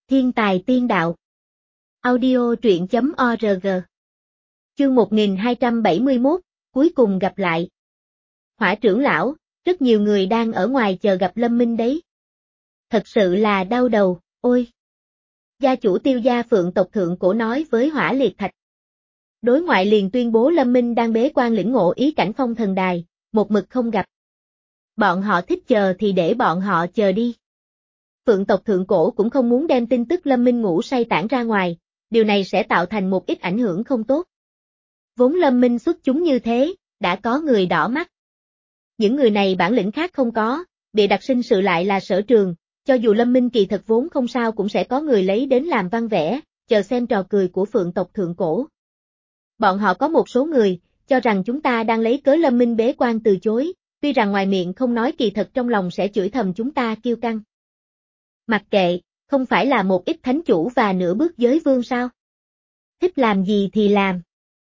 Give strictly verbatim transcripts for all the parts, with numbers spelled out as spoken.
Thiên tài tiên đạo. Audio truyện chấm org. Chương một nghìn hai trăm bảy mươi mốt, cuối cùng gặp lại. Hỏa trưởng lão, rất nhiều người đang ở ngoài chờ gặp Lâm Minh đấy. Thật sự là đau đầu, ôi. Gia chủ Tiêu gia Phượng tộc thượng cổ nói với Hỏa Liệt Thạch. Đối ngoại liền tuyên bố Lâm Minh đang bế quan lĩnh ngộ ý cảnh phong thần đài, một mực không gặp. Bọn họ thích chờ thì để bọn họ chờ đi. Phượng tộc thượng cổ cũng không muốn đem tin tức Lâm Minh ngủ say tản ra ngoài, điều này sẽ tạo thành một ít ảnh hưởng không tốt. Vốn Lâm Minh xuất chúng như thế, đã có người đỏ mắt. Những người này bản lĩnh khác không có, bịa đặt sinh sự lại là sở trường, cho dù Lâm Minh kỳ thật vốn không sao cũng sẽ có người lấy đến làm văn vẽ, chờ xem trò cười của Phượng tộc thượng cổ. Bọn họ có một số người, cho rằng chúng ta đang lấy cớ Lâm Minh bế quan từ chối, tuy rằng ngoài miệng không nói kỳ thật trong lòng sẽ chửi thầm chúng ta kiêu căng. Mặc kệ, không phải là một ít thánh chủ và nửa bước giới vương sao? Thích làm gì thì làm.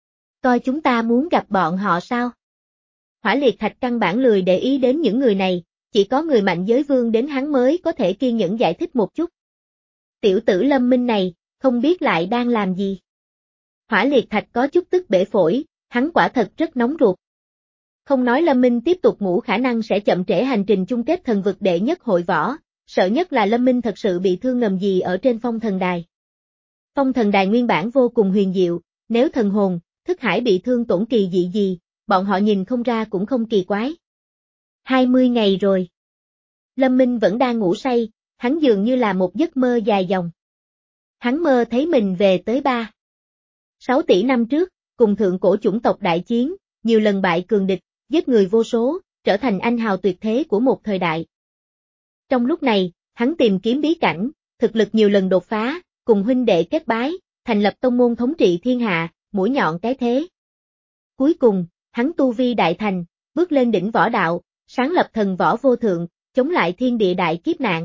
Coi chúng ta muốn gặp bọn họ sao? Hỏa Liệt Thạch căn bản lười để ý đến những người này, chỉ có người mạnh giới vương đến hắn mới có thể kiên nhẫn giải thích một chút. Tiểu tử Lâm Minh này, không biết lại đang làm gì. Hỏa Liệt Thạch có chút tức bể phổi, hắn quả thật rất nóng ruột. Không nói Lâm Minh tiếp tục ngủ khả năng sẽ chậm trễ hành trình chung kết thần vực đệ nhất hội võ, sợ nhất là Lâm Minh thật sự bị thương ngầm gì ở trên phong thần đài. Phong thần đài nguyên bản vô cùng huyền diệu, nếu thần hồn, thức hải bị thương tổn kỳ dị gì, bọn họ nhìn không ra cũng không kỳ quái. hai mươi ngày rồi. Lâm Minh vẫn đang ngủ say, hắn dường như là một giấc mơ dài dòng. Hắn mơ thấy mình về tới ba. sáu tỷ năm trước, cùng thượng cổ chủng tộc đại chiến, nhiều lần bại cường địch, giết người vô số, trở thành anh hào tuyệt thế của một thời đại. Trong lúc này, hắn tìm kiếm bí cảnh, thực lực nhiều lần đột phá, cùng huynh đệ kết bái, thành lập tông môn thống trị thiên hạ, mũi nhọn cái thế. Cuối cùng, hắn tu vi đại thành, bước lên đỉnh võ đạo, sáng lập thần võ vô thượng, chống lại thiên địa đại kiếp nạn.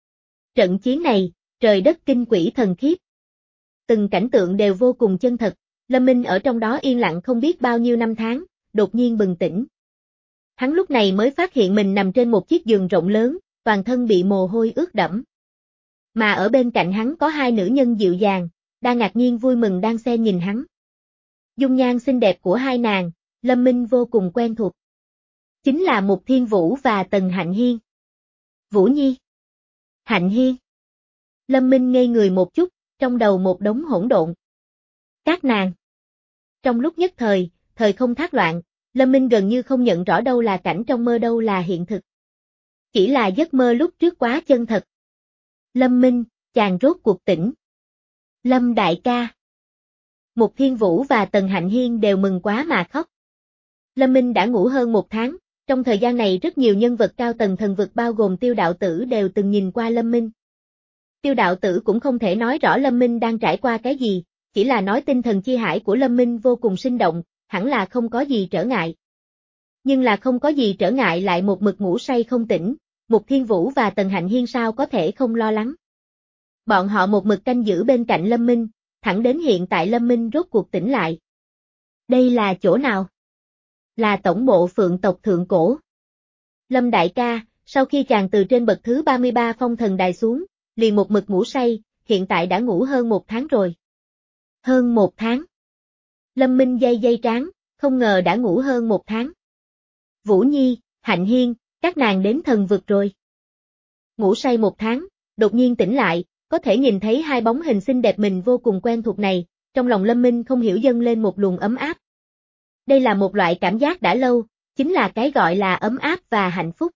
Trận chiến này, trời đất kinh quỷ thần khiếp. Từng cảnh tượng đều vô cùng chân thật, Lâm Minh ở trong đó yên lặng không biết bao nhiêu năm tháng, đột nhiên bừng tỉnh. Hắn lúc này mới phát hiện mình nằm trên một chiếc giường rộng lớn, toàn thân bị mồ hôi ướt đẫm. Mà ở bên cạnh hắn có hai nữ nhân dịu dàng, đang ngạc nhiên vui mừng đang xen nhìn hắn. Dung nhan xinh đẹp của hai nàng, Lâm Minh vô cùng quen thuộc. Chính là Mục Thiên Vũ và Tần Hạnh Hiên. Vũ Nhi. Hạnh Hiên. Lâm Minh ngây người một chút, trong đầu một đống hỗn độn. Các nàng. Trong lúc nhất thời, thời không thác loạn, Lâm Minh gần như không nhận rõ đâu là cảnh trong mơ đâu là hiện thực. Chỉ là giấc mơ lúc trước quá chân thật. Lâm Minh, chàng rốt cuộc tỉnh. Lâm đại ca. Mục Thiên Vũ và Tần Hạnh Hiên đều mừng quá mà khóc. Lâm Minh đã ngủ hơn một tháng, trong thời gian này rất nhiều nhân vật cao tầng thần vực bao gồm Tiêu đạo tử đều từng nhìn qua Lâm Minh. Tiêu đạo tử cũng không thể nói rõ Lâm Minh đang trải qua cái gì, chỉ là nói tinh thần chi hải của Lâm Minh vô cùng sinh động, hẳn là không có gì trở ngại. Nhưng là không có gì trở ngại lại một mực ngủ say không tỉnh, Mục Thiên Vũ và Tần Hạnh Hiên sao có thể không lo lắng. Bọn họ một mực canh giữ bên cạnh Lâm Minh, thẳng đến hiện tại Lâm Minh rốt cuộc tỉnh lại. Đây là chỗ nào? Là tổng bộ Phượng tộc thượng cổ. Lâm đại ca, sau khi chàng từ trên bậc thứ ba mươi ba phong thần đài xuống, liền một mực ngủ say, hiện tại đã ngủ hơn một tháng rồi. Hơn một tháng. Lâm Minh dây dây trán, không ngờ đã ngủ hơn một tháng. Vũ Nhi, Hạnh Hiên, các nàng đến thần vực rồi. Ngủ say một tháng, đột nhiên tỉnh lại, có thể nhìn thấy hai bóng hình xinh đẹp mình vô cùng quen thuộc này, trong lòng Lâm Minh không hiểu dâng lên một luồng ấm áp. Đây là một loại cảm giác đã lâu, chính là cái gọi là ấm áp và hạnh phúc.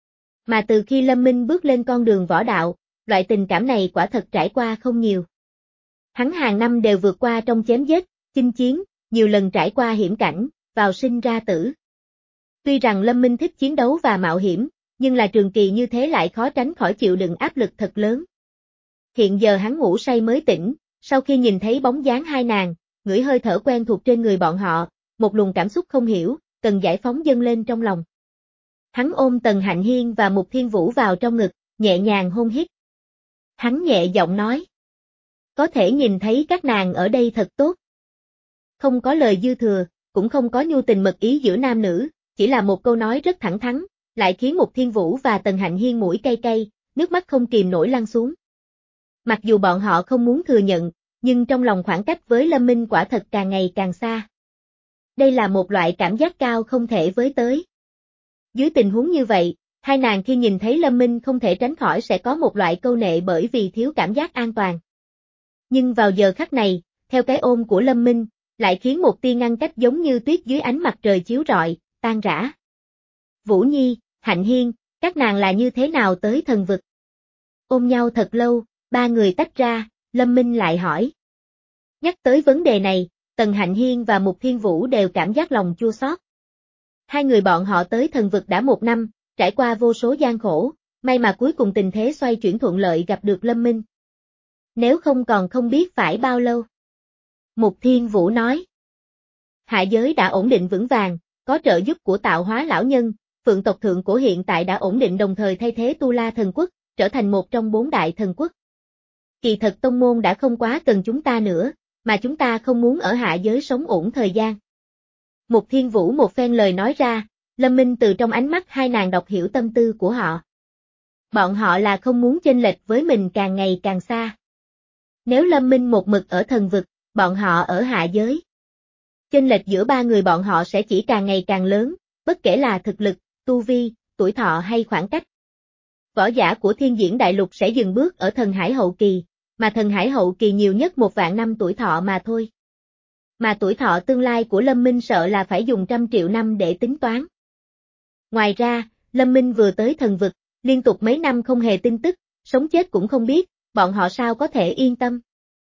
Mà từ khi Lâm Minh bước lên con đường võ đạo, loại tình cảm này quả thật trải qua không nhiều. Hắn hàng năm đều vượt qua trong chém giết, chinh chiến, nhiều lần trải qua hiểm cảnh, vào sinh ra tử. Tuy rằng Lâm Minh thích chiến đấu và mạo hiểm, nhưng là trường kỳ như thế lại khó tránh khỏi chịu đựng áp lực thật lớn. Hiện giờ hắn ngủ say mới tỉnh, sau khi nhìn thấy bóng dáng hai nàng, ngửi hơi thở quen thuộc trên người bọn họ, một luồng cảm xúc không hiểu, cần giải phóng dâng lên trong lòng. Hắn ôm Tần Hạnh Hiên và Mục Thiên Vũ vào trong ngực, nhẹ nhàng hôn hít. Hắn nhẹ giọng nói. Có thể nhìn thấy các nàng ở đây thật tốt. Không có lời dư thừa, cũng không có nhu tình mật ý giữa nam nữ, chỉ là một câu nói rất thẳng thắn, lại khiến Mục Thiên Vũ và Tần Hạnh Hiên mũi cay cay, nước mắt không kìm nổi lăn xuống. Mặc dù bọn họ không muốn thừa nhận, nhưng trong lòng khoảng cách với Lâm Minh quả thật càng ngày càng xa. Đây là một loại cảm giác cao không thể với tới. Dưới tình huống như vậy, hai nàng khi nhìn thấy Lâm Minh không thể tránh khỏi sẽ có một loại câu nệ bởi vì thiếu cảm giác an toàn. Nhưng vào giờ khắc này, theo cái ôm của Lâm Minh, lại khiến một tia ngăn cách giống như tuyết dưới ánh mặt trời chiếu rọi, tan rã. Vũ Nhi, Hạnh Hiên, các nàng là như thế nào tới thần vực? Ôm nhau thật lâu, ba người tách ra, Lâm Minh lại hỏi. Nhắc tới vấn đề này, Tần Hạnh Hiên và Mục Thiên Vũ đều cảm giác lòng chua xót. Hai người bọn họ tới thần vực đã một năm, trải qua vô số gian khổ, may mà cuối cùng tình thế xoay chuyển thuận lợi gặp được Lâm Minh. Nếu không còn không biết phải bao lâu. Mục Thiên Vũ nói. Hạ giới đã ổn định vững vàng, có trợ giúp của tạo hóa lão nhân, Phượng tộc thượng cổ hiện tại đã ổn định đồng thời thay thế Tu La thần quốc, trở thành một trong bốn đại thần quốc. Kỳ thật tông môn đã không quá cần chúng ta nữa, mà chúng ta không muốn ở hạ giới sống ổn thời gian. Mục Thiên Vũ một phen lời nói ra, Lâm Minh từ trong ánh mắt hai nàng đọc hiểu tâm tư của họ. Bọn họ là không muốn chênh lệch với mình càng ngày càng xa. Nếu Lâm Minh một mực ở thần vực, bọn họ ở hạ giới. Chênh lệch giữa ba người bọn họ sẽ chỉ càng ngày càng lớn, bất kể là thực lực, tu vi, tuổi thọ hay khoảng cách. Võ giả của Thiên Diễn Đại Lục sẽ dừng bước ở thần hải hậu kỳ, mà thần hải hậu kỳ nhiều nhất một vạn năm tuổi thọ mà thôi. Mà tuổi thọ tương lai của Lâm Minh sợ là phải dùng trăm triệu năm để tính toán. Ngoài ra, Lâm Minh vừa tới thần vực, liên tục mấy năm không hề tin tức, sống chết cũng không biết, bọn họ sao có thể yên tâm.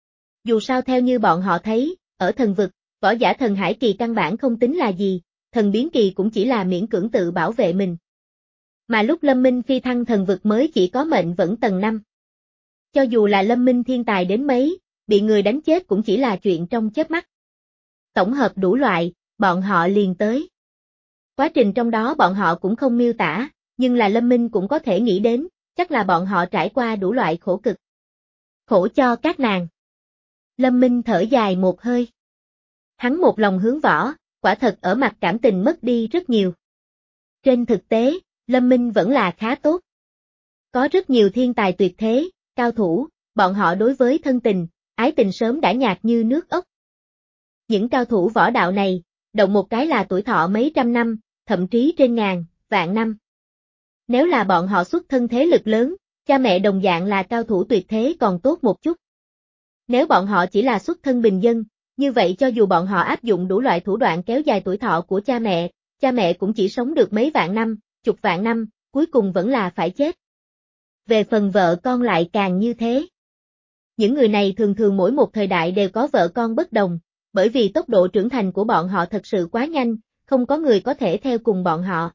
Dù sao theo như bọn họ thấy, ở thần vực, võ giả thần hải kỳ căn bản không tính là gì, thần biến kỳ cũng chỉ là miễn cưỡng tự bảo vệ mình. Mà lúc Lâm Minh phi thăng thần vực mới chỉ có mệnh vẫn tầng năm. Cho dù là Lâm Minh thiên tài đến mấy, bị người đánh chết cũng chỉ là chuyện trong chớp mắt. Tổng hợp đủ loại, bọn họ liền tới. Quá trình trong đó bọn họ cũng không miêu tả, nhưng là Lâm Minh cũng có thể nghĩ đến, chắc là bọn họ trải qua đủ loại khổ cực. Khổ cho các nàng. Lâm Minh thở dài một hơi. Hắn một lòng hướng võ, quả thật ở mặt cảm tình mất đi rất nhiều. Trên thực tế, Lâm Minh vẫn là khá tốt. Có rất nhiều thiên tài tuyệt thế, cao thủ, bọn họ đối với thân tình, ái tình sớm đã nhạt như nước ốc. Những cao thủ võ đạo này, động một cái là tuổi thọ mấy trăm năm, thậm chí trên ngàn, vạn năm. Nếu là bọn họ xuất thân thế lực lớn, cha mẹ đồng dạng là cao thủ tuyệt thế còn tốt một chút. Nếu bọn họ chỉ là xuất thân bình dân, như vậy cho dù bọn họ áp dụng đủ loại thủ đoạn kéo dài tuổi thọ của cha mẹ, cha mẹ cũng chỉ sống được mấy vạn năm, chục vạn năm, cuối cùng vẫn là phải chết. Về phần vợ con lại càng như thế. Những người này thường thường mỗi một thời đại đều có vợ con bất đồng, bởi vì tốc độ trưởng thành của bọn họ thật sự quá nhanh, không có người có thể theo cùng bọn họ.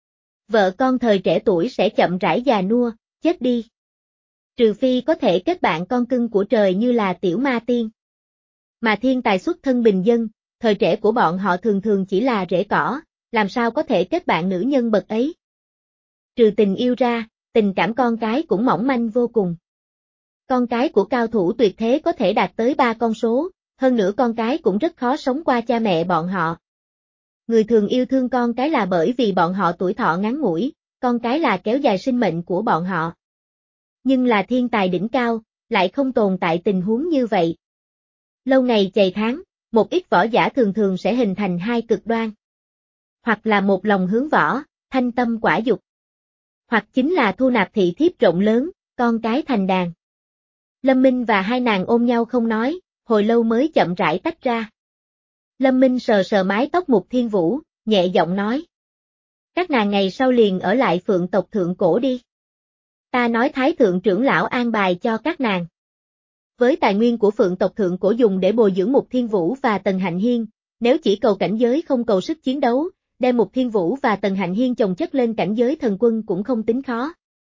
Vợ con thời trẻ tuổi sẽ chậm rãi già nua, chết đi. Trừ phi có thể kết bạn con cưng của trời như là tiểu ma tiên. Mà thiên tài xuất thân bình dân, thời trẻ của bọn họ thường thường chỉ là rễ cỏ, làm sao có thể kết bạn nữ nhân bậc ấy. Trừ tình yêu ra, tình cảm con cái cũng mỏng manh vô cùng. Con cái của cao thủ tuyệt thế có thể đạt tới ba con số, hơn nữa con cái cũng rất khó sống qua cha mẹ bọn họ. Người thường yêu thương con cái là bởi vì bọn họ tuổi thọ ngắn ngủi, con cái là kéo dài sinh mệnh của bọn họ. Nhưng là thiên tài đỉnh cao, lại không tồn tại tình huống như vậy. Lâu ngày chày tháng, một ít võ giả thường thường sẽ hình thành hai cực đoan. Hoặc là một lòng hướng võ, thanh tâm quả dục. Hoặc chính là thu nạp thị thiếp rộng lớn, con cái thành đàn. Lâm Minh và hai nàng ôm nhau không nói, hồi lâu mới chậm rãi tách ra. Lâm Minh sờ sờ mái tóc Mục Thiên Vũ, nhẹ giọng nói. Các nàng ngày sau liền ở lại Phượng tộc thượng cổ đi. Ta nói Thái thượng trưởng lão an bài cho các nàng. Với tài nguyên của Phượng tộc thượng cổ dùng để bồi dưỡng Mục Thiên Vũ và Tần Hạnh Hiên, nếu chỉ cầu cảnh giới không cầu sức chiến đấu, đem Mục Thiên Vũ và Tần Hạnh Hiên chồng chất lên cảnh giới thần quân cũng không tính khó.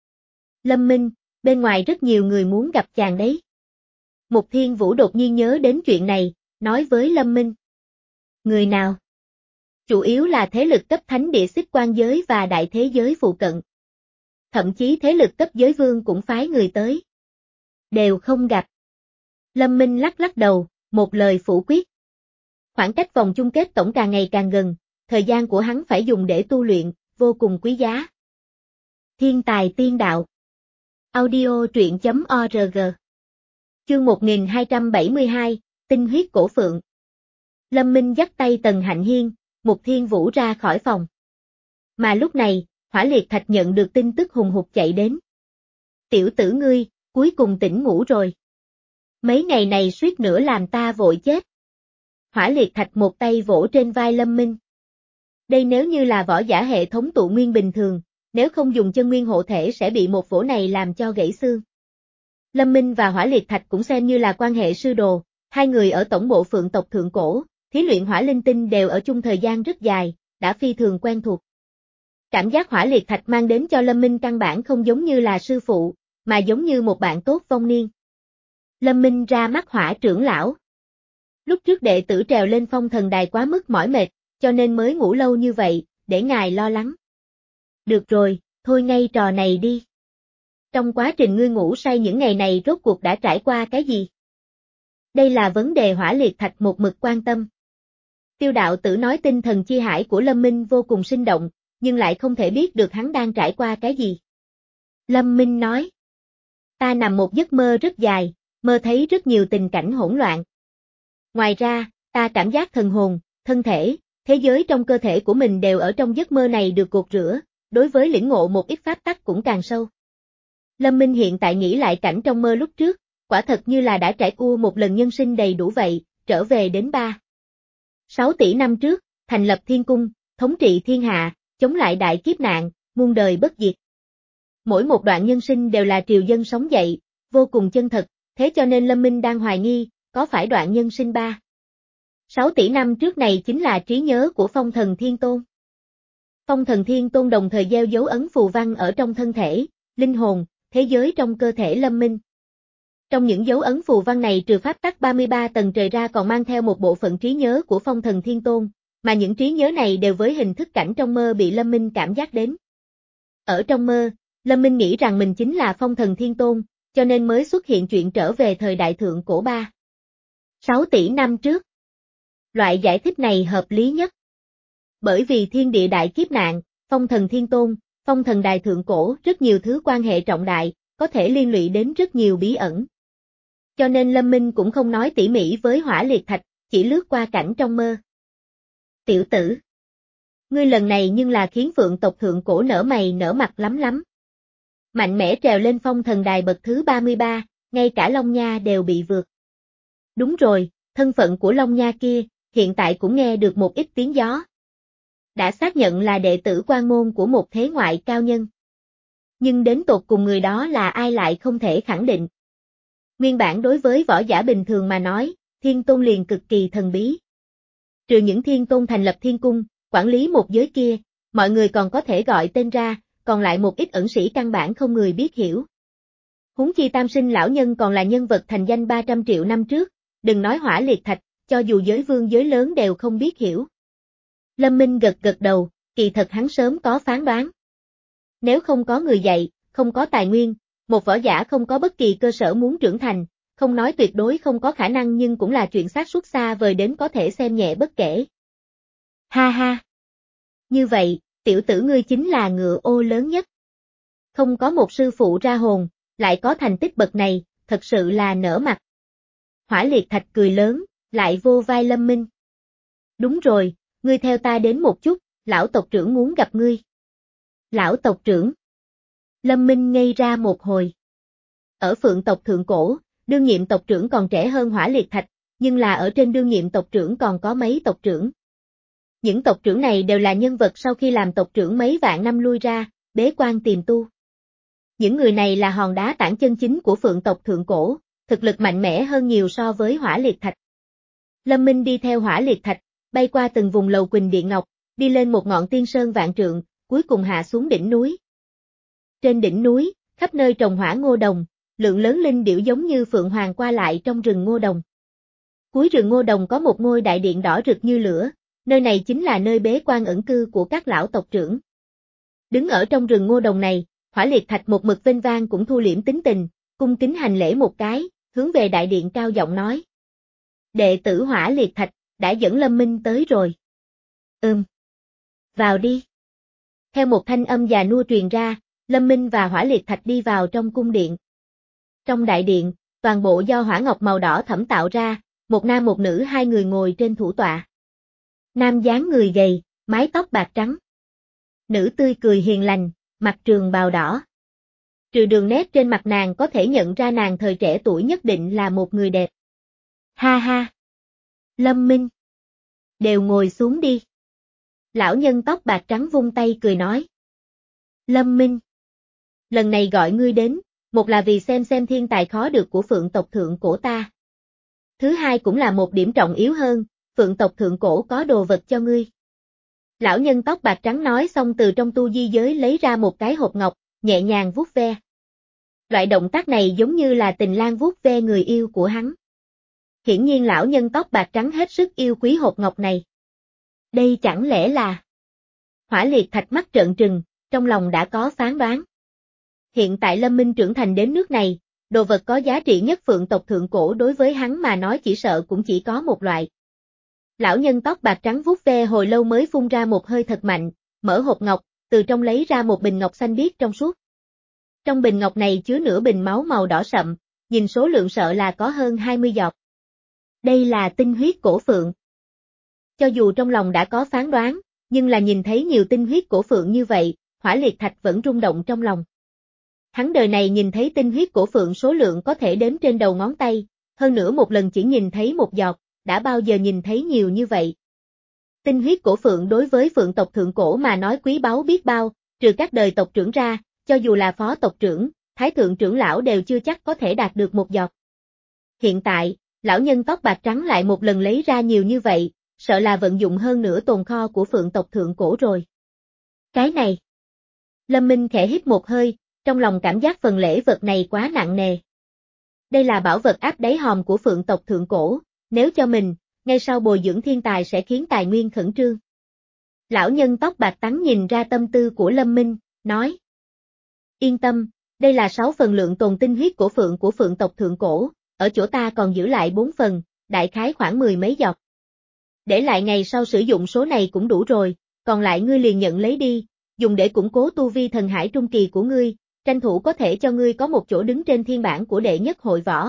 Lâm Minh, bên ngoài rất nhiều người muốn gặp chàng đấy. Mục Thiên Vũ đột nhiên nhớ đến chuyện này, nói với Lâm Minh. Người nào? Chủ yếu là thế lực cấp thánh địa xích quan giới và đại thế giới phụ cận. Thậm chí thế lực cấp giới vương cũng phái người tới. Đều không gặp. Lâm Minh lắc lắc đầu, một lời phủ quyết. Khoảng cách vòng chung kết tổng càng ngày càng gần, thời gian của hắn phải dùng để tu luyện, vô cùng quý giá. Thiên tài tiên đạo. Audio truyện chấm org Chương một nghìn hai trăm bảy mươi hai, tinh huyết cổ phượng. Lâm Minh dắt tay Tần Hạnh Hiên, Mục Thiên Vũ ra khỏi phòng. Mà lúc này, Hỏa Liệt Thạch nhận được tin tức hùng hục chạy đến. Tiểu tử ngươi, cuối cùng tỉnh ngủ rồi. Mấy ngày này suýt nữa làm ta vội chết. Hỏa Liệt Thạch một tay vỗ trên vai Lâm Minh. Đây nếu như là võ giả hệ thống tụ nguyên bình thường, nếu không dùng chân nguyên hộ thể sẽ bị một vỗ này làm cho gãy xương. Lâm Minh và Hỏa Liệt Thạch cũng xem như là quan hệ sư đồ, hai người ở tổng bộ Phượng tộc thượng cổ, thí luyện hỏa linh tinh đều ở chung thời gian rất dài, đã phi thường quen thuộc. Cảm giác Hỏa Liệt Thạch mang đến cho Lâm Minh căn bản không giống như là sư phụ, mà giống như một bạn tốt vong niên. Lâm Minh ra mắt Hỏa trưởng lão. Lúc trước đệ tử trèo lên phong thần đài quá mức mỏi mệt, cho nên mới ngủ lâu như vậy, để ngài lo lắng. Được rồi, thôi ngay trò này đi. Trong quá trình ngươi ngủ say những ngày này rốt cuộc đã trải qua cái gì? Đây là vấn đề Hỏa Liệt Thạch một mực quan tâm. Tiêu đạo tử nói tinh thần chi hải của Lâm Minh vô cùng sinh động, nhưng lại không thể biết được hắn đang trải qua cái gì. Lâm Minh nói. Ta nằm một giấc mơ rất dài, mơ thấy rất nhiều tình cảnh hỗn loạn. Ngoài ra, ta cảm giác thần hồn, thân thể, thế giới trong cơ thể của mình đều ở trong giấc mơ này được gột rửa, đối với lĩnh ngộ một ít pháp tắc cũng càng sâu. Lâm Minh hiện tại nghĩ lại cảnh trong mơ lúc trước, quả thật như là đã trải qua một lần nhân sinh đầy đủ vậy, trở về đến ba. Sáu tỷ năm trước, thành lập thiên cung, thống trị thiên hạ, chống lại đại kiếp nạn, muôn đời bất diệt. Mỗi một đoạn nhân sinh đều là triều dân sống dậy, vô cùng chân thật, thế cho nên Lâm Minh đang hoài nghi, có phải đoạn nhân sinh ba. Sáu tỷ năm trước này chính là trí nhớ của Phong Thần Thiên Tôn. Phong Thần Thiên Tôn đồng thời gieo dấu ấn phù văn ở trong thân thể, linh hồn, thế giới trong cơ thể Lâm Minh. Trong những dấu ấn phù văn này trừ pháp tắc ba mươi ba tầng trời ra còn mang theo một bộ phận trí nhớ của Phong Thần Thiên Tôn, mà những trí nhớ này đều với hình thức cảnh trong mơ bị Lâm Minh cảm giác đến. Ở trong mơ, Lâm Minh nghĩ rằng mình chính là Phong Thần Thiên Tôn, cho nên mới xuất hiện chuyện trở về thời đại thượng cổ ba. Sáu tỷ năm trước. Loại giải thích này hợp lý nhất. Bởi vì thiên địa đại kiếp nạn, Phong Thần Thiên Tôn, Phong Thần Đài thượng cổ rất nhiều thứ quan hệ trọng đại, có thể liên lụy đến rất nhiều bí ẩn. Cho nên Lâm Minh cũng không nói tỉ mỉ với Hỏa Liệt Thạch, chỉ lướt qua cảnh trong mơ. Tiểu tử, ngươi lần này nhưng là khiến Phượng tộc thượng cổ nở mày nở mặt lắm lắm. Mạnh mẽ trèo lên Phong Thần Đài bậc thứ ba mươi ba, ngay cả Long Nha đều bị vượt. Đúng rồi, thân phận của Long Nha kia, hiện tại cũng nghe được một ít tiếng gió. Đã xác nhận là đệ tử quan môn của một thế ngoại cao nhân. Nhưng đến tột cùng người đó là ai lại không thể khẳng định. Nguyên bản đối với võ giả bình thường mà nói, Thiên Tôn liền cực kỳ thần bí. Trừ những Thiên Tôn thành lập thiên cung, quản lý một giới kia, mọi người còn có thể gọi tên ra, còn lại một ít ẩn sĩ căn bản không người biết hiểu. Huống chi Tam Sinh lão nhân còn là nhân vật thành danh ba trăm triệu năm trước, đừng nói Hỏa Liệt Thạch, cho dù giới vương giới lớn đều không biết hiểu. Lâm Minh gật gật đầu, kỳ thật hắn sớm có phán đoán. Nếu không có người dạy, không có tài nguyên, một võ giả không có bất kỳ cơ sở muốn trưởng thành, không nói tuyệt đối không có khả năng nhưng cũng là chuyện xác suất xa vời đến có thể xem nhẹ bất kể. Ha ha! Như vậy, tiểu tử ngươi chính là ngựa ô lớn nhất. Không có một sư phụ ra hồn, lại có thành tích bậc này, thật sự là nở mặt. Hỏa Liệt Thạch cười lớn, lại vô vai Lâm Minh. Đúng rồi, ngươi theo ta đến một chút, lão tộc trưởng muốn gặp ngươi. Lão tộc trưởng. Lâm Minh ngây ra một hồi. Ở Phượng tộc thượng cổ, đương nhiệm tộc trưởng còn trẻ hơn Hỏa Liệt Thạch, nhưng là ở trên đương nhiệm tộc trưởng còn có mấy tộc trưởng. Những tộc trưởng này đều là nhân vật sau khi làm tộc trưởng mấy vạn năm lui ra, bế quan tìm tu. Những người này là hòn đá tảng chân chính của Phượng tộc thượng cổ, thực lực mạnh mẽ hơn nhiều so với Hỏa Liệt Thạch. Lâm Minh đi theo Hỏa Liệt Thạch, bay qua từng vùng lầu quỳnh điện ngọc, đi lên một ngọn tiên sơn vạn trượng, cuối cùng hạ xuống đỉnh núi. Trên đỉnh núi, khắp nơi trồng hỏa ngô đồng, lượng lớn linh điểu giống như phượng hoàng qua lại trong rừng ngô đồng. Cuối rừng ngô đồng có một ngôi đại điện đỏ rực như lửa, nơi này chính là nơi bế quan ẩn cư của các lão tộc trưởng. Đứng ở trong rừng ngô đồng này, Hỏa Liệt Thạch một mực vênh vang cũng thu liễm tính tình, cung kính hành lễ một cái, hướng về đại điện cao giọng nói. Đệ tử Hỏa Liệt Thạch, đã dẫn Lâm Minh tới rồi. Ừm. Vào đi. Theo một thanh âm già nua truyền ra, Lâm Minh và Hỏa Liệt Thạch đi vào trong cung điện. Trong đại điện, toàn bộ do hỏa ngọc màu đỏ thẫm tạo ra, một nam một nữ hai người ngồi trên thủ tọa. Nam dáng người gầy, mái tóc bạc trắng. Nữ tươi cười hiền lành, mặc trường bào đỏ. Trừ đường nét trên mặt nàng có thể nhận ra nàng thời trẻ tuổi nhất định là một người đẹp. Ha ha! Lâm Minh! Đều ngồi xuống đi. Lão nhân tóc bạc trắng vung tay cười nói. Lâm Minh! Lần này gọi ngươi đến, một là vì xem xem thiên tài khó được của Phượng tộc thượng cổ ta. Thứ hai cũng là một điểm trọng yếu hơn, Phượng tộc thượng cổ có đồ vật cho ngươi. Lão nhân tóc bạc trắng nói xong từ trong tu di giới lấy ra một cái hộp ngọc, nhẹ nhàng vuốt ve. Loại động tác này giống như là tình lang vuốt ve người yêu của hắn. Hiển nhiên lão nhân tóc bạc trắng hết sức yêu quý hộp ngọc này. Đây chẳng lẽ là... Hỏa liệt thạch mắt trợn trừng, trong lòng đã có phán đoán. Hiện tại Lâm Minh trưởng thành đến nước này, đồ vật có giá trị nhất Phượng tộc thượng cổ đối với hắn mà nói chỉ sợ cũng chỉ có một loại. Lão nhân tóc bạc trắng vuốt ve hồi lâu mới phun ra một hơi thật mạnh, mở hộp ngọc, từ trong lấy ra một bình ngọc xanh biếc trong suốt. Trong bình ngọc này chứa nửa bình máu màu đỏ sậm, nhìn số lượng sợ là có hơn hai mươi giọt. Đây là tinh huyết cổ phượng. Cho dù trong lòng đã có phán đoán, nhưng là nhìn thấy nhiều tinh huyết cổ phượng như vậy, Hỏa liệt thạch vẫn rung động trong lòng. Hắn đời này nhìn thấy tinh huyết cổ phượng số lượng có thể đếm trên đầu ngón tay, hơn nữa một lần chỉ nhìn thấy một giọt, đã bao giờ nhìn thấy nhiều như vậy. Tinh huyết cổ phượng đối với Phượng tộc thượng cổ mà nói quý báu biết bao, trừ các đời tộc trưởng ra, cho dù là phó tộc trưởng, thái thượng trưởng lão đều chưa chắc có thể đạt được một giọt. Hiện tại, lão nhân tóc bạc trắng lại một lần lấy ra nhiều như vậy, sợ là vận dụng hơn nửa tồn kho của Phượng tộc thượng cổ rồi. Cái này. Lâm Minh khẽ hít một hơi, trong lòng cảm giác phần lễ vật này quá nặng nề. Đây là bảo vật áp đáy hòm của Phượng tộc thượng cổ, nếu cho mình, ngay sau bồi dưỡng thiên tài sẽ khiến tài nguyên khẩn trương. Lão nhân tóc bạc trắng nhìn ra tâm tư của Lâm Minh, nói. Yên tâm, đây là sáu phần lượng tồn tinh huyết của Phượng của Phượng tộc thượng cổ, ở chỗ ta còn giữ lại bốn phần, đại khái khoảng mười mấy giọt. Để lại ngày sau sử dụng số này cũng đủ rồi, còn lại ngươi liền nhận lấy đi, dùng để củng cố tu vi thần hải trung kỳ của ngươi, tranh thủ có thể cho ngươi có một chỗ đứng trên thiên bảng của đệ nhất hội võ.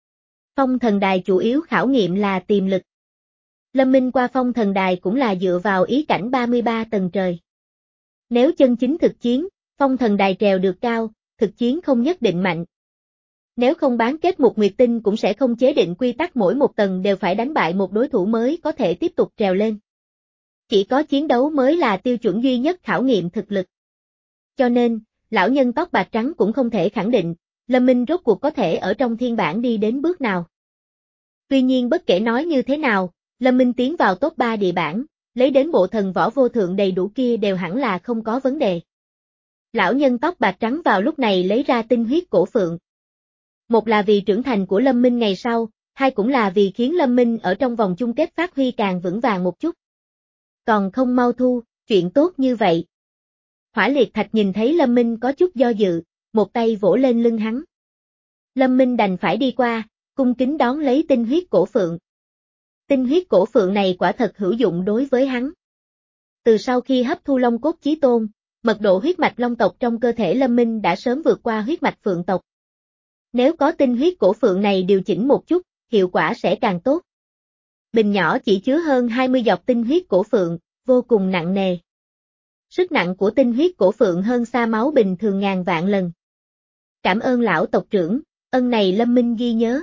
Phong thần đài chủ yếu khảo nghiệm là tiềm lực. Lâm Minh qua phong thần đài cũng là dựa vào ý cảnh ba mươi ba tầng trời. Nếu chân chính thực chiến, phong thần đài trèo được cao, thực chiến không nhất định mạnh. Nếu không bán kết một nguyệt tinh cũng sẽ không chế định quy tắc mỗi một tầng đều phải đánh bại một đối thủ mới có thể tiếp tục trèo lên. Chỉ có chiến đấu mới là tiêu chuẩn duy nhất khảo nghiệm thực lực. Cho nên, lão nhân tóc bạc trắng cũng không thể khẳng định, Lâm Minh rốt cuộc có thể ở trong thiên bảng đi đến bước nào. Tuy nhiên bất kể nói như thế nào, Lâm Minh tiến vào top ba địa bảng, lấy đến bộ thần võ vô thượng đầy đủ kia đều hẳn là không có vấn đề. Lão nhân tóc bạc trắng vào lúc này lấy ra tinh huyết cổ phượng. Một là vì trưởng thành của Lâm Minh ngày sau, hai cũng là vì khiến Lâm Minh ở trong vòng chung kết phát huy càng vững vàng một chút. Còn không mau thu, chuyện tốt như vậy. Hỏa liệt thạch nhìn thấy Lâm Minh có chút do dự, một tay vỗ lên lưng hắn. Lâm Minh đành phải đi qua, cung kính đón lấy tinh huyết cổ phượng. Tinh huyết cổ phượng này quả thật hữu dụng đối với hắn. Từ sau khi hấp thu long cốt chí tôn, mật độ huyết mạch long tộc trong cơ thể Lâm Minh đã sớm vượt qua huyết mạch phượng tộc. Nếu có tinh huyết cổ phượng này điều chỉnh một chút, hiệu quả sẽ càng tốt. Bình nhỏ chỉ chứa hơn hai mươi giọt tinh huyết cổ phượng, vô cùng nặng nề. Sức nặng của tinh huyết cổ phượng hơn xa máu bình thường ngàn vạn lần. Cảm ơn lão tộc trưởng, ân này Lâm Minh ghi nhớ.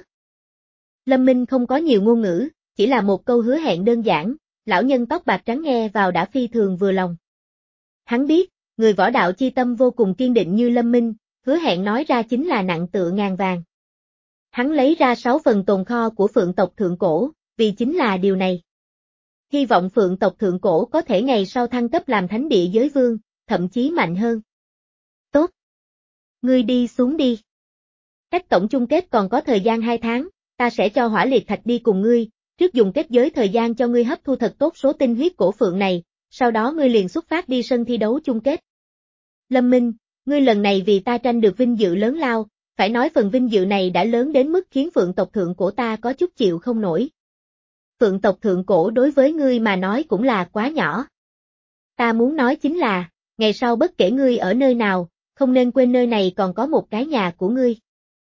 Lâm Minh không có nhiều ngôn ngữ, chỉ là một câu hứa hẹn đơn giản, lão nhân tóc bạc trắng nghe vào đã phi thường vừa lòng. Hắn biết, người võ đạo chi tâm vô cùng kiên định như Lâm Minh, hứa hẹn nói ra chính là nặng tựa ngàn vàng. Hắn lấy ra sáu phần tồn kho của Phượng tộc thượng cổ, vì chính là điều này. Hy vọng Phượng tộc thượng cổ có thể ngày sau thăng cấp làm thánh địa giới vương, thậm chí mạnh hơn. Tốt. Ngươi đi xuống đi. Cách tổng chung kết còn có thời gian hai tháng, ta sẽ cho Hỏa liệt thạch đi cùng ngươi, trước dùng kết giới thời gian cho ngươi hấp thu thật tốt số tinh huyết cổ phượng này, sau đó ngươi liền xuất phát đi sân thi đấu chung kết. Lâm Minh, ngươi lần này vì ta tranh được vinh dự lớn lao, phải nói phần vinh dự này đã lớn đến mức khiến Phượng tộc thượng cổ ta có chút chịu không nổi. Phượng tộc thượng cổ đối với ngươi mà nói cũng là quá nhỏ. Ta muốn nói chính là, ngày sau bất kể ngươi ở nơi nào, không nên quên nơi này còn có một cái nhà của ngươi.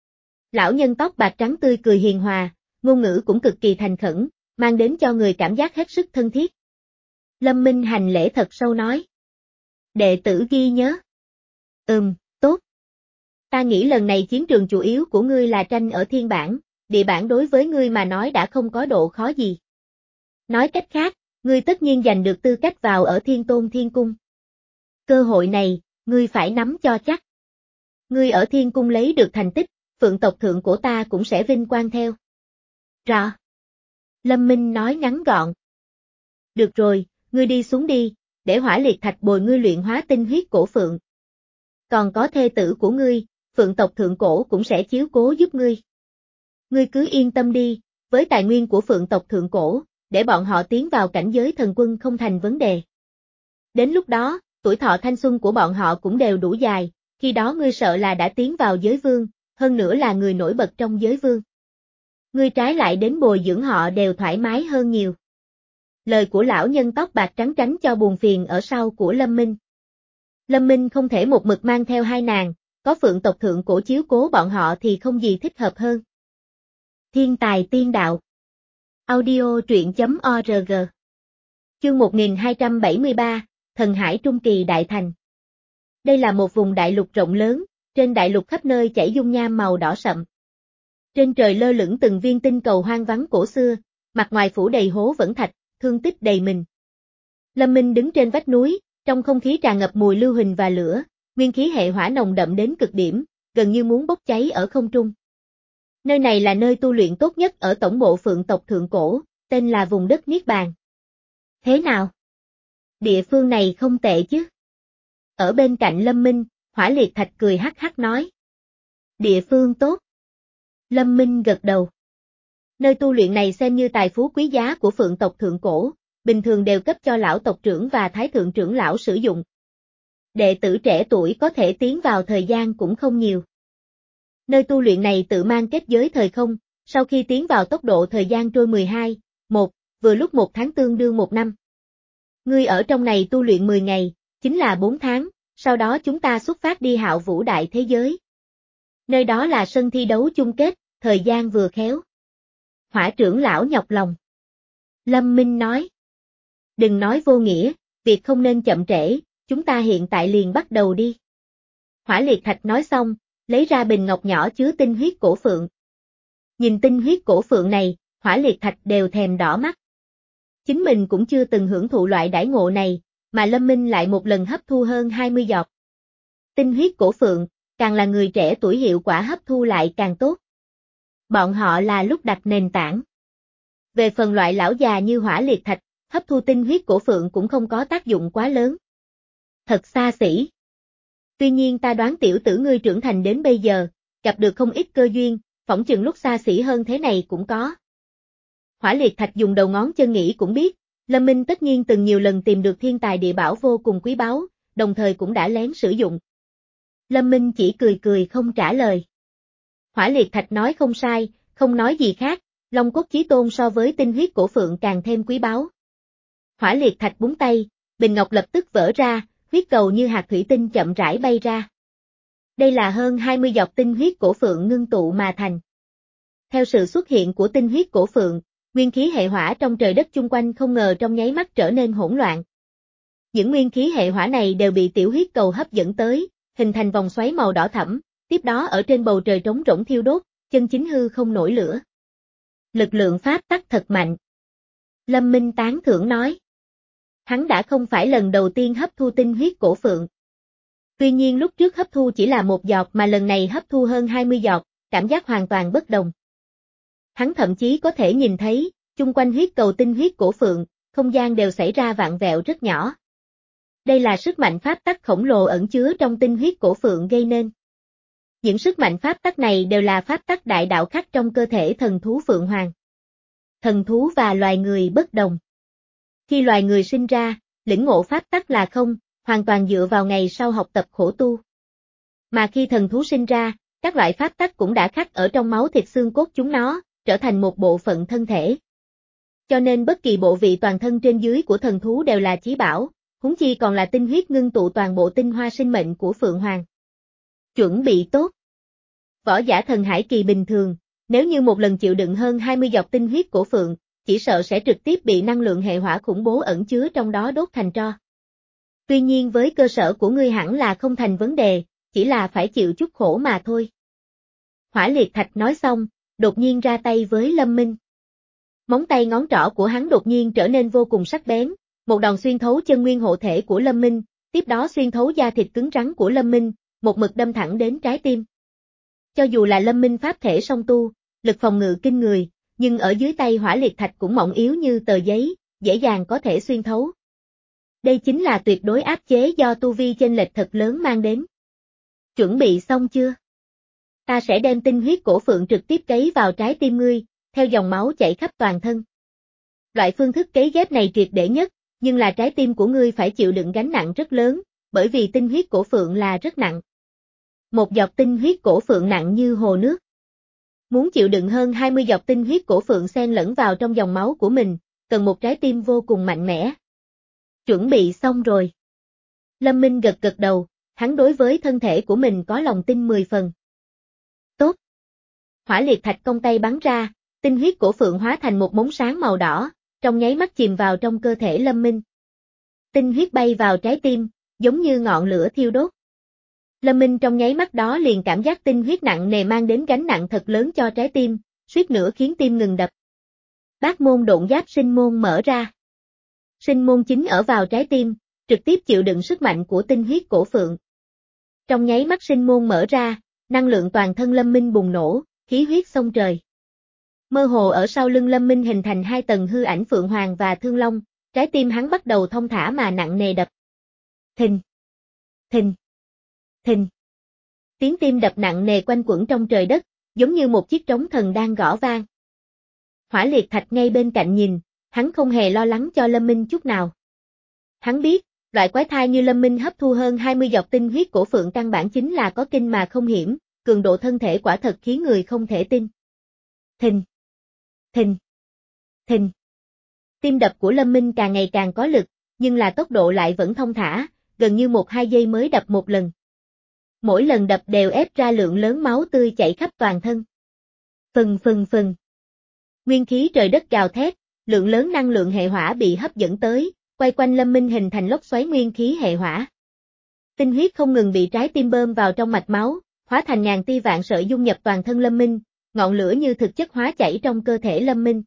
Lão nhân tóc bạc trắng tươi cười hiền hòa, ngôn ngữ cũng cực kỳ thành khẩn, mang đến cho người cảm giác hết sức thân thiết. Lâm Minh hành lễ thật sâu nói. Đệ tử ghi nhớ. Ừm, tốt. Ta nghĩ lần này chiến trường chủ yếu của ngươi là tranh ở thiên bản, địa bản đối với ngươi mà nói đã không có độ khó gì. Nói cách khác, ngươi tất nhiên giành được tư cách vào ở Thiên Tôn Thiên Cung. Cơ hội này, ngươi phải nắm cho chắc. Ngươi ở Thiên Cung lấy được thành tích, Phượng tộc thượng cổ ta cũng sẽ vinh quang theo. Rõ. Lâm Minh nói ngắn gọn. Được rồi, ngươi đi xuống đi, để Hỏa Liệt Thạch bồi ngươi luyện hóa tinh huyết cổ Phượng. Còn có thê tử của ngươi, Phượng tộc thượng cổ cũng sẽ chiếu cố giúp ngươi. Ngươi cứ yên tâm đi, với tài nguyên của Phượng tộc thượng cổ, để bọn họ tiến vào cảnh giới thần quân không thành vấn đề. Đến lúc đó, tuổi thọ thanh xuân của bọn họ cũng đều đủ dài, khi đó ngươi sợ là đã tiến vào giới vương, hơn nữa là người nổi bật trong giới vương. Ngươi trái lại đến bồi dưỡng họ đều thoải mái hơn nhiều. Lời của lão nhân tóc bạc trắng tránh cho buồn phiền ở sau của Lâm Minh. Lâm Minh không thể một mực mang theo hai nàng, có Phượng tộc thượng cổ chiếu cố bọn họ thì không gì thích hợp hơn. Thiên tài tiên đạo. Audio truyện chấm org. Chương một nghìn hai trăm bảy mươi ba, Thần Hải Trung Kỳ Đại Thành. Đây là một vùng đại lục rộng lớn, trên đại lục khắp nơi chảy dung nham màu đỏ sậm. Trên trời lơ lửng từng viên tinh cầu hoang vắng cổ xưa, mặt ngoài phủ đầy hố vẫn thạch, thương tích đầy mình. Lâm Minh đứng trên vách núi, trong không khí tràn ngập mùi lưu huỳnh và lửa, nguyên khí hệ hỏa nồng đậm đến cực điểm, gần như muốn bốc cháy ở không trung. Nơi này là nơi tu luyện tốt nhất ở tổng bộ Phượng tộc thượng cổ, tên là vùng đất Niết Bàn. Thế nào? Địa phương này không tệ chứ? Ở bên cạnh Lâm Minh, Hỏa Liệt Thạch cười hắc hắc nói. Địa phương tốt. Lâm Minh gật đầu. Nơi tu luyện này xem như tài phú quý giá của Phượng tộc thượng cổ, bình thường đều cấp cho lão tộc trưởng và thái thượng trưởng lão sử dụng. Đệ tử trẻ tuổi có thể tiến vào thời gian cũng không nhiều. Nơi tu luyện này tự mang kết giới thời không, sau khi tiến vào tốc độ thời gian trôi mười hai, một, vừa lúc một tháng tương đương một năm. Ngươi ở trong này tu luyện mười ngày, chính là bốn tháng, sau đó chúng ta xuất phát đi Hạo Vũ Đại Thế Giới. Nơi đó là sân thi đấu chung kết, thời gian vừa khéo. Hỏa trưởng lão nhọc lòng. Lâm Minh nói. Đừng nói vô nghĩa, việc không nên chậm trễ, chúng ta hiện tại liền bắt đầu đi. Hỏa Liệt Thạch nói xong, lấy ra bình ngọc nhỏ chứa tinh huyết cổ phượng. Nhìn tinh huyết cổ phượng này, Hỏa Liệt Thạch đều thèm đỏ mắt. Chính mình cũng chưa từng hưởng thụ loại đãi ngộ này, mà Lâm Minh lại một lần hấp thu hơn hai mươi giọt. Tinh huyết cổ phượng, càng là người trẻ tuổi hiệu quả hấp thu lại càng tốt. Bọn họ là lúc đặt nền tảng. Về phần loại lão già như Hỏa Liệt Thạch, hấp thu tinh huyết cổ phượng cũng không có tác dụng quá lớn. Thật xa xỉ. Tuy nhiên ta đoán tiểu tử ngươi trưởng thành đến bây giờ, gặp được không ít cơ duyên, phỏng chừng lúc xa xỉ hơn thế này cũng có. Hỏa Liệt Thạch dùng đầu ngón chân nghĩ cũng biết, Lâm Minh tất nhiên từng nhiều lần tìm được thiên tài địa bảo vô cùng quý báu, đồng thời cũng đã lén sử dụng. Lâm Minh chỉ cười cười không trả lời. Hỏa Liệt Thạch nói không sai, không nói gì khác, Long Cốt Chí Tôn so với tinh huyết cổ phượng càng thêm quý báu. Hỏa Liệt Thạch búng tay, bình ngọc lập tức vỡ ra, huyết cầu như hạt thủy tinh chậm rãi bay ra. Đây là hơn hai mươi giọt tinh huyết cổ phượng ngưng tụ mà thành. Theo sự xuất hiện của tinh huyết cổ phượng, nguyên khí hệ hỏa trong trời đất chung quanh không ngờ trong nháy mắt trở nên hỗn loạn. Những nguyên khí hệ hỏa này đều bị tiểu huyết cầu hấp dẫn tới, hình thành vòng xoáy màu đỏ thẫm, tiếp đó ở trên bầu trời trống rỗng thiêu đốt, chân chính hư không nổi lửa. Lực lượng pháp tắc thật mạnh. Lâm Minh tán thưởng nói. Hắn đã không phải lần đầu tiên hấp thu tinh huyết cổ phượng. Tuy nhiên lúc trước hấp thu chỉ là một giọt mà lần này hấp thu hơn hai mươi giọt, cảm giác hoàn toàn bất đồng. Hắn thậm chí có thể nhìn thấy, chung quanh huyết cầu tinh huyết cổ phượng, không gian đều xảy ra vạn vẹo rất nhỏ. Đây là sức mạnh pháp tắc khổng lồ ẩn chứa trong tinh huyết cổ phượng gây nên. Những sức mạnh pháp tắc này đều là pháp tắc đại đạo khắc trong cơ thể thần thú Phượng Hoàng. Thần thú và loài người bất đồng. Khi loài người sinh ra, lĩnh ngộ pháp tắc là không, hoàn toàn dựa vào ngày sau học tập khổ tu. Mà khi thần thú sinh ra, các loại pháp tắc cũng đã khắc ở trong máu thịt xương cốt chúng nó, trở thành một bộ phận thân thể. Cho nên bất kỳ bộ vị toàn thân trên dưới của thần thú đều là chí bảo, huống chi còn là tinh huyết ngưng tụ toàn bộ tinh hoa sinh mệnh của Phượng Hoàng. Chuẩn bị tốt. võ giả thần hải kỳ bình thường, nếu như một lần chịu đựng hơn hai mươi giọt tinh huyết cổ phượng, chỉ sợ sẽ trực tiếp bị năng lượng hệ hỏa khủng bố ẩn chứa trong đó đốt thành tro. Tuy nhiên với cơ sở của ngươi hẳn là không thành vấn đề, chỉ là phải chịu chút khổ mà thôi. Hỏa liệt thạch nói xong, đột nhiên ra tay với Lâm Minh. Móng tay ngón trỏ của hắn đột nhiên trở nên vô cùng sắc bén, một đòn xuyên thấu chân nguyên hộ thể của Lâm Minh, tiếp đó xuyên thấu da thịt cứng rắn của Lâm Minh, một mực đâm thẳng đến trái tim. Cho dù là Lâm Minh pháp thể song tu, lực phòng ngự kinh người, nhưng ở dưới tay hỏa liệt thạch cũng mỏng yếu như tờ giấy, dễ dàng có thể xuyên thấu. Đây chính là tuyệt đối áp chế do tu vi chênh lệch thật lớn mang đến. Chuẩn bị xong chưa? Ta sẽ đem tinh huyết cổ phượng trực tiếp cấy vào trái tim ngươi, theo dòng máu chảy khắp toàn thân. Loại phương thức cấy ghép này triệt để nhất, nhưng là trái tim của ngươi phải chịu đựng gánh nặng rất lớn, bởi vì tinh huyết cổ phượng là rất nặng. Một giọt tinh huyết cổ phượng nặng như hồ nước. Muốn chịu đựng hơn hai mươi giọt tinh huyết cổ phượng xen lẫn vào trong dòng máu của mình, cần một trái tim vô cùng mạnh mẽ. Chuẩn bị xong rồi. Lâm Minh gật gật đầu, hắn đối với thân thể của mình có lòng tin mười phần. Tốt. Hỏa liệt thạch cong tay bắn ra, tinh huyết cổ phượng hóa thành một mống sáng màu đỏ, trong nháy mắt chìm vào trong cơ thể Lâm Minh. Tinh huyết bay vào trái tim, giống như ngọn lửa thiêu đốt. Lâm Minh trong nháy mắt đó liền cảm giác tinh huyết nặng nề mang đến gánh nặng thật lớn cho trái tim, suýt nữa khiến tim ngừng đập. Bát môn độn giáp sinh môn mở ra. Sinh môn chính ở vào trái tim, trực tiếp chịu đựng sức mạnh của tinh huyết cổ phượng. Trong nháy mắt sinh môn mở ra, năng lượng toàn thân Lâm Minh bùng nổ, khí huyết xông trời. Mơ hồ ở sau lưng Lâm Minh hình thành hai tầng hư ảnh Phượng Hoàng và Thương Long, trái tim hắn bắt đầu thong thả mà nặng nề đập. Thình, thình, thình. Tiếng tim đập nặng nề quanh quẩn trong trời đất, giống như một chiếc trống thần đang gõ vang. Hỏa liệt thạch ngay bên cạnh nhìn, hắn không hề lo lắng cho Lâm Minh chút nào. Hắn biết, loại quái thai như Lâm Minh hấp thu hơn hai mươi giọt tinh huyết cổ phượng căn bản chính là có kinh mà không hiểm, cường độ thân thể quả thật khiến người không thể tin. Thình, thình, thình. Tim đập của Lâm Minh càng ngày càng có lực, nhưng là tốc độ lại vẫn thong thả, gần như một hai giây mới đập một lần. Mỗi lần đập đều ép ra lượng lớn máu tươi chảy khắp toàn thân. Phừng phừng phừng. Nguyên khí trời đất gào thét, lượng lớn năng lượng hệ hỏa bị hấp dẫn tới, quay quanh Lâm Minh hình thành lốc xoáy nguyên khí hệ hỏa. Tinh huyết không ngừng bị trái tim bơm vào trong mạch máu, hóa thành ngàn tia vạn sợi dung nhập toàn thân Lâm Minh, ngọn lửa như thực chất hóa chảy trong cơ thể Lâm Minh.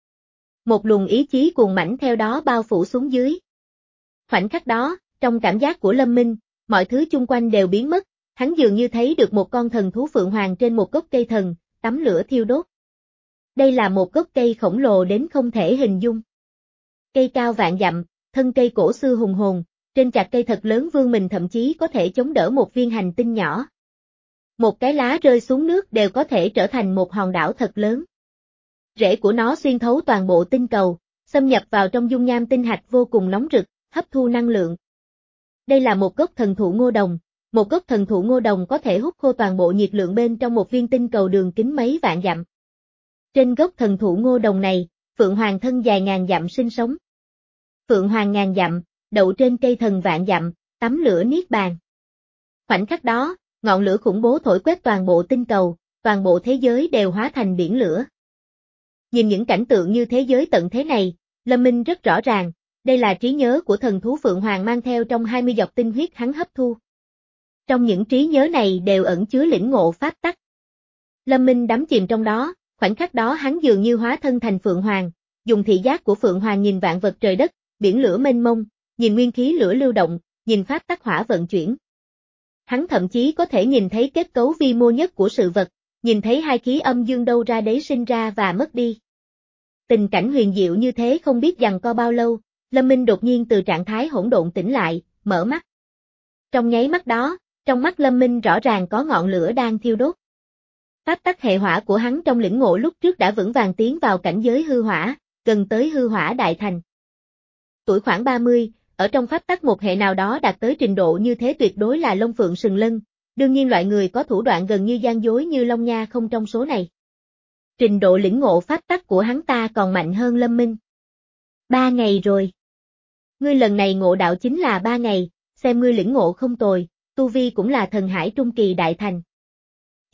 Một luồng ý chí cuồng mãnh theo đó bao phủ xuống dưới. Khoảnh khắc đó, trong cảm giác của Lâm Minh, mọi thứ chung quanh đều biến mất, hắn dường như thấy được một con thần thú phượng hoàng trên một gốc cây thần, tắm lửa thiêu đốt. Đây là một gốc cây khổng lồ đến không thể hình dung. Cây cao vạn dặm, thân cây cổ xưa hùng hồn, trên chạc cây thật lớn vươn mình thậm chí có thể chống đỡ một viên hành tinh nhỏ. Một cái lá rơi xuống nước đều có thể trở thành một hòn đảo thật lớn. Rễ của nó xuyên thấu toàn bộ tinh cầu, xâm nhập vào trong dung nham tinh hạch vô cùng nóng rực, hấp thu năng lượng. Đây là một gốc thần thụ ngô đồng, một gốc thần thụ ngô đồng có thể hút khô toàn bộ nhiệt lượng bên trong một viên tinh cầu đường kính mấy vạn dặm. Trên gốc thần thụ ngô đồng này, Phượng Hoàng thân dài ngàn dặm sinh sống. Phượng Hoàng ngàn dặm, đậu trên cây thần vạn dặm, tắm lửa niết bàn. Khoảnh khắc đó, ngọn lửa khủng bố thổi quét toàn bộ tinh cầu, toàn bộ thế giới đều hóa thành biển lửa. Nhìn những cảnh tượng như thế giới tận thế này, Lâm Minh rất rõ ràng, đây là trí nhớ của thần thú Phượng Hoàng mang theo trong hai mươi giọt tinh huyết hắn hấp thu. Trong những trí nhớ này đều ẩn chứa lĩnh ngộ pháp tắc. Lâm Minh đắm chìm trong đó, khoảnh khắc đó hắn dường như hóa thân thành Phượng Hoàng, dùng thị giác của Phượng Hoàng nhìn vạn vật trời đất, biển lửa mênh mông, nhìn nguyên khí lửa lưu động, nhìn pháp tắc hỏa vận chuyển. Hắn thậm chí có thể nhìn thấy kết cấu vi mô nhất của sự vật, nhìn thấy hai khí âm dương đâu ra đấy sinh ra và mất đi. Tình cảnh huyền diệu như thế không biết giằng co bao lâu, Lâm Minh đột nhiên từ trạng thái hỗn độn tỉnh lại, mở mắt. Trong nháy mắt đó, trong mắt Lâm Minh rõ ràng có ngọn lửa đang thiêu đốt. Pháp tắc hệ hỏa của hắn trong lĩnh ngộ lúc trước đã vững vàng tiến vào cảnh giới hư hỏa, gần tới hư hỏa đại thành. Tuổi khoảng ba mươi, ở trong pháp tắc một hệ nào đó đạt tới trình độ như thế tuyệt đối là lông phượng sừng lân, đương nhiên loại người có thủ đoạn gần như gian dối như Long Nha không trong số này. Trình độ lĩnh ngộ pháp tắc của hắn ta còn mạnh hơn Lâm Minh. Ba ngày rồi. Ngươi lần này ngộ đạo chính là ba ngày, xem ngươi lĩnh ngộ không tồi, tu vi cũng là thần hải trung kỳ đại thành.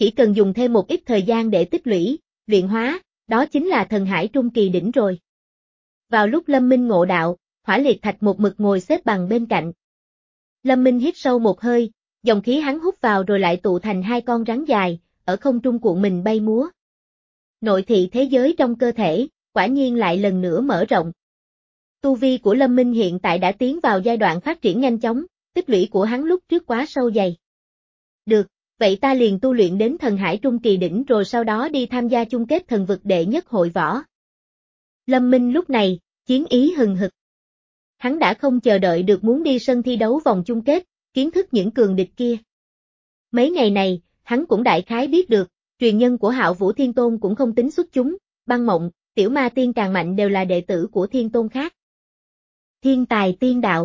chỉ cần dùng thêm một ít thời gian để tích lũy, luyện hóa, đó chính là thần hải trung kỳ đỉnh rồi. Vào lúc Lâm Minh ngộ đạo, Hỏa Liệt Thạch một mực ngồi xếp bằng bên cạnh. Lâm Minh hít sâu một hơi, dòng khí hắn hút vào rồi lại tụ thành hai con rắn dài, ở không trung cuộn mình bay múa. Nội thị thế giới trong cơ thể, quả nhiên lại lần nữa mở rộng. Tu vi của Lâm Minh hiện tại đã tiến vào giai đoạn phát triển nhanh chóng, tích lũy của hắn lúc trước quá sâu dày. Được, vậy ta liền tu luyện đến thần hải trung kỳ đỉnh rồi sau đó đi tham gia chung kết thần vực đệ nhất hội võ. Lâm Minh lúc này, chiến ý hừng hực. Hắn đã không chờ đợi được muốn đi sân thi đấu vòng chung kết, kiến thức những cường địch kia. Mấy ngày này, hắn cũng đại khái biết được, truyền nhân của Hạo Vũ Thiên Tôn cũng không tính xuất chúng, Băng Mộng, Tiểu Ma Tiên càng mạnh đều là đệ tử của Thiên Tôn khác. Thiên tài tiên đạo.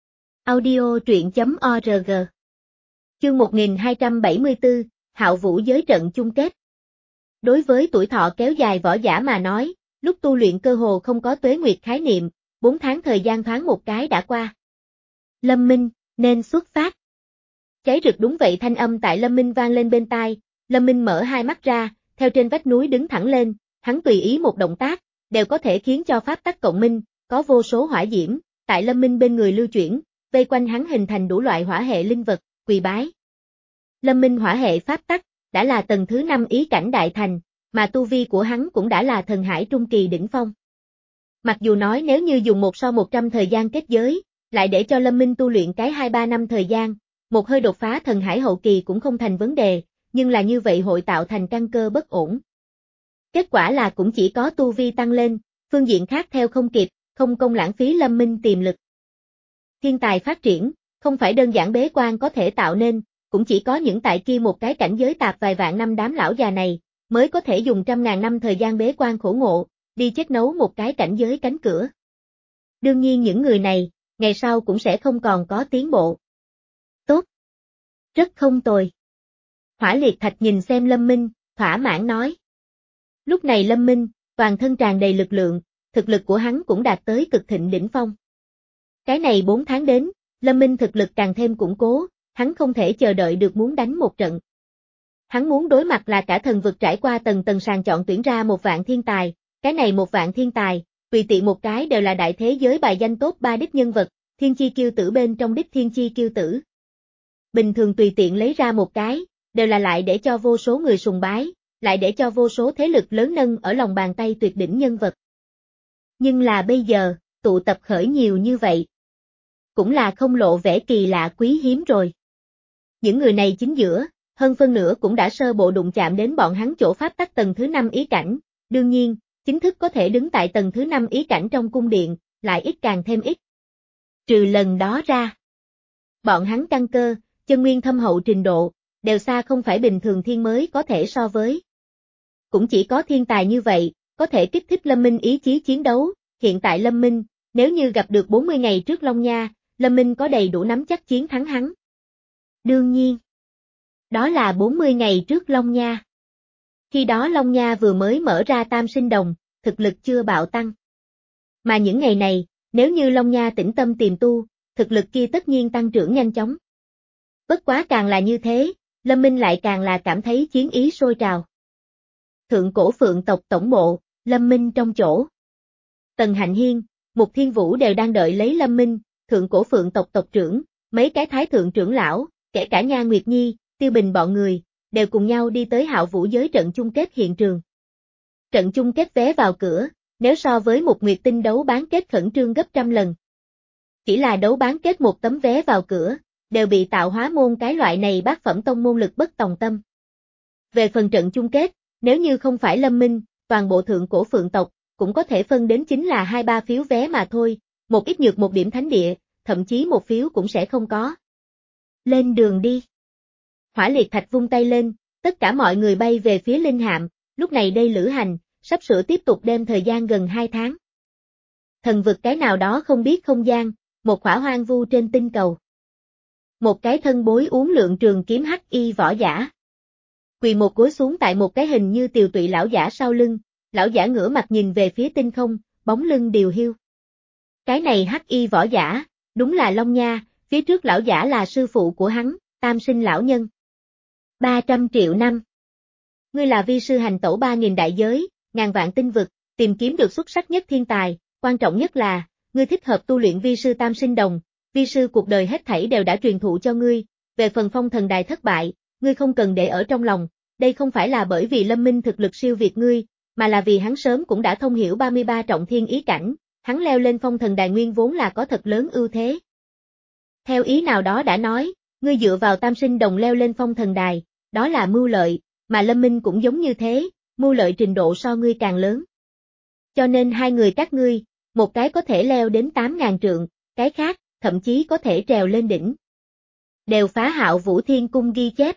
Audio truyện chấm org. Chương một nghìn hai trăm bảy mươi tư, Hạo Vũ giới trận chung kết. Đối với tuổi thọ kéo dài võ giả mà nói, lúc tu luyện cơ hồ không có tuế nguyệt khái niệm, bốn tháng thời gian thoáng một cái đã qua. Lâm Minh, nên xuất phát. Cháy rực đúng vậy thanh âm tại Lâm Minh vang lên bên tai, Lâm Minh mở hai mắt ra, theo trên vách núi đứng thẳng lên, hắn tùy ý một động tác, đều có thể khiến cho pháp tắc cộng minh, có vô số hỏa diễm, tại Lâm Minh bên người lưu chuyển, vây quanh hắn hình thành đủ loại hỏa hệ linh vật, quỳ bái. Lâm Minh hỏa hệ pháp tắc, đã là tầng thứ năm ý cảnh đại thành, mà tu vi của hắn cũng đã là thần hải trung kỳ đỉnh phong. Mặc dù nói nếu như dùng một sau một trăm thời gian kết giới, lại để cho Lâm Minh tu luyện cái hai ba năm thời gian, một hơi đột phá thần hải hậu kỳ cũng không thành vấn đề, nhưng là như vậy hội tạo thành căn cơ bất ổn. Kết quả là cũng chỉ có tu vi tăng lên, phương diện khác theo không kịp, không công lãng phí Lâm Minh tiềm lực. Thiên tài phát triển, không phải đơn giản bế quan có thể tạo nên, cũng chỉ có những tại kia một cái cảnh giới tạp vài vạn năm đám lão già này, mới có thể dùng trăm ngàn năm thời gian bế quan khổ ngộ, đi chết nấu một cái cảnh giới cánh cửa. Đương nhiên những người này, ngày sau cũng sẽ không còn có tiến bộ. Tốt. Rất không tồi. Hỏa Liệt Thạch nhìn xem Lâm Minh, thỏa mãn nói. Lúc này Lâm Minh, toàn thân tràn đầy lực lượng, thực lực của hắn cũng đạt tới cực thịnh đỉnh phong. Cái này bốn tháng đến, Lâm Minh thực lực càng thêm củng cố, hắn không thể chờ đợi được muốn đánh một trận. Hắn muốn đối mặt là cả thần vực trải qua tầng tầng sàng chọn tuyển ra một vạn thiên tài, cái này một vạn thiên tài, tùy tiện một cái đều là đại thế giới bài danh top ba đích nhân vật, thiên chi kiêu tử bên trong đích thiên chi kiêu tử. Bình thường tùy tiện lấy ra một cái, đều là lại để cho vô số người sùng bái, lại để cho vô số thế lực lớn nâng ở lòng bàn tay tuyệt đỉnh nhân vật. Nhưng là bây giờ, tụ tập khởi nhiều như vậy. Cũng là không lộ vẻ kỳ lạ quý hiếm rồi. Những người này chính giữa, hơn phân nửa cũng đã sơ bộ đụng chạm đến bọn hắn chỗ pháp tắc tầng thứ năm ý cảnh, đương nhiên, chính thức có thể đứng tại tầng thứ năm ý cảnh trong cung điện, lại ít càng thêm ít. Trừ lần đó ra, bọn hắn căn cơ, chân nguyên thâm hậu trình độ, đều xa không phải bình thường thiên mới có thể so với. Cũng chỉ có thiên tài như vậy, có thể kích thích Lâm Minh ý chí chiến đấu, hiện tại Lâm Minh, nếu như gặp được bốn mươi ngày trước Long Nha, Lâm Minh có đầy đủ nắm chắc chiến thắng hắn. Đương nhiên, đó là bốn mươi ngày trước Long Nha. Khi đó Long Nha vừa mới mở ra tam sinh đồng, thực lực chưa bạo tăng. Mà những ngày này, nếu như Long Nha tĩnh tâm tiềm tu, thực lực kia tất nhiên tăng trưởng nhanh chóng. Bất quá càng là như thế, Lâm Minh lại càng là cảm thấy chiến ý sôi trào. Thượng cổ phượng tộc tổng bộ, Lâm Minh trong chỗ. Tần Hạnh Hiên, Mục Thiên Vũ đều đang đợi lấy Lâm Minh, thượng cổ phượng tộc tộc trưởng, mấy cái thái thượng trưởng lão, kể cả Nha Nguyệt Nhi, Tiêu Bình bọn người, đều cùng nhau đi tới Hạo Vũ giới trận chung kết hiện trường. Trận chung kết vé vào cửa, nếu so với một nguyệt tinh đấu bán kết khẩn trương gấp trăm lần. Chỉ là đấu bán kết một tấm vé vào cửa, đều bị tạo hóa môn cái loại này bát phẩm tông môn lực bất tòng tâm. Về phần trận chung kết, nếu như không phải Lâm Minh, toàn bộ thượng cổ phượng tộc, cũng có thể phân đến chính là hai ba phiếu vé mà thôi, một ít nhược một điểm thánh địa, thậm chí một phiếu cũng sẽ không có. Lên đường đi. Hỏa Liệt Thạch vung tay lên, tất cả mọi người bay về phía Linh Hạm, lúc này đây lữ hành, sắp sửa tiếp tục đem thời gian gần hai tháng. Thần vực cái nào đó không biết không gian, một khỏa hoang vu trên tinh cầu. Một cái thân bối uốn lượn trường kiếm hắc y võ giả. Quỳ một gối xuống tại một cái hình như tiều tụy lão giả sau lưng, lão giả ngửa mặt nhìn về phía tinh không, bóng lưng điều hiu. Cái này hắc y võ giả, đúng là Long Nha, phía trước lão giả là sư phụ của hắn, tam sinh lão nhân. ba trăm triệu năm. Ngươi là vi sư hành tẩu ba nghìn đại giới, ngàn vạn tinh vực, tìm kiếm được xuất sắc nhất thiên tài, quan trọng nhất là, ngươi thích hợp tu luyện vi sư tam sinh đồng, vi sư cuộc đời hết thảy đều đã truyền thụ cho ngươi, về phần phong thần đài thất bại, ngươi không cần để ở trong lòng, đây không phải là bởi vì Lâm Minh thực lực siêu việt ngươi, mà là vì hắn sớm cũng đã thông hiểu ba mươi ba trọng thiên ý cảnh, hắn leo lên phong thần đài nguyên vốn là có thật lớn ưu thế. Theo ý nào đó đã nói, ngươi dựa vào tam sinh đồng leo lên phong thần đài, đó là mưu lợi, mà Lâm Minh cũng giống như thế, mưu lợi trình độ so ngươi càng lớn. Cho nên hai người các ngươi, một cái có thể leo đến tám ngàn trượng, cái khác, thậm chí có thể trèo lên đỉnh. Đều phá Hạo Vũ Thiên Cung ghi chép.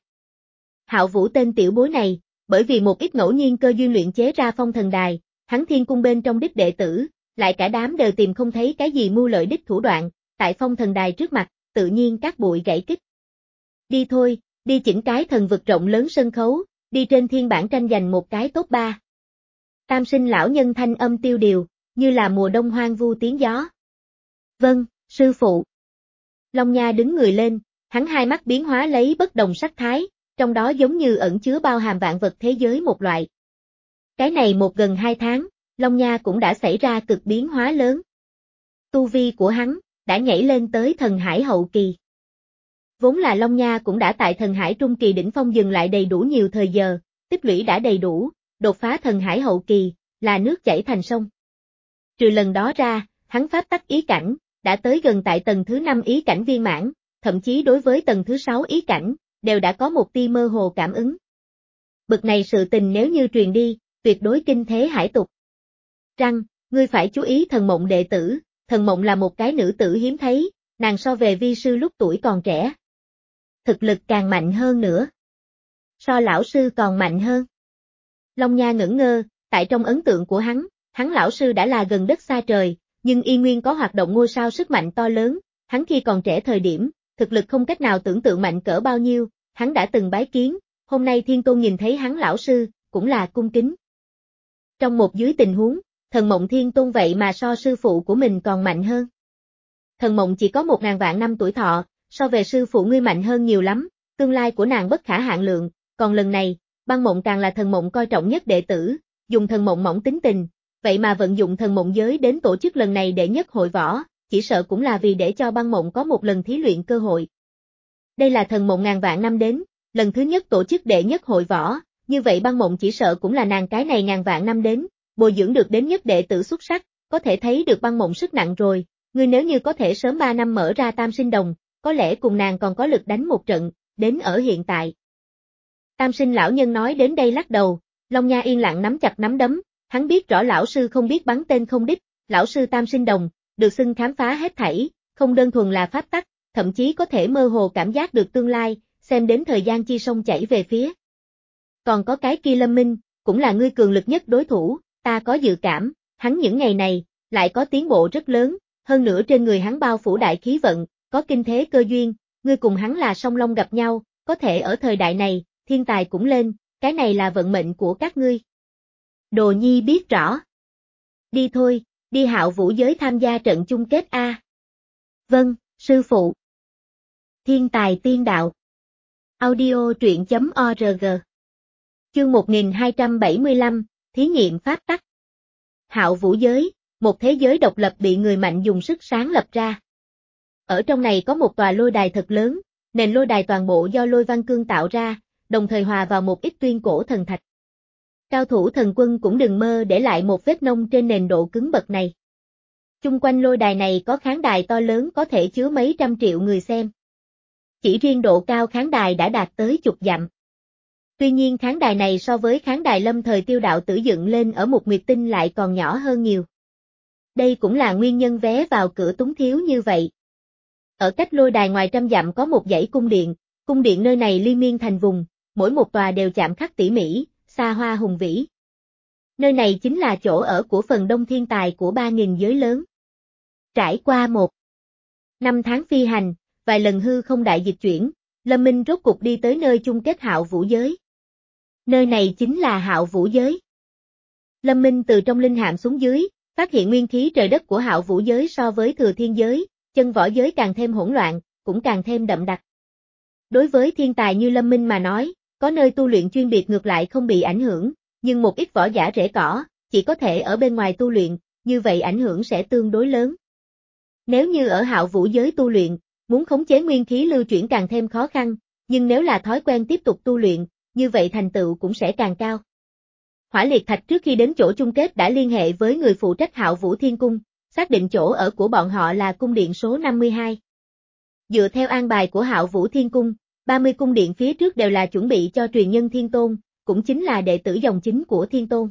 Hạo Vũ tên tiểu bối này, bởi vì một ít ngẫu nhiên cơ duyên luyện chế ra phong thần đài, hắn thiên cung bên trong đích đệ tử, lại cả đám đều tìm không thấy cái gì mưu lợi đích thủ đoạn, tại phong thần đài trước mặt, tự nhiên các bụi gãy kích. Đi thôi, đi chỉnh cái thần vực rộng lớn sân khấu, đi trên thiên bảng tranh giành một cái top ba. Tam sinh lão nhân thanh âm tiêu điều, như là mùa đông hoang vu tiếng gió. Vâng, sư phụ. Long Nha đứng người lên, hắn hai mắt biến hóa lấy bất đồng sắc thái, trong đó giống như ẩn chứa bao hàm vạn vật thế giới một loại. Cái này một gần hai tháng, Long Nha cũng đã xảy ra cực biến hóa lớn. Tu vi của hắn, đã nhảy lên tới thần hải hậu kỳ. Vốn là Long Nha cũng đã tại thần hải trung kỳ đỉnh phong dừng lại đầy đủ nhiều thời giờ, tích lũy đã đầy đủ, đột phá thần hải hậu kỳ, là nước chảy thành sông. Trừ lần đó ra, hắn pháp tắc ý cảnh, đã tới gần tại tầng thứ năm ý cảnh viên mãn, thậm chí đối với tầng thứ sáu ý cảnh, đều đã có một tia mơ hồ cảm ứng. Bực này sự tình nếu như truyền đi, tuyệt đối kinh thế hải tục. Răng, ngươi phải chú ý Thần Mộng đệ tử, Thần Mộng là một cái nữ tử hiếm thấy, nàng so về vi sư lúc tuổi còn trẻ. Thực lực càng mạnh hơn nữa. So lão sư còn mạnh hơn. Long Nha ngẩn ngơ, tại trong ấn tượng của hắn, hắn lão sư đã là gần đất xa trời, nhưng y nguyên có hoạt động ngôi sao sức mạnh to lớn, hắn khi còn trẻ thời điểm, thực lực không cách nào tưởng tượng mạnh cỡ bao nhiêu, hắn đã từng bái kiến, hôm nay Thiên Tôn nhìn thấy hắn lão sư, cũng là cung kính. Trong một dưới tình huống, Thần Mộng Thiên Tôn vậy mà so sư phụ của mình còn mạnh hơn. Thần Mộng chỉ có một ngàn vạn năm tuổi thọ, so về sư phụ ngươi mạnh hơn nhiều lắm, tương lai của nàng bất khả hạn lượng, còn lần này, Băng Mộng càng là Thần Mộng coi trọng nhất đệ tử, dùng Thần Mộng mỏng tính tình, vậy mà vận dụng Thần Mộng giới đến tổ chức lần này đệ nhất hội võ, chỉ sợ cũng là vì để cho Băng Mộng có một lần thí luyện cơ hội. Đây là Thần Mộng ngàn vạn năm đến, lần thứ nhất tổ chức đệ nhất hội võ, như vậy Băng Mộng chỉ sợ cũng là nàng cái này ngàn vạn năm đến, bồi dưỡng được đến nhất đệ tử xuất sắc, có thể thấy được Băng Mộng sức nặng rồi, ngươi nếu như có thể sớm ba năm mở ra tam sinh đồng, có lẽ cùng nàng còn có lực đánh một trận, đến ở hiện tại. Tam sinh lão nhân nói đến đây lắc đầu, Long Nha yên lặng nắm chặt nắm đấm, hắn biết rõ lão sư không biết bắn tên không đích, lão sư tam sinh đồng, được xưng khám phá hết thảy, không đơn thuần là pháp tắc, thậm chí có thể mơ hồ cảm giác được tương lai, xem đến thời gian chi sông chảy về phía. Còn có cái kia Lâm Minh, cũng là ngươi cường lực nhất đối thủ, ta có dự cảm, hắn những ngày này, lại có tiến bộ rất lớn, hơn nữa trên người hắn bao phủ đại khí vận, có kinh thế cơ duyên, ngươi cùng hắn là song long gặp nhau, có thể ở thời đại này, thiên tài cũng lên, cái này là vận mệnh của các ngươi. Đồ Nhi biết rõ. Đi thôi, đi Hạo Vũ giới tham gia trận chung kết A. Vâng, sư phụ. Thiên tài tiên đạo. Audio truyện chấm org. Chương một nghìn hai trăm bảy mươi lăm, thí nghiệm pháp tắc. Hạo Vũ giới, một thế giới độc lập bị người mạnh dùng sức sáng lập ra. Ở trong này có một tòa lôi đài thật lớn, nền lôi đài toàn bộ do lôi văn cương tạo ra, đồng thời hòa vào một ít tuyên cổ thần thạch. Cao thủ thần quân cũng đừng mơ để lại một vết nông trên nền độ cứng bậc này. Chung quanh lôi đài này có khán đài to lớn có thể chứa mấy trăm triệu người xem. Chỉ riêng độ cao khán đài đã đạt tới chục dặm. Tuy nhiên khán đài này so với khán đài lâm thời tiêu đạo tử dựng lên ở một nguyệt tinh lại còn nhỏ hơn nhiều. Đây cũng là nguyên nhân vé vào cửa túng thiếu như vậy. Ở cách lôi đài ngoài trăm dặm có một dãy cung điện, cung điện nơi này liên miên thành vùng, mỗi một tòa đều chạm khắc tỉ mỉ, xa hoa hùng vĩ. Nơi này chính là chỗ ở của phần đông thiên tài của ba nghìn giới lớn. Trải qua một năm tháng phi hành, vài lần hư không đại dịch chuyển, Lâm Minh rốt cục đi tới nơi chung kết Hạo Vũ giới. Nơi này chính là Hạo Vũ giới. Lâm Minh từ trong linh hạm xuống dưới, phát hiện nguyên khí trời đất của Hạo Vũ giới so với Thừa Thiên giới, chân võ giới càng thêm hỗn loạn, cũng càng thêm đậm đặc. Đối với thiên tài như Lâm Minh mà nói, có nơi tu luyện chuyên biệt ngược lại không bị ảnh hưởng, nhưng một ít võ giả rễ cỏ, chỉ có thể ở bên ngoài tu luyện, như vậy ảnh hưởng sẽ tương đối lớn. Nếu như ở Hạo Vũ giới tu luyện, muốn khống chế nguyên khí lưu chuyển càng thêm khó khăn, nhưng nếu là thói quen tiếp tục tu luyện, như vậy thành tựu cũng sẽ càng cao. Hỏa Liệt Thạch trước khi đến chỗ chung kết đã liên hệ với người phụ trách Hạo Vũ Thiên Cung, xác định chỗ ở của bọn họ là cung điện số năm mươi hai. Dựa theo an bài của Hạo Vũ Thiên Cung, ba mươi cung điện phía trước đều là chuẩn bị cho truyền nhân Thiên Tôn, cũng chính là đệ tử dòng chính của Thiên Tôn.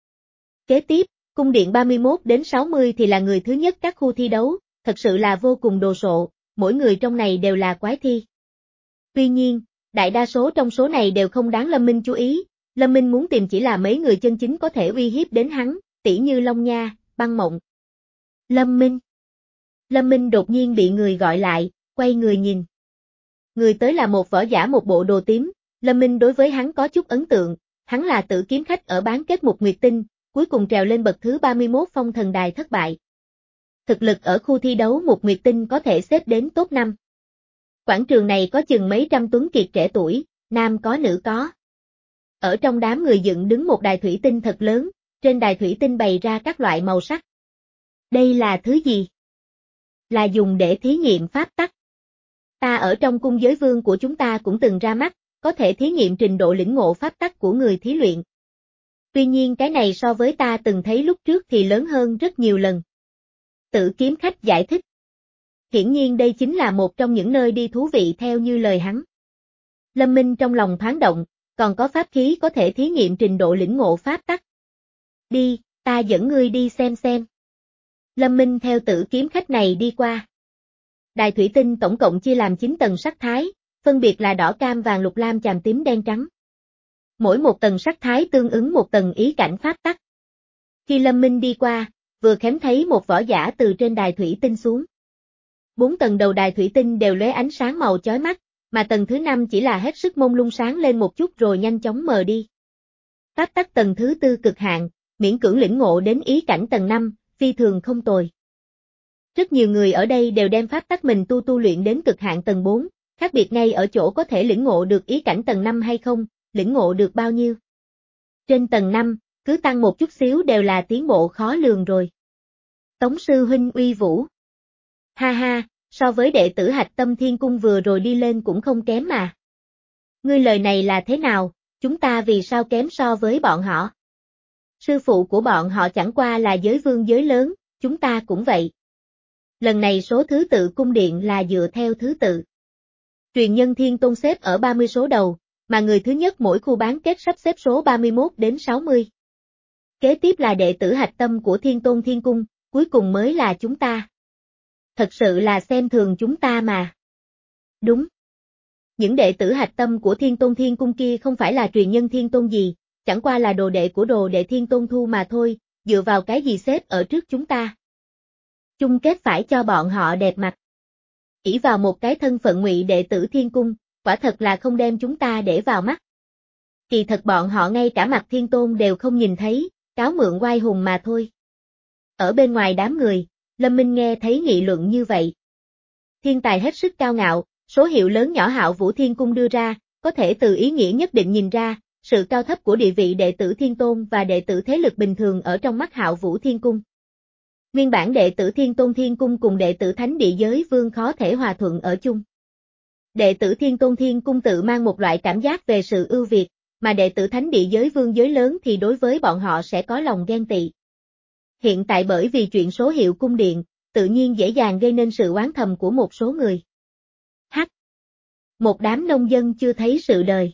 Kế tiếp, cung điện ba mươi mốt đến sáu mươi thì là người thứ nhất các khu thi đấu, thật sự là vô cùng đồ sộ, mỗi người trong này đều là quái thi. Tuy nhiên, đại đa số trong số này đều không đáng Lâm Minh chú ý, Lâm Minh muốn tìm chỉ là mấy người chân chính có thể uy hiếp đến hắn, tỉ như Long Nha, Băng Mộng. Lâm Minh. Lâm Minh đột nhiên bị người gọi lại, quay người nhìn. Người tới là một võ giả một bộ đồ tím, Lâm Minh đối với hắn có chút ấn tượng, hắn là tử kiếm khách ở bán kết một nguyệt tinh, cuối cùng trèo lên bậc thứ ba mươi mốt phong thần đài thất bại. Thực lực ở khu thi đấu một nguyệt tinh có thể xếp đến top năm. Quảng trường này có chừng mấy trăm tuấn kiệt trẻ tuổi, nam có nữ có. Ở trong đám người dựng đứng một đài thủy tinh thật lớn, trên đài thủy tinh bày ra các loại màu sắc. Đây là thứ gì? Là dùng để thí nghiệm pháp tắc. Ta ở trong cung giới vương của chúng ta cũng từng ra mắt, có thể thí nghiệm trình độ lĩnh ngộ pháp tắc của người thí luyện. Tuy nhiên cái này so với ta từng thấy lúc trước thì lớn hơn rất nhiều lần. Tử kiếm khách giải thích. Hiển nhiên đây chính là một trong những nơi đi thú vị theo như lời hắn. Lâm Minh trong lòng thoáng động, còn có pháp khí có thể thí nghiệm trình độ lĩnh ngộ pháp tắc. Đi, ta dẫn ngươi đi xem xem. Lâm Minh theo tử kiếm khách này đi qua. Đài thủy tinh tổng cộng chia làm chín tầng sắc thái, phân biệt là đỏ cam vàng lục lam chàm tím đen trắng. Mỗi một tầng sắc thái tương ứng một tầng ý cảnh pháp tắc. Khi Lâm Minh đi qua, vừa khém thấy một võ giả từ trên đài thủy tinh xuống. Bốn tầng đầu đài thủy tinh đều lóe ánh sáng màu chói mắt, mà tầng thứ năm chỉ là hết sức mông lung sáng lên một chút rồi nhanh chóng mờ đi. Pháp tắc tầng thứ tư cực hạn, miễn cưỡng lĩnh ngộ đến ý cảnh tầng năm, phi thường không tồi. Rất nhiều người ở đây đều đem pháp tắc mình tu tu luyện đến cực hạn tầng bốn, khác biệt ngay ở chỗ có thể lĩnh ngộ được ý cảnh tầng năm hay không, lĩnh ngộ được bao nhiêu. Trên tầng năm, cứ tăng một chút xíu đều là tiến bộ khó lường rồi. Tống sư huynh uy vũ. Ha ha, so với đệ tử Hạch Tâm Thiên Cung vừa rồi đi lên cũng không kém mà. Ngươi lời này là thế nào, chúng ta vì sao kém so với bọn họ? Sư phụ của bọn họ chẳng qua là giới vương giới lớn, chúng ta cũng vậy. Lần này số thứ tự cung điện là dựa theo thứ tự. Truyền nhân Thiên Tôn xếp ở ba mươi số đầu, mà người thứ nhất mỗi khu bán kết sắp xếp số ba mươi mốt đến sáu mươi. Kế tiếp là đệ tử Hạch Tâm của Thiên Tôn Thiên Cung, cuối cùng mới là chúng ta. Thật sự là xem thường chúng ta mà. Đúng. Những đệ tử Hạch Tâm của Thiên Tôn Thiên Cung kia không phải là truyền nhân Thiên Tôn gì, chẳng qua là đồ đệ của đồ đệ Thiên Tôn thu mà thôi, dựa vào cái gì xếp ở trước chúng ta. Chung kết phải cho bọn họ đẹp mặt. Ỷ vào một cái thân phận ngụy đệ tử Thiên Cung, quả thật là không đem chúng ta để vào mắt. Kỳ thật bọn họ ngay cả mặt Thiên Tôn đều không nhìn thấy, cáo mượn oai hùng mà thôi. Ở bên ngoài đám người, Lâm Minh nghe thấy nghị luận như vậy. Thiên tài hết sức cao ngạo, số hiệu lớn nhỏ Hạo Vũ Thiên Cung đưa ra, có thể từ ý nghĩa nhất định nhìn ra, sự cao thấp của địa vị đệ tử Thiên Tôn và đệ tử thế lực bình thường ở trong mắt Hạo Vũ Thiên Cung. Nguyên bản đệ tử Thiên Tôn Thiên Cung cùng đệ tử Thánh Địa Giới Vương khó thể hòa thuận ở chung. Đệ tử Thiên Tôn Thiên Cung tự mang một loại cảm giác về sự ưu việt, mà đệ tử Thánh Địa Giới Vương giới lớn thì đối với bọn họ sẽ có lòng ghen tị. Hiện tại bởi vì chuyện số hiệu cung điện, tự nhiên dễ dàng gây nên sự oán thầm của một số người. Hắc! Một đám nông dân chưa thấy sự đời.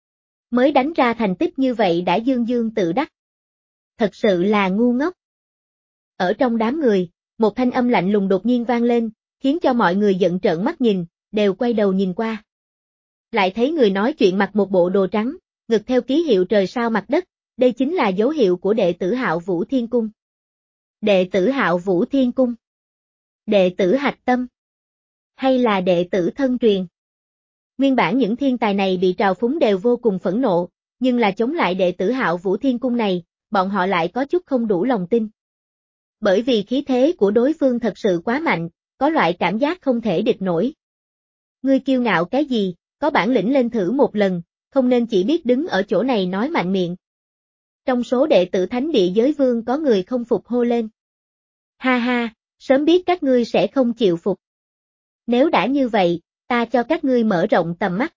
Mới đánh ra thành tích như vậy đã dương dương tự đắc. Thật sự là ngu ngốc. Ở trong đám người, một thanh âm lạnh lùng đột nhiên vang lên, khiến cho mọi người giận trợn mắt nhìn, đều quay đầu nhìn qua. Lại thấy người nói chuyện mặc một bộ đồ trắng, ngực theo ký hiệu trời sao mặt đất, đây chính là dấu hiệu của đệ tử Hạo Vũ Thiên Cung. Đệ tử Hạo Vũ Thiên Cung. Đệ tử Hạch Tâm. Hay là đệ tử thân truyền. Nguyên bản những thiên tài này bị trào phúng đều vô cùng phẫn nộ, nhưng là chống lại đệ tử Hạo Vũ Thiên Cung này, bọn họ lại có chút không đủ lòng tin. Bởi vì khí thế của đối phương thật sự quá mạnh, có loại cảm giác không thể địch nổi. Ngươi kiêu ngạo cái gì, có bản lĩnh lên thử một lần, không nên chỉ biết đứng ở chỗ này nói mạnh miệng. Trong số đệ tử thánh địa giới vương có người không phục hô lên. Ha ha, sớm biết các ngươi sẽ không chịu phục. Nếu đã như vậy, ta cho các ngươi mở rộng tầm mắt.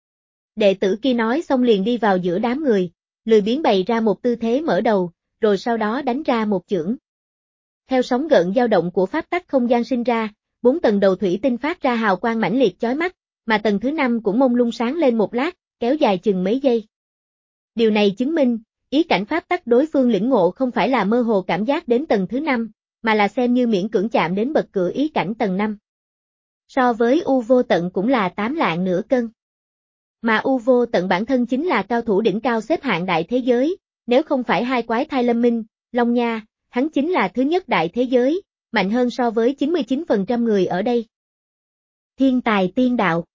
Đệ tử kia nói xong liền đi vào giữa đám người, lười biếng bày ra một tư thế mở đầu, rồi sau đó đánh ra một chưởng. Theo sóng gợn dao động của pháp tắc không gian sinh ra, bốn tầng đầu thủy tinh phát ra hào quang mãnh liệt chói mắt, mà tầng thứ năm cũng mông lung sáng lên một lát, kéo dài chừng mấy giây. Điều này chứng minh, ý cảnh pháp tắc đối phương lĩnh ngộ không phải là mơ hồ cảm giác đến tầng thứ năm, mà là xem như miễn cưỡng chạm đến bậc cửa ý cảnh tầng năm. So với U vô tận cũng là tám lạng nửa cân. Mà U vô tận bản thân chính là cao thủ đỉnh cao xếp hạng đại thế giới, nếu không phải hai quái thai Lâm Minh, Long Nha, hắn chính là thứ nhất đại thế giới, mạnh hơn so với chín mươi chín phần trăm người ở đây. Thiên tài tiên đạo.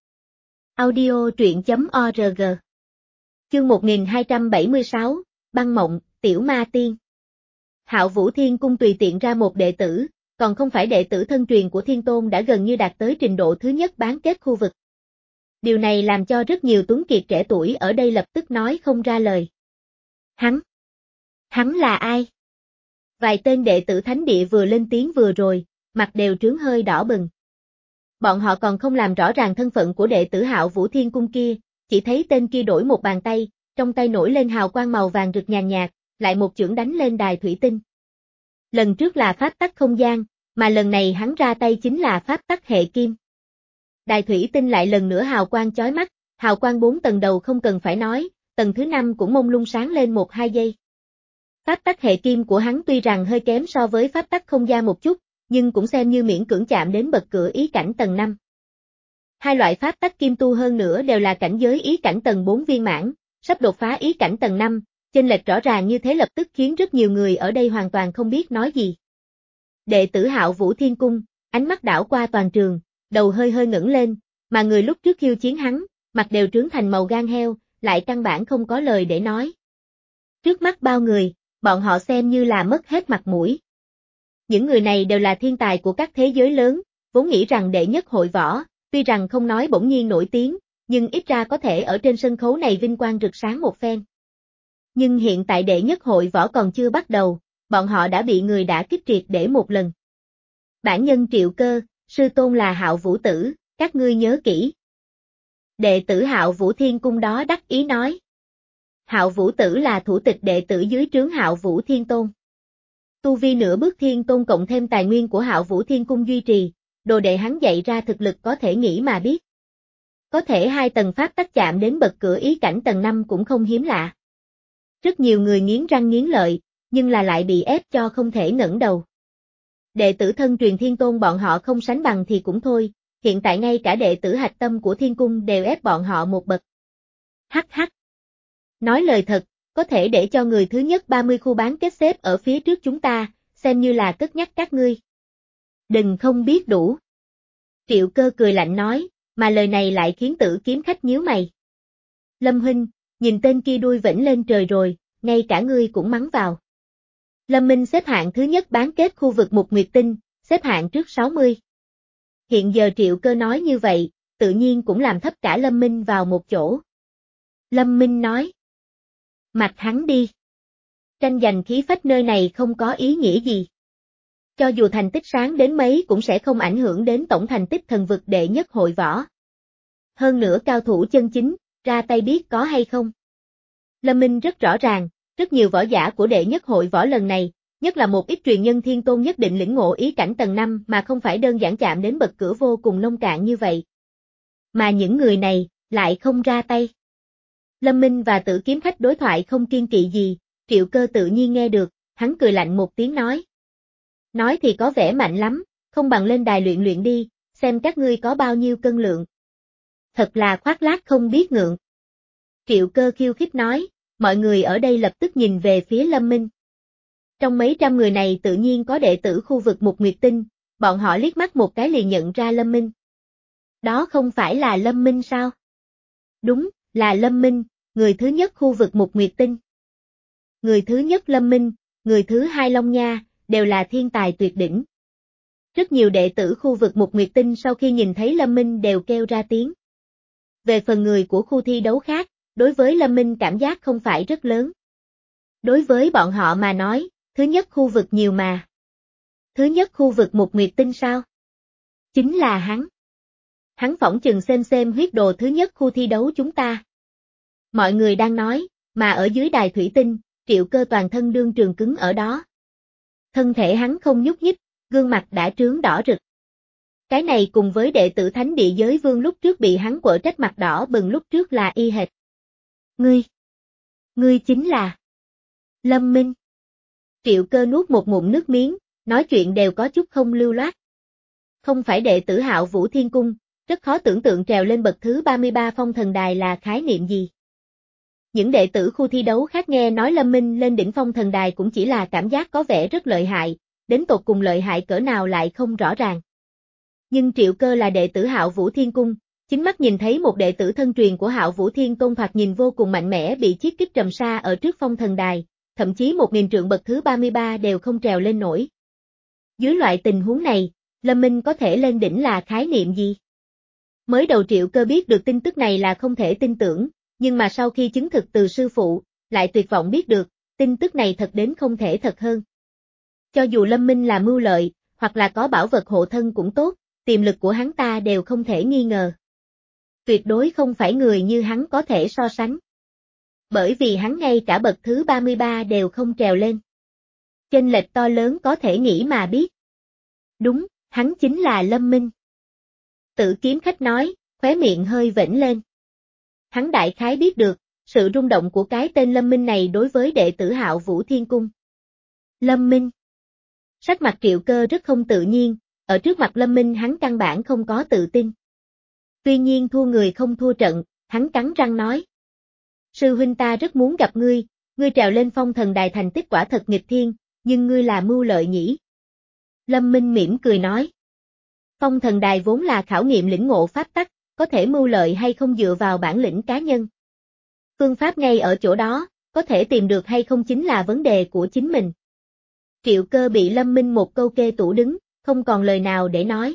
Audio truyện chấm org. Chương một nghìn hai trăm bảy mươi sáu, Băng Mộng, Tiểu Ma Tiên. Hạo Vũ Thiên Cung tùy tiện ra một đệ tử, còn không phải đệ tử thân truyền của Thiên Tôn đã gần như đạt tới trình độ thứ nhất bán kết khu vực. Điều này làm cho rất nhiều tuấn kiệt trẻ tuổi ở đây lập tức nói không ra lời. Hắn? Hắn là ai? Vài tên đệ tử thánh địa vừa lên tiếng vừa rồi, mặt đều trướng hơi đỏ bừng. Bọn họ còn không làm rõ ràng thân phận của đệ tử Hạo Vũ Thiên Cung kia, chỉ thấy tên kia đổi một bàn tay, trong tay nổi lên hào quang màu vàng rực nhàn nhạt, lại một chưởng đánh lên đài thủy tinh. Lần trước là pháp tắc không gian, mà lần này hắn ra tay chính là pháp tắc hệ kim. Đài thủy tinh lại lần nữa hào quang chói mắt, hào quang bốn tầng đầu không cần phải nói, tầng thứ năm cũng mông lung sáng lên một hai giây. Pháp tắc hệ kim của hắn tuy rằng hơi kém so với pháp tắc không gian một chút, nhưng cũng xem như miễn cưỡng chạm đến bậc cửa ý cảnh tầng năm. Hai loại pháp tắc kim tu hơn nữa đều là cảnh giới ý cảnh tầng bốn viên mãn, sắp đột phá ý cảnh tầng năm, chênh lệch rõ ràng như thế lập tức khiến rất nhiều người ở đây hoàn toàn không biết nói gì. Đệ tử Hạo Vũ Thiên Cung, ánh mắt đảo qua toàn trường, đầu hơi hơi ngẩng lên, mà người lúc trước khiêu chiến hắn, mặt đều trướng thành màu gan heo, lại căn bản không có lời để nói. Trước mắt bao người, bọn họ xem như là mất hết mặt mũi. Những người này đều là thiên tài của các thế giới lớn, vốn nghĩ rằng đệ nhất hội võ, tuy rằng không nói bỗng nhiên nổi tiếng, nhưng ít ra có thể ở trên sân khấu này vinh quang rực sáng một phen. Nhưng hiện tại đệ nhất hội võ còn chưa bắt đầu, bọn họ đã bị người đã kích triệt để một lần. Bản nhân Triệu Cơ, sư tôn là Hạo Vũ Tử, các ngươi nhớ kỹ. Đệ tử Hạo Vũ Thiên Cung đó đắc ý nói. Hạo Vũ Tử là thủ tịch đệ tử dưới trướng Hạo Vũ Thiên Tôn. Tu vi nửa bước Thiên Tôn cộng thêm tài nguyên của Hạo Vũ Thiên Cung duy trì, đồ đệ hắn dạy ra thực lực có thể nghĩ mà biết. Có thể hai tầng pháp tắc chạm đến bậc cửa ý cảnh tầng năm cũng không hiếm lạ. Rất nhiều người nghiến răng nghiến lợi, nhưng là lại bị ép cho không thể ngẩng đầu. Đệ tử thân truyền Thiên Tôn bọn họ không sánh bằng thì cũng thôi, hiện tại ngay cả đệ tử hạch tâm của Thiên Cung đều ép bọn họ một bậc. Hắc hắc. Nói lời thật, có thể để cho người thứ nhất ba mươi khu bán kết xếp ở phía trước chúng ta, xem như là cất nhắc các ngươi. Đừng không biết đủ. Triệu Cơ cười lạnh nói, mà lời này lại khiến Tử Kiếm Khách nhíu mày. Lâm huynh, nhìn tên kia đuôi vểnh lên trời rồi, ngay cả ngươi cũng mắng vào. Lâm Minh xếp hạng thứ nhất bán kết khu vực Mục Nguyệt Tinh, xếp hạng trước sáu mươi. Hiện giờ Triệu Cơ nói như vậy, tự nhiên cũng làm thấp cả Lâm Minh vào một chỗ. Lâm Minh nói. Mặc hắn đi. Tranh giành khí phách nơi này không có ý nghĩa gì. Cho dù thành tích sáng đến mấy cũng sẽ không ảnh hưởng đến tổng thành tích thần vực đệ nhất hội võ. Hơn nữa cao thủ chân chính, ra tay biết có hay không. Lâm Minh rất rõ ràng, rất nhiều võ giả của đệ nhất hội võ lần này, nhất là một ít truyền nhân Thiên Tôn nhất định lĩnh ngộ ý cảnh tầng năm mà không phải đơn giản chạm đến bậc cửa vô cùng nông cạn như vậy. Mà những người này, lại không ra tay. Lâm Minh và Tử Kiếm Khách đối thoại không kiên kỵ gì, Triệu Cơ tự nhiên nghe được, hắn cười lạnh một tiếng nói. Nói thì có vẻ mạnh lắm, không bằng lên đài luyện luyện đi, xem các ngươi có bao nhiêu cân lượng. Thật là khoác lác không biết ngượng. Triệu Cơ khiêu khích nói, mọi người ở đây lập tức nhìn về phía Lâm Minh. Trong mấy trăm người này tự nhiên có đệ tử khu vực Mục Nguyệt Tinh, bọn họ liếc mắt một cái liền nhận ra Lâm Minh. Đó không phải là Lâm Minh sao? Đúng, là Lâm Minh, người thứ nhất khu vực Mục Nguyệt Tinh. Người thứ nhất Lâm Minh, người thứ hai Long Nha, đều là thiên tài tuyệt đỉnh. Rất nhiều đệ tử khu vực Mục Nguyệt Tinh sau khi nhìn thấy Lâm Minh đều kêu ra tiếng. Về phần người của khu thi đấu khác, đối với Lâm Minh cảm giác không phải rất lớn. Đối với bọn họ mà nói, thứ nhất khu vực nhiều mà. Thứ nhất khu vực một nguyệt tinh sao? Chính là hắn. Hắn phỏng chừng xem xem huyết đồ thứ nhất khu thi đấu chúng ta. Mọi người đang nói, mà ở dưới đài thủy tinh, Triệu Cơ toàn thân đương trường cứng ở đó. Thân thể hắn không nhúc nhích, gương mặt đã trướng đỏ rực. Cái này cùng với đệ tử Thánh Địa Giới Vương lúc trước bị hắn quở trách mặt đỏ bừng lúc trước là y hệt. Ngươi, ngươi chính là Lâm Minh. Triệu Cơ nuốt một ngụm nước miếng, nói chuyện đều có chút không lưu loát. Không phải đệ tử Hạo Vũ Thiên Cung, rất khó tưởng tượng trèo lên bậc thứ ba mươi ba phong thần đài là khái niệm gì. Những đệ tử khu thi đấu khác nghe nói Lâm Minh lên đỉnh phong thần đài cũng chỉ là cảm giác có vẻ rất lợi hại, đến tột cùng lợi hại cỡ nào lại không rõ ràng. Nhưng Triệu Cơ là đệ tử Hạo Vũ Thiên Cung, chính mắt nhìn thấy một đệ tử thân truyền của Hạo Vũ Thiên Tôn thoạt nhìn vô cùng mạnh mẽ bị chiết kích trầm sa ở trước phong thần đài, thậm chí một nghìn trượng bậc thứ ba mươi ba đều không trèo lên nổi. Dưới loại tình huống này, Lâm Minh có thể lên đỉnh là khái niệm gì? Mới đầu Triệu Cơ biết được tin tức này là không thể tin tưởng, nhưng mà sau khi chứng thực từ sư phụ, lại tuyệt vọng biết được, tin tức này thật đến không thể thật hơn. Cho dù Lâm Minh là mưu lợi, hoặc là có bảo vật hộ thân cũng tốt, tiềm lực của hắn ta đều không thể nghi ngờ. Tuyệt đối không phải người như hắn có thể so sánh. Bởi vì hắn ngay cả bậc thứ ba mươi ba đều không trèo lên. Chênh lệch to lớn có thể nghĩ mà biết. Đúng, hắn chính là Lâm Minh. Tử Kiếm Khách nói, khóe miệng hơi vểnh lên. Hắn đại khái biết được, sự rung động của cái tên Lâm Minh này đối với đệ tử Hạo Vũ Thiên Cung. Lâm Minh. Sắc mặt Triệu Cơ rất không tự nhiên, ở trước mặt Lâm Minh hắn căn bản không có tự tin. Tuy nhiên thua người không thua trận, hắn cắn răng nói. Sư huynh ta rất muốn gặp ngươi, ngươi trèo lên phong thần đài thành tích quả thật nghịch thiên, nhưng ngươi là mưu lợi nhỉ. Lâm Minh mỉm cười nói. Phong thần đài vốn là khảo nghiệm lĩnh ngộ pháp tắc, có thể mưu lợi hay không dựa vào bản lĩnh cá nhân. Phương pháp ngay ở chỗ đó, có thể tìm được hay không chính là vấn đề của chính mình. Triệu Cơ bị Lâm Minh một câu kê tủ đứng, không còn lời nào để nói.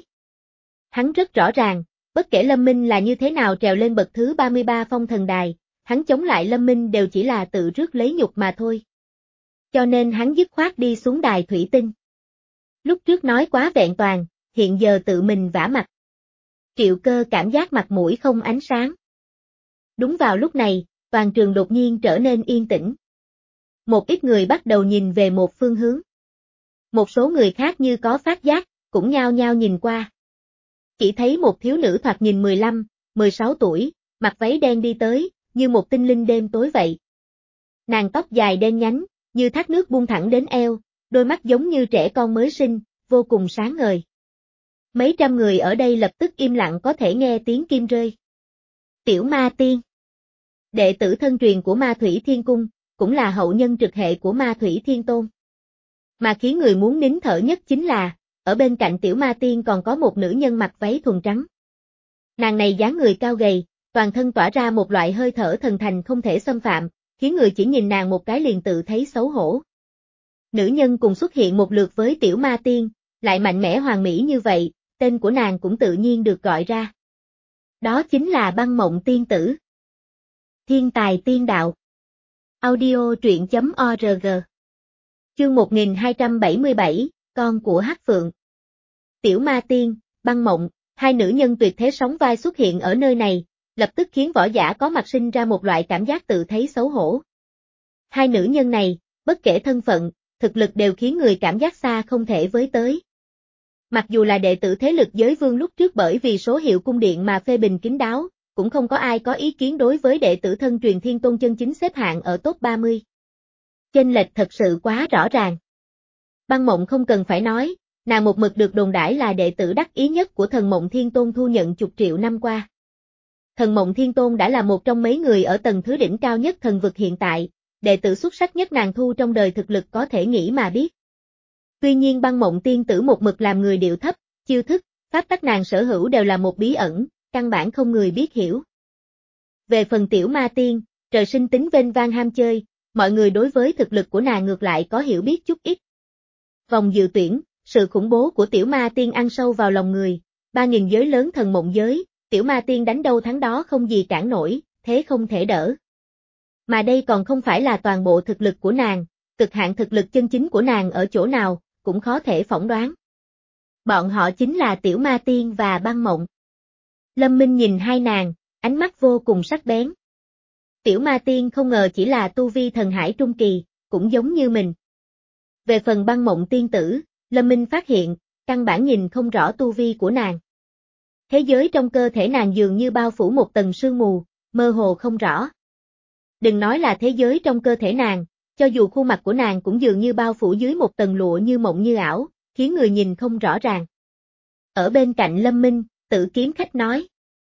Hắn rất rõ ràng, bất kể Lâm Minh là như thế nào trèo lên bậc thứ ba mươi ba phong thần đài, hắn chống lại Lâm Minh đều chỉ là tự rước lấy nhục mà thôi. Cho nên hắn dứt khoát đi xuống đài thủy tinh. Lúc trước nói quá vẹn toàn, hiện giờ tự mình vả mặt. Triệu Cơ cảm giác mặt mũi không ánh sáng. Đúng vào lúc này, toàn trường đột nhiên trở nên yên tĩnh. Một ít người bắt đầu nhìn về một phương hướng. Một số người khác như có phát giác, cũng nhao nhao nhìn qua. Chỉ thấy một thiếu nữ thoạt nhìn mười lăm, mười sáu tuổi, mặc váy đen đi tới, như một tinh linh đêm tối vậy. Nàng tóc dài đen nhánh, như thác nước buông thẳng đến eo, đôi mắt giống như trẻ con mới sinh, vô cùng sáng ngời. Mấy trăm người ở đây lập tức im lặng có thể nghe tiếng kim rơi. Tiểu Ma Tiên. Đệ tử thân truyền của Ma Thủy Thiên Cung, cũng là hậu nhân trực hệ của Ma Thủy Thiên Tôn. Mà khiến người muốn nín thở nhất chính là, ở bên cạnh Tiểu Ma Tiên còn có một nữ nhân mặc váy thuần trắng. Nàng này dáng người cao gầy, toàn thân tỏa ra một loại hơi thở thần thành không thể xâm phạm, khiến người chỉ nhìn nàng một cái liền tự thấy xấu hổ. Nữ nhân cùng xuất hiện một lượt với Tiểu Ma Tiên, lại mạnh mẽ hoàn mỹ như vậy, tên của nàng cũng tự nhiên được gọi ra. Đó chính là Băng Mộng Tiên Tử. Thiên tài tiên đạo. Audio truyện chấm org. Chương một nghìn hai trăm bảy mươi bảy, con của Hắc Phượng. Tiểu Ma Tiên, Băng Mộng, hai nữ nhân tuyệt thế sóng vai xuất hiện ở nơi này, lập tức khiến võ giả có mặt sinh ra một loại cảm giác tự thấy xấu hổ. Hai nữ nhân này, bất kể thân phận, thực lực đều khiến người cảm giác xa không thể với tới. Mặc dù là đệ tử thế lực giới vương lúc trước bởi vì số hiệu cung điện mà phê bình kín đáo, cũng không có ai có ý kiến đối với đệ tử thân truyền Thiên Tôn chân chính xếp hạng ở top ba mươi. Chênh lệch thật sự quá rõ ràng. Băng Mộng không cần phải nói, nàng một mực được đồn đãi là đệ tử đắc ý nhất của Thần Mộng Thiên Tôn thu nhận chục triệu năm qua. Thần Mộng Thiên Tôn đã là một trong mấy người ở tầng thứ đỉnh cao nhất thần vực hiện tại, đệ tử xuất sắc nhất nàng thu trong đời thực lực có thể nghĩ mà biết. Tuy nhiên Băng Mộng Tiên Tử một mực làm người điệu thấp, chiêu thức, pháp tắc nàng sở hữu đều là một bí ẩn, căn bản không người biết hiểu. Về phần Tiểu Ma Tiên, trời sinh tính vênh vang ham chơi, mọi người đối với thực lực của nàng ngược lại có hiểu biết chút ít. Vòng dự tuyển, sự khủng bố của Tiểu Ma Tiên ăn sâu vào lòng người, ba nghìn giới lớn thần mộng giới, Tiểu Ma Tiên đánh đâu thắng đó không gì cản nổi, thế không thể đỡ. Mà đây còn không phải là toàn bộ thực lực của nàng, cực hạn thực lực chân chính của nàng ở chỗ nào, cũng khó thể phỏng đoán. Bọn họ chính là Tiểu Ma Tiên và Băng Mộng. Lâm Minh nhìn hai nàng, ánh mắt vô cùng sắc bén. Tiểu Ma Tiên không ngờ chỉ là tu vi thần hải trung kỳ, cũng giống như mình. Về phần Băng Mộng tiên tử, Lâm Minh phát hiện, căn bản nhìn không rõ tu vi của nàng. Thế giới trong cơ thể nàng dường như bao phủ một tầng sương mù, mơ hồ không rõ. Đừng nói là thế giới trong cơ thể nàng, cho dù khuôn mặt của nàng cũng dường như bao phủ dưới một tầng lụa như mộng như ảo, khiến người nhìn không rõ ràng. Ở bên cạnh Lâm Minh, Tử Kiếm Khách nói.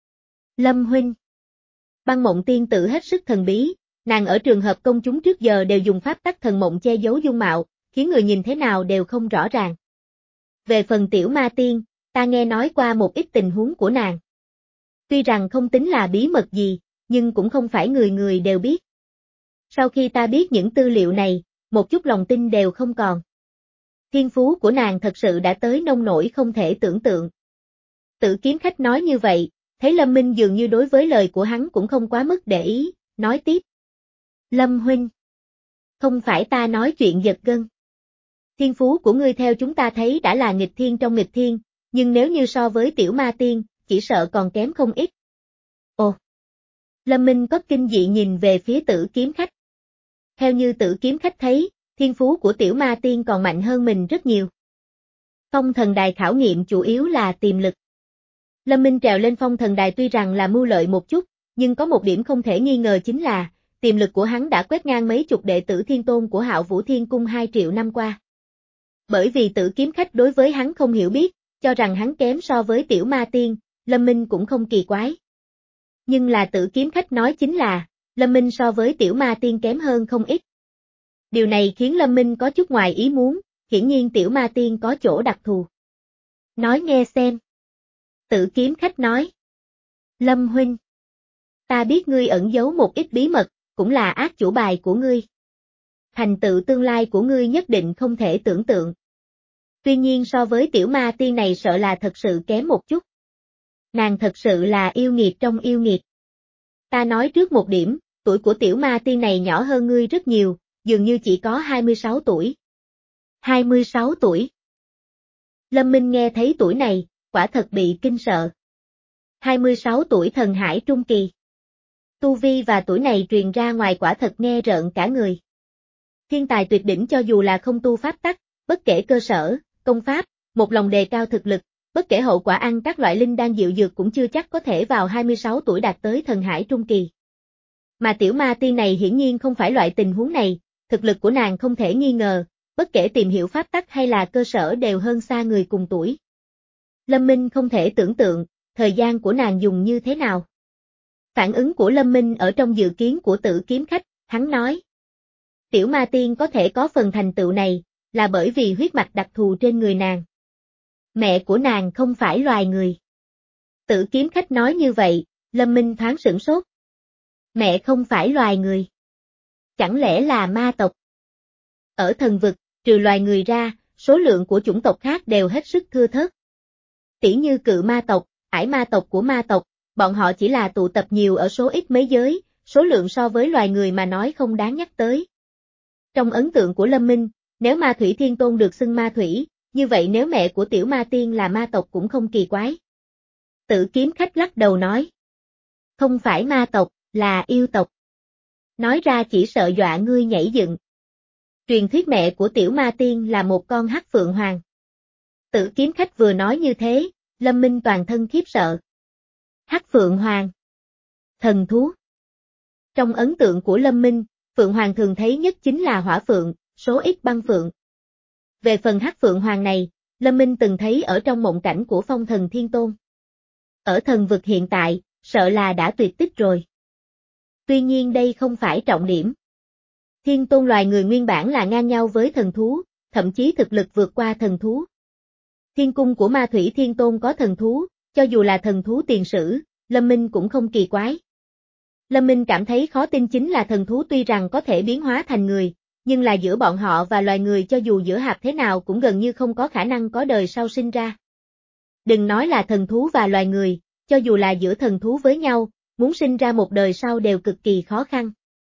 Lâm huynh. Băng Mộng tiên tử hết sức thần bí, nàng ở trường hợp công chúng trước giờ đều dùng pháp tắc thần mộng che giấu dung mạo, khiến người nhìn thế nào đều không rõ ràng. Về phần Tiểu Ma Tiên, ta nghe nói qua một ít tình huống của nàng. Tuy rằng không tính là bí mật gì, nhưng cũng không phải người người đều biết. Sau khi ta biết những tư liệu này, một chút lòng tin đều không còn. Thiên phú của nàng thật sự đã tới nông nỗi không thể tưởng tượng. Tử Kiếm Khách nói như vậy, thấy Lâm Minh dường như đối với lời của hắn cũng không quá mức để ý, nói tiếp. Lâm huynh. Không phải ta nói chuyện giật gân. Thiên phú của ngươi theo chúng ta thấy đã là nghịch thiên trong nghịch thiên, nhưng nếu như so với Tiểu Ma Tiên, chỉ sợ còn kém không ít. Ồ! Lâm Minh có kinh dị nhìn về phía Tử Kiếm Khách. Theo như Tử Kiếm Khách thấy, thiên phú của Tiểu Ma Tiên còn mạnh hơn mình rất nhiều. Phong thần đài khảo nghiệm chủ yếu là tiềm lực. Lâm Minh trèo lên phong thần đài tuy rằng là mưu lợi một chút, nhưng có một điểm không thể nghi ngờ chính là, tiềm lực của hắn đã quét ngang mấy chục đệ tử thiên tôn của Hạo Vũ Thiên Cung hai triệu năm qua. Bởi vì Tử Kiếm Khách đối với hắn không hiểu biết, cho rằng hắn kém so với Tiểu Ma Tiên, Lâm Minh cũng không kỳ quái. Nhưng là Tử Kiếm Khách nói chính là, Lâm Minh so với Tiểu Ma Tiên kém hơn không ít. Điều này khiến Lâm Minh có chút ngoài ý muốn, hiển nhiên Tiểu Ma Tiên có chỗ đặc thù. Nói nghe xem. Tử Kiếm Khách nói. Lâm huynh. Ta biết ngươi ẩn giấu một ít bí mật, cũng là ác chủ bài của ngươi. Thành tựu tương lai của ngươi nhất định không thể tưởng tượng. Tuy nhiên so với Tiểu Ma Tiên này sợ là thật sự kém một chút. Nàng thật sự là yêu nghiệt trong yêu nghiệt. Ta nói trước một điểm, tuổi của Tiểu Ma Tiên này nhỏ hơn ngươi rất nhiều, dường như chỉ có hai mươi sáu tuổi. hai mươi sáu tuổi. Lâm Minh nghe thấy tuổi này, quả thật bị kinh sợ. hai mươi sáu tuổi thần hải trung kỳ. Tu vi và tuổi này truyền ra ngoài quả thật nghe rợn cả người. Thiên tài tuyệt đỉnh cho dù là không tu pháp tắc, bất kể cơ sở, công pháp, một lòng đề cao thực lực, bất kể hậu quả ăn các loại linh đan diệu dược cũng chưa chắc có thể vào hai mươi sáu tuổi đạt tới thần hải trung kỳ. Mà Tiểu Ma Tiên này hiển nhiên không phải loại tình huống này, thực lực của nàng không thể nghi ngờ, bất kể tìm hiểu pháp tắc hay là cơ sở đều hơn xa người cùng tuổi. Lâm Minh không thể tưởng tượng, thời gian của nàng dùng như thế nào. Phản ứng của Lâm Minh ở trong dự kiến của Tử Kiếm Khách, hắn nói. Tiểu Ma Tiên có thể có phần thành tựu này, là bởi vì huyết mạch đặc thù trên người nàng. Mẹ của nàng không phải loài người. Tử Kiếm Khách nói như vậy, Lâm Minh thoáng sửng sốt. Mẹ không phải loài người. Chẳng lẽ là ma tộc? Ở thần vực, trừ loài người ra, số lượng của chủng tộc khác đều hết sức thưa thớt. Tỉ như cự ma tộc, ải ma tộc của ma tộc, bọn họ chỉ là tụ tập nhiều ở số ít mấy giới, số lượng so với loài người mà nói không đáng nhắc tới. Trong ấn tượng của Lâm Minh, nếu Ma Thủy Thiên Tôn được xưng ma thủy, như vậy nếu mẹ của Tiểu Ma Tiên là ma tộc cũng không kỳ quái. Tử Kiếm Khách lắc đầu nói. Không phải ma tộc, là yêu tộc. Nói ra chỉ sợ dọa ngươi nhảy dựng. Truyền thuyết mẹ của Tiểu Ma Tiên là một con hắc phượng hoàng. Tử Kiếm Khách vừa nói như thế, Lâm Minh toàn thân khiếp sợ. Hắc phượng hoàng. Thần thú. Trong ấn tượng của Lâm Minh, phượng hoàng thường thấy nhất chính là hỏa phượng, số ít băng phượng. Về phần hắc phượng hoàng này, Lâm Minh từng thấy ở trong mộng cảnh của Phong Thần Thiên Tôn. Ở thần vực hiện tại, sợ là đã tuyệt tích rồi. Tuy nhiên đây không phải trọng điểm. Thiên Tôn loài người nguyên bản là ngang nhau với thần thú, thậm chí thực lực vượt qua thần thú. Thiên cung của Ma Thủy Thiên Tôn có thần thú, cho dù là thần thú tiền sử, Lâm Minh cũng không kỳ quái. Lâm Minh cảm thấy khó tin chính là thần thú tuy rằng có thể biến hóa thành người, nhưng là giữa bọn họ và loài người cho dù giữa hạp thế nào cũng gần như không có khả năng có đời sau sinh ra. Đừng nói là thần thú và loài người, cho dù là giữa thần thú với nhau, muốn sinh ra một đời sau đều cực kỳ khó khăn.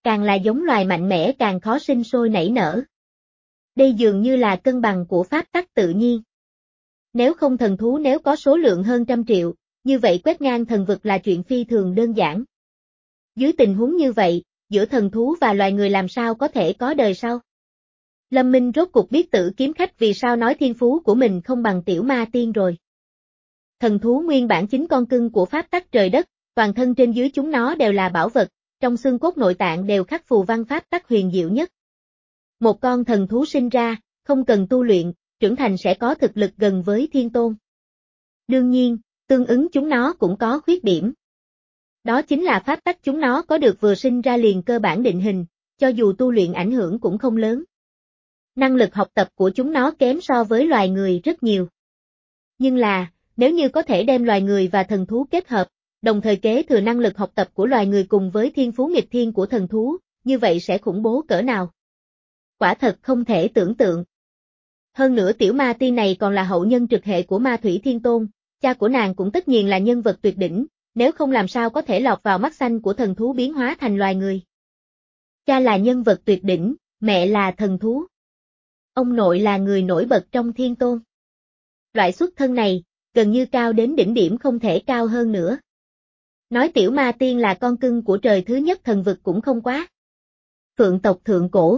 Càng là giống loài mạnh mẽ càng khó sinh sôi nảy nở. Đây dường như là cân bằng của pháp tắc tự nhiên. Nếu không thần thú nếu có số lượng hơn trăm triệu, như vậy quét ngang thần vực là chuyện phi thường đơn giản. Dưới tình huống như vậy, giữa thần thú và loài người làm sao có thể có đời sau? Lâm Minh rốt cuộc biết Tử Kiếm Khách vì sao nói thiên phú của mình không bằng tiểu ma tiên rồi. Thần thú nguyên bản chính con cưng của pháp tắc trời đất, toàn thân trên dưới chúng nó đều là bảo vật, trong xương cốt nội tạng đều khắc phù văn pháp tắc huyền diệu nhất. Một con thần thú sinh ra, không cần tu luyện, trưởng thành sẽ có thực lực gần với thiên tôn. Đương nhiên, tương ứng chúng nó cũng có khuyết điểm. Đó chính là pháp tắc chúng nó có được vừa sinh ra liền cơ bản định hình, cho dù tu luyện ảnh hưởng cũng không lớn. Năng lực học tập của chúng nó kém so với loài người rất nhiều. Nhưng là, nếu như có thể đem loài người và thần thú kết hợp, đồng thời kế thừa năng lực học tập của loài người cùng với thiên phú nghịch thiên của thần thú, như vậy sẽ khủng bố cỡ nào? Quả thật không thể tưởng tượng. Hơn nữa tiểu ma tiên này còn là hậu nhân trực hệ của Ma Thủy Thiên Tôn, cha của nàng cũng tất nhiên là nhân vật tuyệt đỉnh, nếu không làm sao có thể lọt vào mắt xanh của thần thú biến hóa thành loài người. Cha là nhân vật tuyệt đỉnh, mẹ là thần thú. Ông nội là người nổi bật trong thiên tôn. Loại xuất thân này, gần như cao đến đỉnh điểm không thể cao hơn nữa. Nói tiểu ma tiên là con cưng của trời thứ nhất thần vực cũng không quá. Phượng tộc thượng cổ.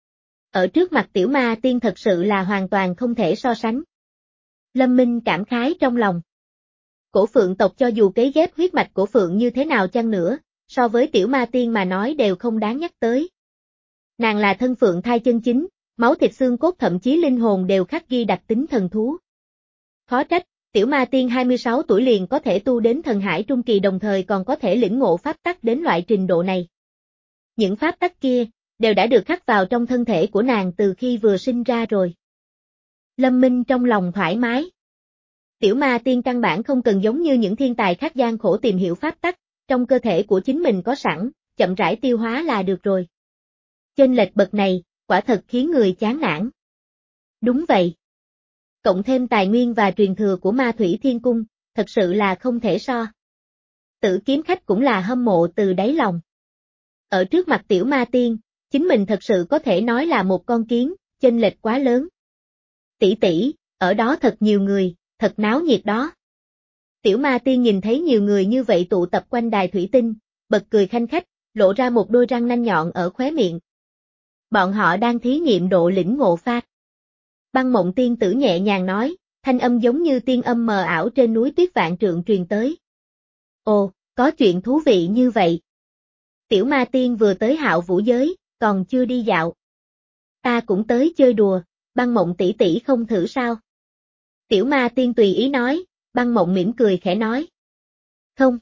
Ở trước mặt tiểu ma tiên thật sự là hoàn toàn không thể so sánh. Lâm Minh cảm khái trong lòng. Cổ phượng tộc cho dù cấy ghép huyết mạch của phượng như thế nào chăng nữa, so với tiểu ma tiên mà nói đều không đáng nhắc tới. Nàng là thân phượng thai chân chính, máu thịt xương cốt thậm chí linh hồn đều khắc ghi đặc tính thần thú. Khó trách, tiểu ma tiên hai mươi sáu tuổi liền có thể tu đến thần hải trung kỳ đồng thời còn có thể lĩnh ngộ pháp tắc đến loại trình độ này. Những pháp tắc kia, đều đã được khắc vào trong thân thể của nàng từ khi vừa sinh ra rồi. Lâm Minh trong lòng thoải mái. Tiểu ma tiên căn bản không cần giống như những thiên tài khác gian khổ tìm hiểu pháp tắc, trong cơ thể của chính mình có sẵn, chậm rãi tiêu hóa là được rồi. Chênh lệch bậc này, quả thật khiến người chán nản. Đúng vậy. Cộng thêm tài nguyên và truyền thừa của Ma Thủy Thiên Cung, thật sự là không thể so. Tử Kiếm Khách cũng là hâm mộ từ đáy lòng. Ở trước mặt tiểu ma tiên, chính mình thật sự có thể nói là một con kiến, chênh lệch quá lớn. Tỷ tỷ, ở đó thật nhiều người, thật náo nhiệt đó. Tiểu ma tiên nhìn thấy nhiều người như vậy tụ tập quanh đài thủy tinh, bật cười khanh khách, lộ ra một đôi răng nanh nhọn ở khóe miệng. Bọn họ đang thí nghiệm độ lĩnh ngộ pháp. Băng Mộng tiên tử nhẹ nhàng nói, thanh âm giống như tiên âm mờ ảo trên núi tuyết vạn trượng truyền tới. Ồ, có chuyện thú vị như vậy. Tiểu ma tiên vừa tới Hạo Vũ giới, còn chưa đi dạo. Ta cũng tới chơi đùa, Băng Mộng tỷ tỷ không thử sao? Tiểu ma tiên tùy ý nói, Băng Mộng mỉm cười khẽ nói. Không.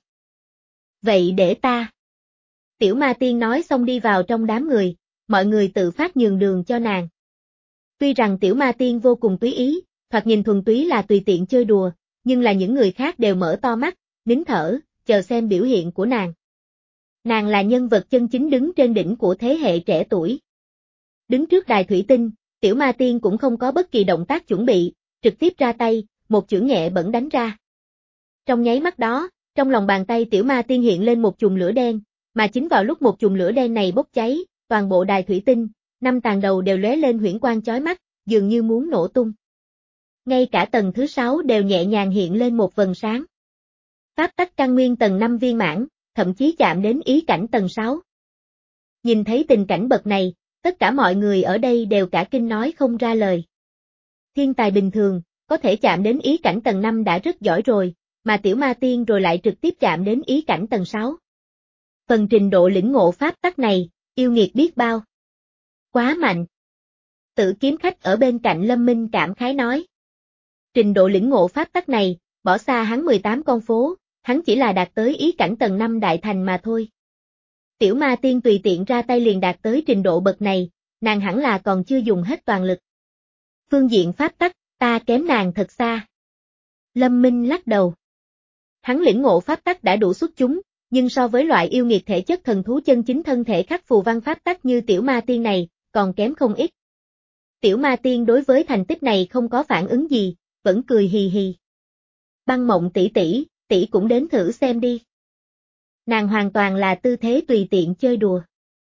Vậy để ta. Tiểu ma tiên nói xong đi vào trong đám người, mọi người tự phát nhường đường cho nàng. Tuy rằng tiểu ma tiên vô cùng túy ý, thoạt nhìn thuần túy là tùy tiện chơi đùa, nhưng là những người khác đều mở to mắt, nín thở, chờ xem biểu hiện của nàng. Nàng là nhân vật chân chính đứng trên đỉnh của thế hệ trẻ tuổi. Đứng trước đài thủy tinh, tiểu ma tiên cũng không có bất kỳ động tác chuẩn bị, trực tiếp ra tay, một chưởng nhẹ bẫng đánh ra. Trong nháy mắt đó, trong lòng bàn tay tiểu ma tiên hiện lên một chùm lửa đen, mà chính vào lúc một chùm lửa đen này bốc cháy, toàn bộ đài thủy tinh, năm tàn đầu đều lóe lên huyễn quang chói mắt, dường như muốn nổ tung. Ngay cả tầng thứ sáu đều nhẹ nhàng hiện lên một vầng sáng. Pháp tắc căn nguyên tầng năm viên mãn, thậm chí chạm đến ý cảnh tầng sáu. Nhìn thấy tình cảnh bậc này, tất cả mọi người ở đây đều cả kinh nói không ra lời. Thiên tài bình thường, có thể chạm đến ý cảnh tầng năm đã rất giỏi rồi, mà tiểu ma tiên rồi lại trực tiếp chạm đến ý cảnh tầng sáu. Phần trình độ lĩnh ngộ pháp tắc này, yêu nghiệt biết bao. Quá mạnh. Tử Kiếm Khách ở bên cạnh Lâm Minh cảm khái nói. Trình độ lĩnh ngộ pháp tắc này, bỏ xa hắn mười tám con phố, hắn chỉ là đạt tới ý cảnh tầng năm đại thành mà thôi. Tiểu ma tiên tùy tiện ra tay liền đạt tới trình độ bậc này, nàng hẳn là còn chưa dùng hết toàn lực. Phương diện pháp tắc, ta kém nàng thật xa. Lâm Minh lắc đầu. Hắn lĩnh ngộ pháp tắc đã đủ xuất chúng, nhưng so với loại yêu nghiệt thể chất thần thú chân chính thân thể khắc phù văn pháp tắc như tiểu ma tiên này, còn kém không ít. Tiểu ma tiên đối với thành tích này không có phản ứng gì, vẫn cười hì hì. Băng Mộng tỷ tỷ, tỷ cũng đến thử xem đi. Nàng hoàn toàn là tư thế tùy tiện chơi đùa.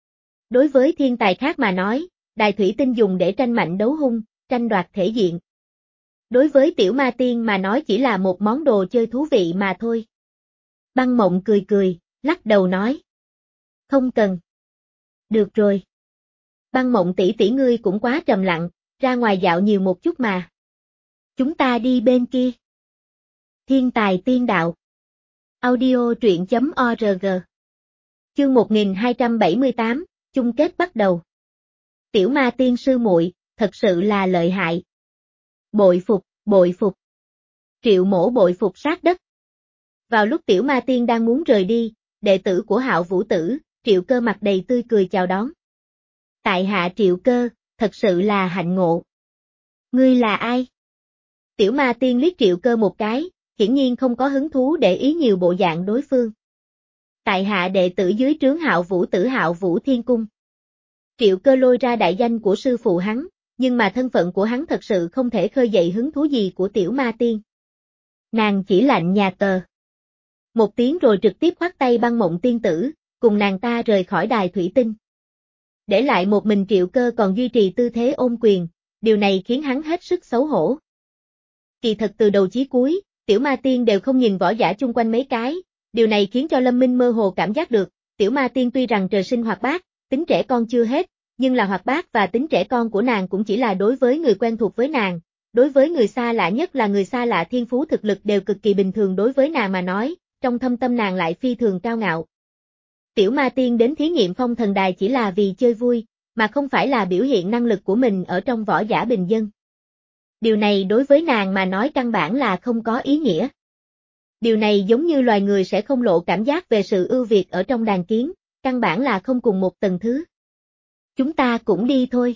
Đối với thiên tài khác mà nói, đài thủy tinh dùng để tranh mạnh đấu hung, tranh đoạt thể diện. Đối với tiểu ma tiên mà nói chỉ là một món đồ chơi thú vị mà thôi. Băng Mộng cười cười, lắc đầu nói. Không cần. Được rồi. Băng Mộng tỷ tỷ ngươi cũng quá trầm lặng, ra ngoài dạo nhiều một chút mà. Chúng ta đi bên kia. Thiên tài tiên đạo. Audio truyện chấm org. Chương một nghìn hai trăm bảy mươi tám, chung kết bắt đầu. Tiểu ma tiên sư muội, thật sự là lợi hại. Bội phục, bội phục. Triệu Mổ bội phục sát đất. Vào lúc tiểu ma tiên đang muốn rời đi, đệ tử của Hạo Vũ Tử, Triệu Cơ mặt đầy tươi cười chào đón. Tại hạ Triệu Cơ, thật sự là hạnh ngộ. Ngươi là ai? Tiểu ma tiên liếc Triệu Cơ một cái, hiển nhiên không có hứng thú để ý nhiều bộ dạng đối phương. Tại hạ đệ tử dưới trướng Hạo Vũ Tử Hạo Vũ Thiên Cung. Triệu Cơ lôi ra đại danh của sư phụ hắn, nhưng mà thân phận của hắn thật sự không thể khơi dậy hứng thú gì của tiểu ma tiên. Nàng chỉ lạnh nhà tờ. Một tiếng rồi trực tiếp khoát tay Băng Mộng tiên tử, cùng nàng ta rời khỏi đài thủy tinh. Để lại một mình Triệu Cơ còn duy trì tư thế ôm quyền, điều này khiến hắn hết sức xấu hổ. Kỳ thật từ đầu chí cuối, tiểu ma tiên đều không nhìn võ giả chung quanh mấy cái, điều này khiến cho Lâm Minh mơ hồ cảm giác được, tiểu ma tiên tuy rằng trời sinh hoạt bát, tính trẻ con chưa hết, nhưng là hoạt bát và tính trẻ con của nàng cũng chỉ là đối với người quen thuộc với nàng, đối với người xa lạ nhất là người xa lạ thiên phú thực lực đều cực kỳ bình thường đối với nàng mà nói, trong thâm tâm nàng lại phi thường cao ngạo. Tiểu ma tiên đến thí nghiệm phong thần đài chỉ là vì chơi vui, mà không phải là biểu hiện năng lực của mình ở trong võ giả bình dân. Điều này đối với nàng mà nói căn bản là không có ý nghĩa. Điều này giống như loài người sẽ không lộ cảm giác về sự ưu việt ở trong đàn kiến, căn bản là không cùng một tầng thứ. Chúng ta cũng đi thôi.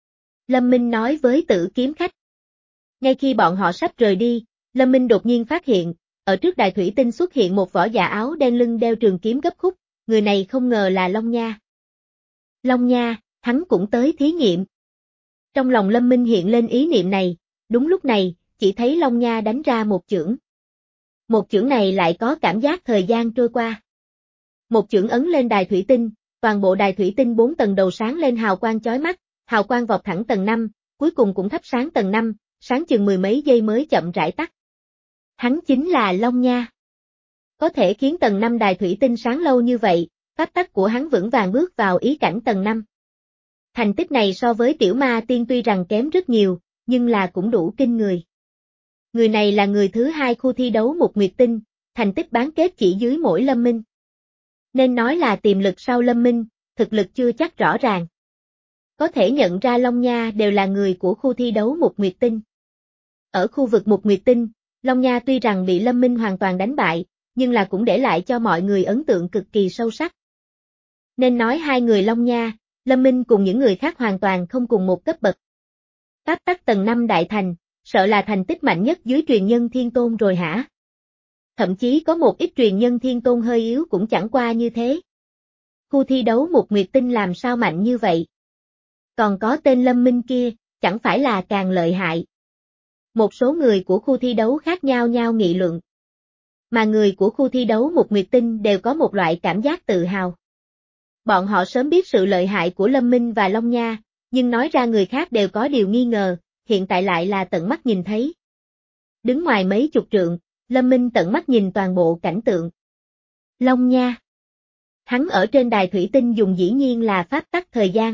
Lâm Minh nói với Tử Kiếm Khách. Ngay khi bọn họ sắp rời đi, Lâm Minh đột nhiên phát hiện, ở trước đài thủy tinh xuất hiện một võ giả áo đen lưng đeo trường kiếm gấp khúc, người này không ngờ là Long Nha. Long Nha, hắn cũng tới thí nghiệm. Trong lòng Lâm Minh hiện lên ý niệm này, đúng lúc này, chỉ thấy Long Nha đánh ra một chưởng. Một chưởng này lại có cảm giác thời gian trôi qua. Một chưởng ấn lên đài thủy tinh, toàn bộ đài thủy tinh bốn tầng đầu sáng lên hào quang chói mắt, hào quang vọt thẳng tầng năm, cuối cùng cũng thắp sáng tầng năm, sáng chừng mười mấy giây mới chậm rãi tắt. Hắn chính là Long Nha. Có thể khiến tầng năm đài thủy tinh sáng lâu như vậy, pháp tắc của hắn vững vàng bước vào ý cảnh tầng năm. Thành tích này so với tiểu ma tiên tuy rằng kém rất nhiều, nhưng là cũng đủ kinh người. Người này là người thứ hai khu thi đấu một nguyệt tinh, thành tích bán kết chỉ dưới mỗi Lâm Minh. Nên nói là tiềm lực sau Lâm Minh, thực lực chưa chắc rõ ràng. Có thể nhận ra Long Nha đều là người của khu thi đấu một nguyệt tinh. Ở khu vực một nguyệt tinh, Long Nha tuy rằng bị Lâm Minh hoàn toàn đánh bại, nhưng là cũng để lại cho mọi người ấn tượng cực kỳ sâu sắc. Nên nói hai người Long Nha, Lâm Minh cùng những người khác hoàn toàn không cùng một cấp bậc. Pháp tắc tầng năm đại thành, sợ là thành tích mạnh nhất dưới truyền nhân thiên tôn rồi hả? Thậm chí có một ít truyền nhân thiên tôn hơi yếu cũng chẳng qua như thế. Khu thi đấu một nguyệt tinh làm sao mạnh như vậy? Còn có tên Lâm Minh kia, chẳng phải là càng lợi hại. Một số người của khu thi đấu khác nhau nhau nghị luận. Mà người của khu thi đấu một nguyệt tinh đều có một loại cảm giác tự hào. Bọn họ sớm biết sự lợi hại của Lâm Minh và Long Nha, nhưng nói ra người khác đều có điều nghi ngờ, hiện tại lại là tận mắt nhìn thấy. Đứng ngoài mấy chục trượng, Lâm Minh tận mắt nhìn toàn bộ cảnh tượng. Long Nha. Hắn ở trên đài thủy tinh dùng dĩ nhiên là pháp tắc thời gian.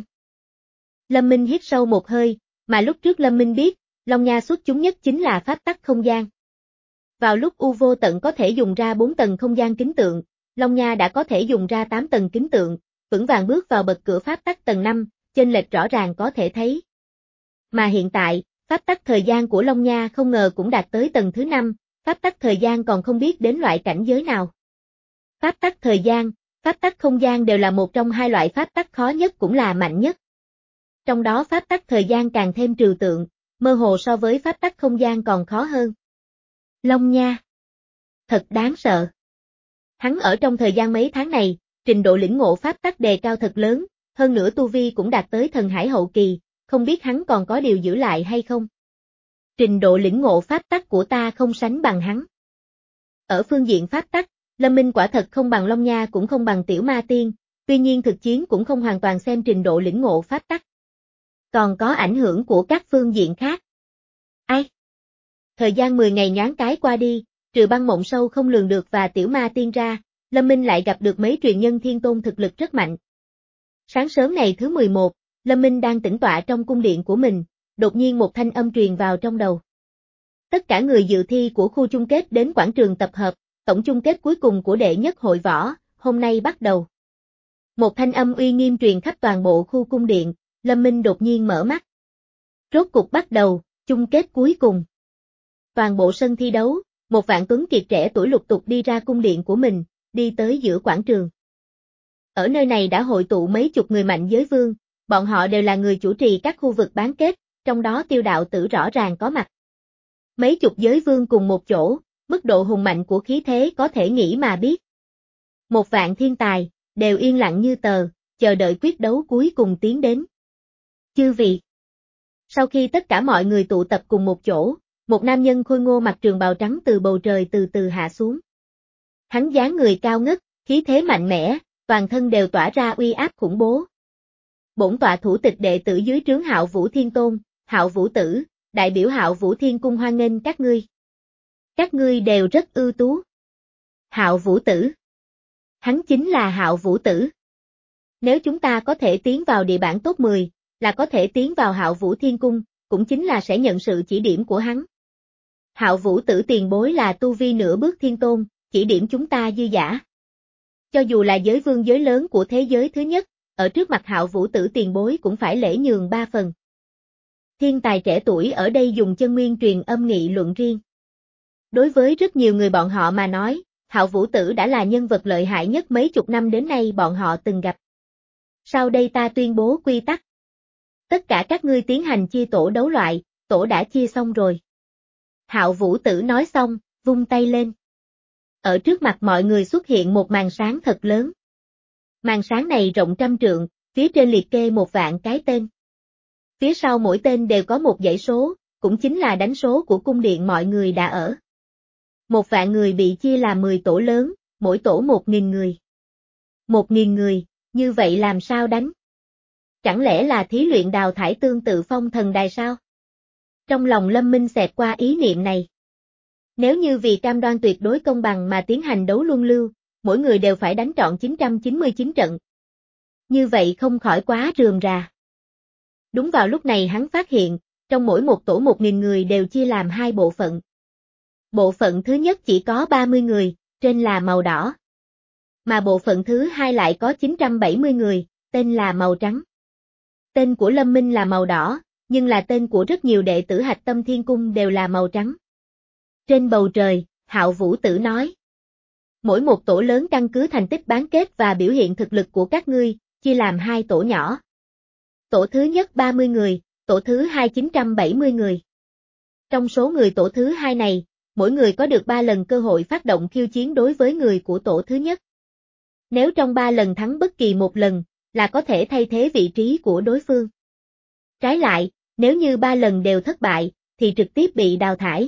Lâm Minh hít sâu một hơi, mà lúc trước Lâm Minh biết, Long Nha xuất chúng nhất chính là pháp tắc không gian. Vào lúc U Vô Tận có thể dùng ra bốn tầng không gian kính tượng, Long Nha đã có thể dùng ra tám tầng kính tượng, vững vàng bước vào bậc cửa pháp tắc tầng năm, chênh lệch rõ ràng có thể thấy. Mà hiện tại, pháp tắc thời gian của Long Nha không ngờ cũng đạt tới tầng thứ năm, pháp tắc thời gian còn không biết đến loại cảnh giới nào. Pháp tắc thời gian, pháp tắc không gian đều là một trong hai loại pháp tắc khó nhất cũng là mạnh nhất. Trong đó pháp tắc thời gian càng thêm trừu tượng, mơ hồ so với pháp tắc không gian còn khó hơn. Long Nha. Thật đáng sợ. Hắn ở trong thời gian mấy tháng này, trình độ lĩnh ngộ pháp tắc đề cao thật lớn, hơn nữa tu vi cũng đạt tới thần hải hậu kỳ, không biết hắn còn có điều giữ lại hay không. Trình độ lĩnh ngộ pháp tắc của ta không sánh bằng hắn. Ở phương diện pháp tắc, Lâm Minh quả thật không bằng Long Nha cũng không bằng tiểu ma tiên, Tuy nhiên thực chiến cũng không hoàn toàn xem trình độ lĩnh ngộ pháp tắc. Còn có ảnh hưởng của các phương diện khác. Ai? Thời gian mười ngày nhoáng cái qua đi, trừ băng mộng sâu không lường được và tiểu ma tiên ra, Lâm Minh lại gặp được mấy truyền nhân thiên tôn thực lực rất mạnh. Sáng sớm ngày thứ mười một, Lâm Minh đang tĩnh tọa trong cung điện của mình, đột nhiên một thanh âm truyền vào trong đầu. Tất cả người dự thi của khu chung kết đến quảng trường tập hợp, tổng chung kết cuối cùng của đệ nhất hội võ, hôm nay bắt đầu. Một thanh âm uy nghiêm truyền khắp toàn bộ khu cung điện, Lâm Minh đột nhiên mở mắt. Rốt cục bắt đầu, chung kết cuối cùng. Toàn bộ sân thi đấu, một vạn tuấn kiệt trẻ tuổi lục tục đi ra cung điện của mình, đi tới giữa quảng trường. Ở nơi này đã hội tụ mấy chục người mạnh giới vương, bọn họ đều là người chủ trì các khu vực bán kết, trong đó Tiêu đạo tử rõ ràng có mặt. Mấy chục giới vương cùng một chỗ, mức độ hùng mạnh của khí thế có thể nghĩ mà biết. Một vạn thiên tài, đều yên lặng như tờ, chờ đợi quyết đấu cuối cùng tiến đến. Chư vị. Sau khi tất cả mọi người tụ tập cùng một chỗ, một nam nhân khôi ngô mặc trường bào trắng từ bầu trời từ từ hạ xuống. Hắn dáng người cao ngất, khí thế mạnh mẽ, toàn thân đều tỏa ra uy áp khủng bố. Bổn tọa thủ tịch đệ tử dưới trướng Hạo Vũ Thiên Tôn, Hạo Vũ Tử, đại biểu Hạo Vũ Thiên Cung hoan nghênh các ngươi. Các ngươi đều rất ưu tú. Hạo Vũ Tử. Hắn chính là Hạo Vũ Tử. Nếu chúng ta có thể tiến vào địa bảng top mười, là có thể tiến vào Hạo Vũ Thiên Cung, cũng chính là sẽ nhận sự chỉ điểm của hắn. Hạo Vũ Tử tiền bối là tu vi nửa bước thiên tôn, chỉ điểm chúng ta dư dả. Cho dù là giới vương giới lớn của thế giới thứ nhất, ở trước mặt Hạo Vũ Tử tiền bối cũng phải lễ nhường ba phần. Thiên tài trẻ tuổi ở đây dùng chân nguyên truyền âm nghị luận riêng. Đối với rất nhiều người bọn họ mà nói, Hạo Vũ Tử đã là nhân vật lợi hại nhất mấy chục năm đến nay bọn họ từng gặp. Sau đây ta tuyên bố quy tắc. Tất cả các ngươi tiến hành chia tổ đấu loại, tổ đã chia xong rồi. Hạo Vũ Tử nói xong, vung tay lên. Ở trước mặt mọi người xuất hiện một màn sáng thật lớn. Màn sáng này rộng trăm trượng, phía trên liệt kê một vạn cái tên. Phía sau mỗi tên đều có một dãy số, cũng chính là đánh số của cung điện mọi người đã ở. Một vạn người bị chia làm mười tổ lớn, mỗi tổ một nghìn người. Một nghìn người, như vậy làm sao đánh? Chẳng lẽ là thí luyện đào thải tương tự phong thần đài sao? Trong lòng Lâm Minh xẹt qua ý niệm này. Nếu như vì cam đoan tuyệt đối công bằng mà tiến hành đấu luân lưu, mỗi người đều phải đánh trọn chín trăm chín mươi chín trận. Như vậy không khỏi quá rườm rà. Đúng vào lúc này hắn phát hiện, trong mỗi một tổ một nghìn người đều chia làm hai bộ phận. Bộ phận thứ nhất chỉ có ba mươi người, trên là màu đỏ. Mà bộ phận thứ hai lại có chín trăm bảy mươi người, tên là màu trắng. Tên của Lâm Minh là màu đỏ, nhưng là tên của rất nhiều đệ tử Hạch Tâm Thiên Cung đều là màu trắng. Trên bầu trời, Hạo Vũ Tử nói. Mỗi một tổ lớn căn cứ thành tích bán kết và biểu hiện thực lực của các ngươi, chia làm hai tổ nhỏ. Tổ thứ nhất ba mươi người, tổ thứ hai chín trăm bảy mươi người. Trong số người tổ thứ hai này, mỗi người có được ba lần cơ hội phát động khiêu chiến đối với người của tổ thứ nhất. Nếu trong ba lần thắng bất kỳ một lần, là có thể thay thế vị trí của đối phương. Trái lại, nếu như ba lần đều thất bại, thì trực tiếp bị đào thải.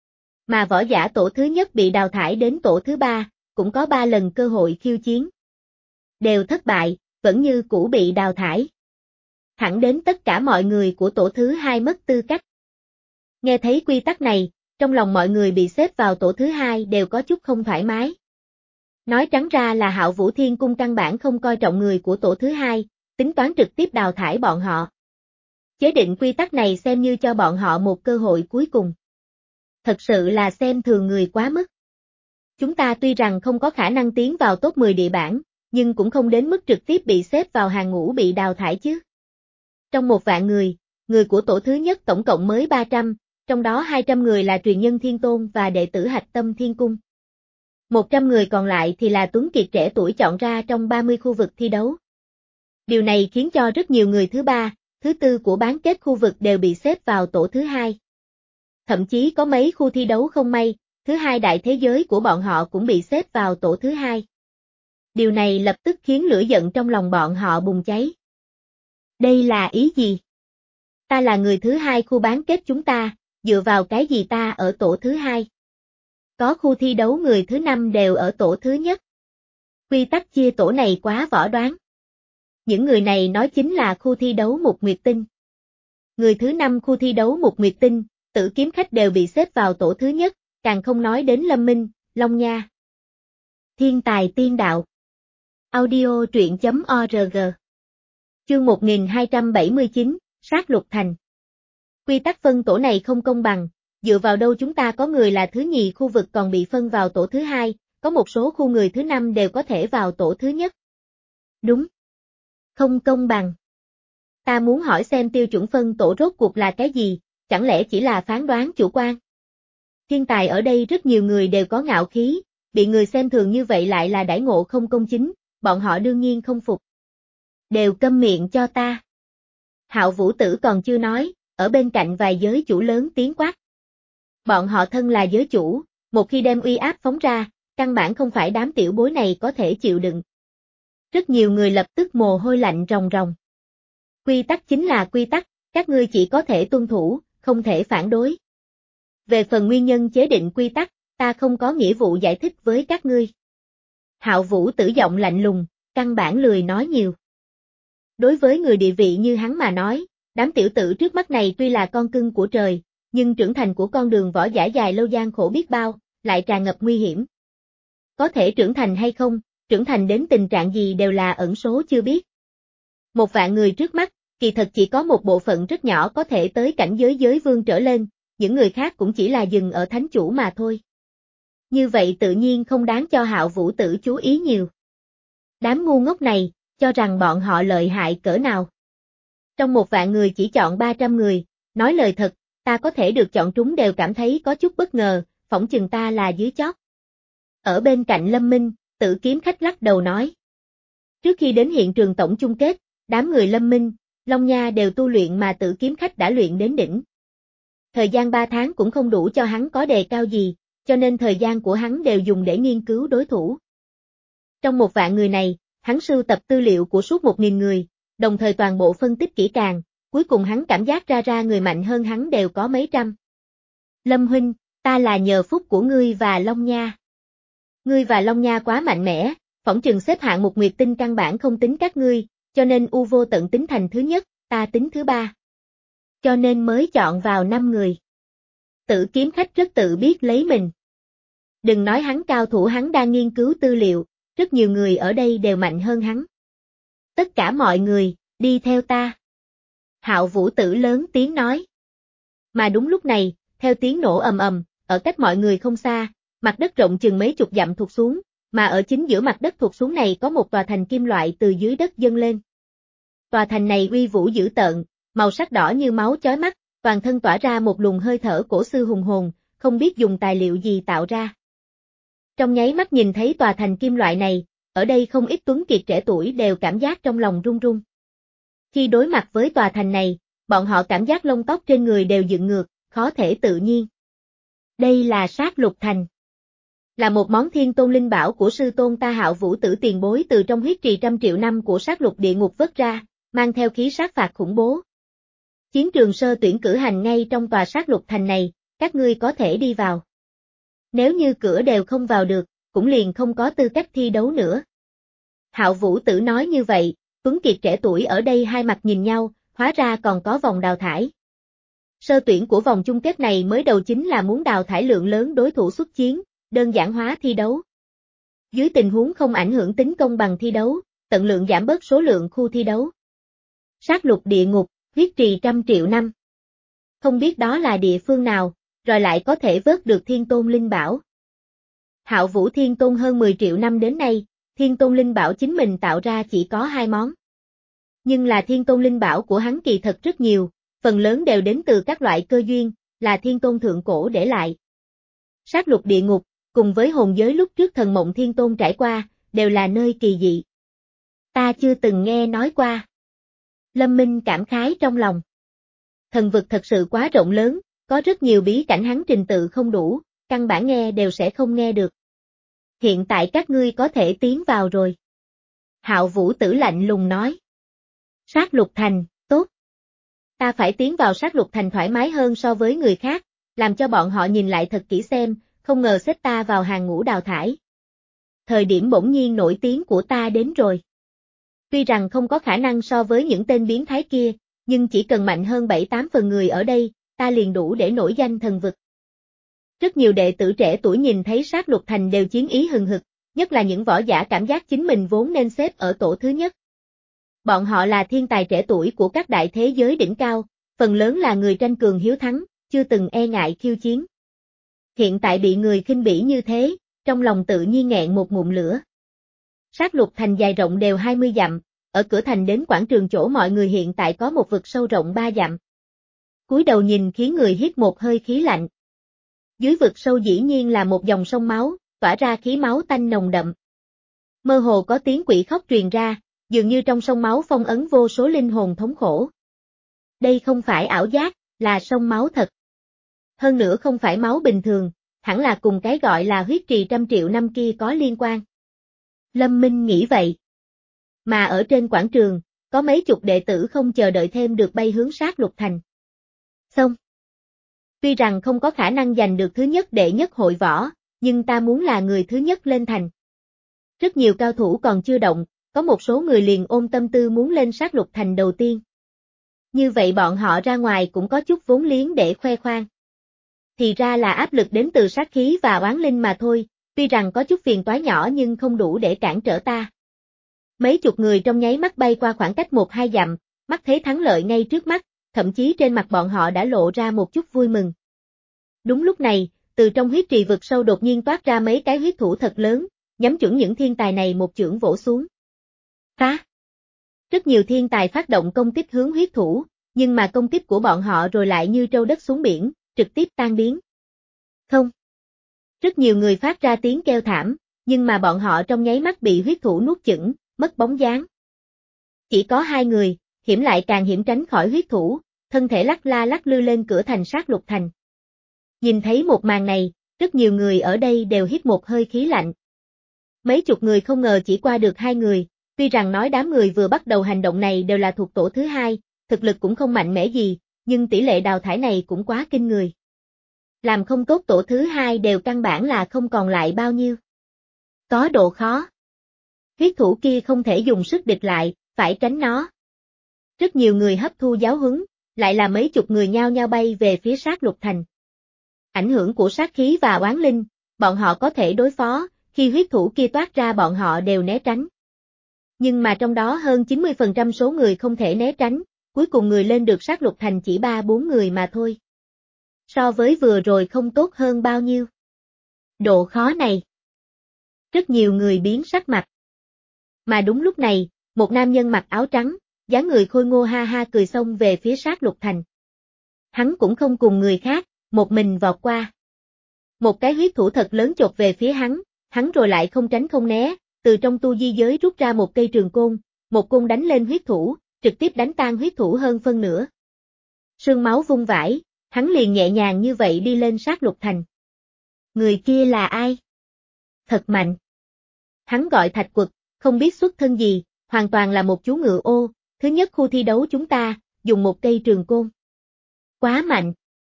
Mà võ giả tổ thứ nhất bị đào thải đến tổ thứ ba, cũng có ba lần cơ hội khiêu chiến. Đều thất bại, vẫn như cũ bị đào thải. Thẳng đến tất cả mọi người của tổ thứ hai mất tư cách. Nghe thấy quy tắc này, trong lòng mọi người bị xếp vào tổ thứ hai đều có chút không thoải mái. Nói trắng ra là Hạo Vũ Thiên Cung căn bản không coi trọng người của tổ thứ hai, tính toán trực tiếp đào thải bọn họ. Chế định quy tắc này xem như cho bọn họ một cơ hội cuối cùng. Thật sự là xem thường người quá mức. Chúng ta tuy rằng không có khả năng tiến vào top mười địa bảng, nhưng cũng không đến mức trực tiếp bị xếp vào hàng ngũ bị đào thải chứ. Trong một vạn người, người của tổ thứ nhất tổng cộng mới ba trăm, trong đó hai trăm người là truyền nhân Thiên Tôn và đệ tử Hạch Tâm Thiên Cung. một trăm người còn lại thì là tuấn kiệt trẻ tuổi chọn ra trong ba mươi khu vực thi đấu. Điều này khiến cho rất nhiều người thứ ba, thứ tư của bán kết khu vực đều bị xếp vào tổ thứ hai. Thậm chí có mấy khu thi đấu không may, thứ hai đại thế giới của bọn họ cũng bị xếp vào tổ thứ hai. Điều này lập tức khiến lửa giận trong lòng bọn họ bùng cháy. Đây là ý gì? Ta là người thứ hai khu bán kết chúng ta, dựa vào cái gì ta ở tổ thứ hai? Có khu thi đấu người thứ năm đều ở tổ thứ nhất. Quy tắc chia tổ này quá võ đoán. Những người này nói chính là khu thi đấu Mục Nguyệt Tinh. Người thứ năm khu thi đấu Mục Nguyệt Tinh, Tử Kiếm Khách đều bị xếp vào tổ thứ nhất, càng không nói đến Lâm Minh, Long Nha. Thiên tài tiên đạo. Audio truyện chấm org. Chương một nghìn hai trăm bảy mươi chín, Sát Lục Thành. Quy tắc phân tổ này không công bằng, dựa vào đâu chúng ta có người là thứ nhì khu vực còn bị phân vào tổ thứ hai, có một số khu người thứ năm đều có thể vào tổ thứ nhất. Đúng. Không công bằng. Ta muốn hỏi xem tiêu chuẩn phân tổ rốt cuộc là cái gì, chẳng lẽ chỉ là phán đoán chủ quan? Thiên tài ở đây rất nhiều người đều có ngạo khí, bị người xem thường như vậy lại là đãi ngộ không công chính, bọn họ đương nhiên không phục. Đều câm miệng cho ta. Hạo Vũ Tử còn chưa nói, ở bên cạnh vài giới chủ lớn tiếng quát. Bọn họ thân là giới chủ, một khi đem uy áp phóng ra, căn bản không phải đám tiểu bối này có thể chịu đựng. Rất nhiều người lập tức mồ hôi lạnh ròng ròng. Quy tắc chính là quy tắc, các ngươi chỉ có thể tuân thủ, không thể phản đối. Về phần nguyên nhân chế định quy tắc, ta không có nghĩa vụ giải thích với các ngươi. Hạo Vũ Tử giọng lạnh lùng, căn bản lười nói nhiều. Đối với người địa vị như hắn mà nói, đám tiểu tử trước mắt này tuy là con cưng của trời, nhưng trưởng thành của con đường võ giả dài lâu gian khổ biết bao, lại tràn ngập nguy hiểm. Có thể trưởng thành hay không, trưởng thành đến tình trạng gì đều là ẩn số chưa biết. Một vạn người trước mắt, kỳ thật chỉ có một bộ phận rất nhỏ có thể tới cảnh giới giới vương trở lên, những người khác cũng chỉ là dừng ở thánh chủ mà thôi. Như vậy tự nhiên không đáng cho Hạo Vũ Tử chú ý nhiều. Đám ngu ngốc này, cho rằng bọn họ lợi hại cỡ nào. Trong một vạn người chỉ chọn ba trăm người, nói lời thật, ta có thể được chọn trúng đều cảm thấy có chút bất ngờ, phỏng chừng ta là dưới chót. Ở bên cạnh Lâm Minh, Tử Kiếm Khách lắc đầu nói. Trước khi đến hiện trường tổng chung kết, đám người Lâm Minh, Long Nha đều tu luyện mà Tử Kiếm Khách đã luyện đến đỉnh. Thời gian ba tháng cũng không đủ cho hắn có đề cao gì, cho nên thời gian của hắn đều dùng để nghiên cứu đối thủ. Trong một vạn người này, hắn sưu tập tư liệu của suốt một nghìn người, đồng thời toàn bộ phân tích kỹ càng, cuối cùng hắn cảm giác ra ra người mạnh hơn hắn đều có mấy trăm. Lâm huynh, ta là nhờ phúc của ngươi và Long Nha. Ngươi và Long Nha quá mạnh mẽ, phỏng chừng xếp hạng một Nguyệt Tinh căn bản không tính các ngươi, cho nên U Vô Tận tính thành thứ nhất, ta tính thứ ba. Cho nên mới chọn vào năm người. Tử Kiếm Khách rất tự biết lấy mình. Đừng nói hắn cao thủ, hắn đang nghiên cứu tư liệu, rất nhiều người ở đây đều mạnh hơn hắn. Tất cả mọi người, đi theo ta. Hạo Vũ Tử lớn tiếng nói. Mà đúng lúc này, theo tiếng nổ ầm ầm, ở cách mọi người không xa, mặt đất rộng chừng mấy chục dặm thụt xuống, mà ở chính giữa mặt đất thụt xuống này có một tòa thành kim loại từ dưới đất dâng lên. Tòa thành này uy vũ dữ tợn, màu sắc đỏ như máu chói mắt, toàn thân tỏa ra một luồng hơi thở cổ xưa hùng hồn, không biết dùng tài liệu gì tạo ra. Trong nháy mắt nhìn thấy tòa thành kim loại này, ở đây không ít tuấn kiệt trẻ tuổi đều cảm giác trong lòng run run. Khi đối mặt với tòa thành này, bọn họ cảm giác lông tóc trên người đều dựng ngược, khó thể tự nhiên. Đây là Sát Lục Thành. Là một món thiên tôn linh bảo của sư tôn ta Hạo Vũ Tử tiền bối từ trong huyết trì trăm triệu năm của sát lục địa ngục vớt ra, mang theo khí sát phạt khủng bố. Chiến trường sơ tuyển cử hành ngay trong tòa Sát Lục Thành này, các ngươi có thể đi vào. Nếu như cửa đều không vào được, cũng liền không có tư cách thi đấu nữa. Hạo Vũ Tử nói như vậy, tuấn kiệt trẻ tuổi ở đây hai mặt nhìn nhau, hóa ra còn có vòng đào thải. Sơ tuyển của vòng chung kết này mới đầu chính là muốn đào thải lượng lớn đối thủ xuất chiến, đơn giản hóa thi đấu. Dưới tình huống không ảnh hưởng tính công bằng thi đấu, tận lượng giảm bớt số lượng khu thi đấu. Sát lục địa ngục, huyết trì trăm triệu năm. Không biết đó là địa phương nào, rồi lại có thể vớt được thiên tôn linh bảo. Hạo Vũ thiên tôn hơn mười triệu năm đến nay, thiên tôn linh bảo chính mình tạo ra chỉ có hai món. Nhưng là thiên tôn linh bảo của hắn kỳ thật rất nhiều, phần lớn đều đến từ các loại cơ duyên, là thiên tôn thượng cổ để lại. Sát lục địa ngục, cùng với hồn giới lúc trước thần mộng thiên tôn trải qua, đều là nơi kỳ dị. Ta chưa từng nghe nói qua. Lâm Minh cảm khái trong lòng. Thần vực thật sự quá rộng lớn, có rất nhiều bí cảnh hắn trình tự không đủ, căn bản nghe đều sẽ không nghe được. Hiện tại các ngươi có thể tiến vào rồi. Hạo Vũ Tử lạnh lùng nói. Sát lục thành, tốt. Ta phải tiến vào sát lục thành thoải mái hơn so với người khác, làm cho bọn họ nhìn lại thật kỹ xem, không ngờ xếp ta vào hàng ngũ đào thải. Thời điểm bỗng nhiên nổi tiếng của ta đến rồi. Tuy rằng không có khả năng so với những tên biến thái kia, nhưng chỉ cần mạnh hơn bảy tám phần người ở đây, ta liền đủ để nổi danh thần vực. Rất nhiều đệ tử trẻ tuổi nhìn thấy sát lục thành đều chiến ý hừng hực, nhất là những võ giả cảm giác chính mình vốn nên xếp ở tổ thứ nhất. Bọn họ là thiên tài trẻ tuổi của các đại thế giới đỉnh cao, phần lớn là người tranh cường hiếu thắng, chưa từng e ngại khiêu chiến. Hiện tại bị người khinh bỉ như thế, trong lòng tự nhiên nghẹn một ngụm lửa. Sát lục thành dài rộng đều hai mươi dặm, ở cửa thành đến quảng trường chỗ mọi người hiện tại có một vực sâu rộng ba dặm. Cúi đầu nhìn khiến người hít một hơi khí lạnh. Dưới vực sâu dĩ nhiên là một dòng sông máu, tỏa ra khí máu tanh nồng đậm. Mơ hồ có tiếng quỷ khóc truyền ra, dường như trong sông máu phong ấn vô số linh hồn thống khổ. Đây không phải ảo giác, là sông máu thật. Hơn nữa không phải máu bình thường, hẳn là cùng cái gọi là huyết trì trăm triệu năm kia có liên quan. Lâm Minh nghĩ vậy. Mà ở trên quảng trường, có mấy chục đệ tử không chờ đợi thêm được bay hướng sát lục thành. Xong. Tuy rằng không có khả năng giành được thứ nhất đệ nhất hội võ, nhưng ta muốn là người thứ nhất lên thành. Rất nhiều cao thủ còn chưa động, có một số người liền ôm tâm tư muốn lên sát lục thành đầu tiên. Như vậy bọn họ ra ngoài cũng có chút vốn liếng để khoe khoang. Thì ra là áp lực đến từ sát khí và oán linh mà thôi, tuy rằng có chút phiền toái nhỏ nhưng không đủ để cản trở ta. Mấy chục người trong nháy mắt bay qua khoảng cách một hai dặm, mắt thấy thắng lợi ngay trước mắt, thậm chí trên mặt bọn họ đã lộ ra một chút vui mừng. Đúng lúc này, từ trong huyết trì vực sâu đột nhiên toát ra mấy cái huyết thủ thật lớn, nhắm chuẩn những thiên tài này một chưởng vỗ xuống. Phá! Rất nhiều thiên tài phát động công kích hướng huyết thủ, nhưng mà công kích của bọn họ rồi lại như trâu đất xuống biển, trực tiếp tan biến. Không! Rất nhiều người phát ra tiếng kêu thảm, nhưng mà bọn họ trong nháy mắt bị huyết thủ nuốt chửng, mất bóng dáng. Chỉ có hai người, hiểm lại càng hiểm tránh khỏi huyết thủ, thân thể lắc la lắc lư lên cửa thành sát lục thành. Nhìn thấy một màn này, rất nhiều người ở đây đều hít một hơi khí lạnh. Mấy chục người không ngờ chỉ qua được hai người, tuy rằng nói đám người vừa bắt đầu hành động này đều là thuộc tổ thứ hai, thực lực cũng không mạnh mẽ gì, nhưng tỷ lệ đào thải này cũng quá kinh người. Làm không tốt tổ thứ hai đều căn bản là không còn lại bao nhiêu. Có độ khó. Huyết thủ kia không thể dùng sức địch lại, phải tránh nó. Rất nhiều người hấp thu giáo huấn, lại là mấy chục người nhao nhao bay về phía sát lục thành. Ảnh hưởng của sát khí và oán linh, bọn họ có thể đối phó, khi huyết thủ kia toát ra bọn họ đều né tránh. Nhưng mà trong đó hơn chín mươi phần trăm số người không thể né tránh, cuối cùng người lên được sát lục thành chỉ ba bốn người mà thôi. So với vừa rồi không tốt hơn bao nhiêu. Độ khó này. Rất nhiều người biến sắc mặt. Mà đúng lúc này, một nam nhân mặc áo trắng, dáng người khôi ngô ha ha cười xông về phía sát lục thành. Hắn cũng không cùng người khác, một mình vọt qua. Một cái huyết thủ thật lớn chộp về phía hắn, hắn rồi lại không tránh không né, từ trong tu di giới rút ra một cây trường côn, một côn đánh lên huyết thủ, trực tiếp đánh tan huyết thủ hơn phân nửa. Sương máu vung vãi, hắn liền nhẹ nhàng như vậy đi lên sát lục thành. Người kia là ai? Thật mạnh. Hắn gọi Thạch Quật, không biết xuất thân gì, hoàn toàn là một chú ngựa ô, thứ nhất khu thi đấu chúng ta, dùng một cây trường côn. Quá mạnh.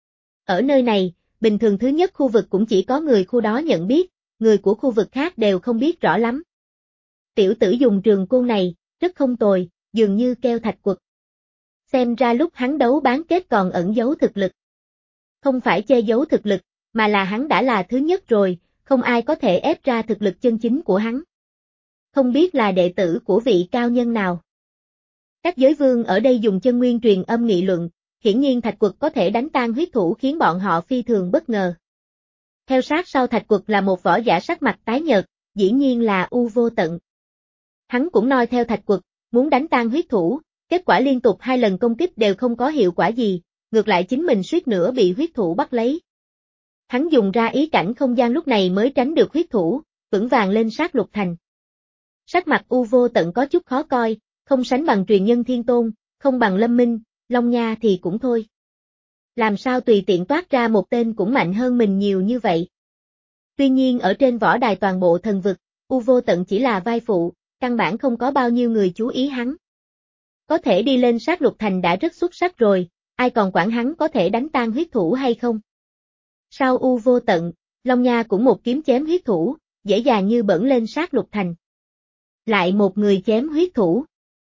Ở nơi này, bình thường thứ nhất khu vực cũng chỉ có người khu đó nhận biết, người của khu vực khác đều không biết rõ lắm. Tiểu tử dùng trường côn này, rất không tồi, dường như kêu Thạch Quật. Xem ra lúc hắn đấu bán kết còn ẩn giấu thực lực. Không phải che giấu thực lực, mà là hắn đã là thứ nhất rồi, không ai có thể ép ra thực lực chân chính của hắn. Không biết là đệ tử của vị cao nhân nào. Các giới vương ở đây dùng chân nguyên truyền âm nghị luận, hiển nhiên Thạch Quật có thể đánh tan huyết thủ khiến bọn họ phi thường bất ngờ. Theo sát sau Thạch Quật là một võ giả sắc mặt tái nhợt, dĩ nhiên là U Vô Tận. Hắn cũng noi theo Thạch Quật, muốn đánh tan huyết thủ, kết quả liên tục hai lần công kích đều không có hiệu quả gì, ngược lại chính mình suýt nữa bị huyết thủ bắt lấy. Hắn dùng ra ý cảnh không gian lúc này mới tránh được huyết thủ, vững vàng lên sát lục thành. Sắc mặt U Vô Tận có chút khó coi, không sánh bằng truyền nhân thiên tôn, không bằng Lâm Minh, Long Nha thì cũng thôi. Làm sao tùy tiện toát ra một tên cũng mạnh hơn mình nhiều như vậy. Tuy nhiên ở trên võ đài toàn bộ thần vực, U Vô Tận chỉ là vai phụ, căn bản không có bao nhiêu người chú ý hắn. Có thể đi lên sát lục thành đã rất xuất sắc rồi, ai còn quản hắn có thể đánh tan huyết thủ hay không. Sau U Vô Tận, Long Nha cũng một kiếm chém huyết thủ, dễ dàng như bẩn lên sát lục thành. Lại một người chém huyết thủ.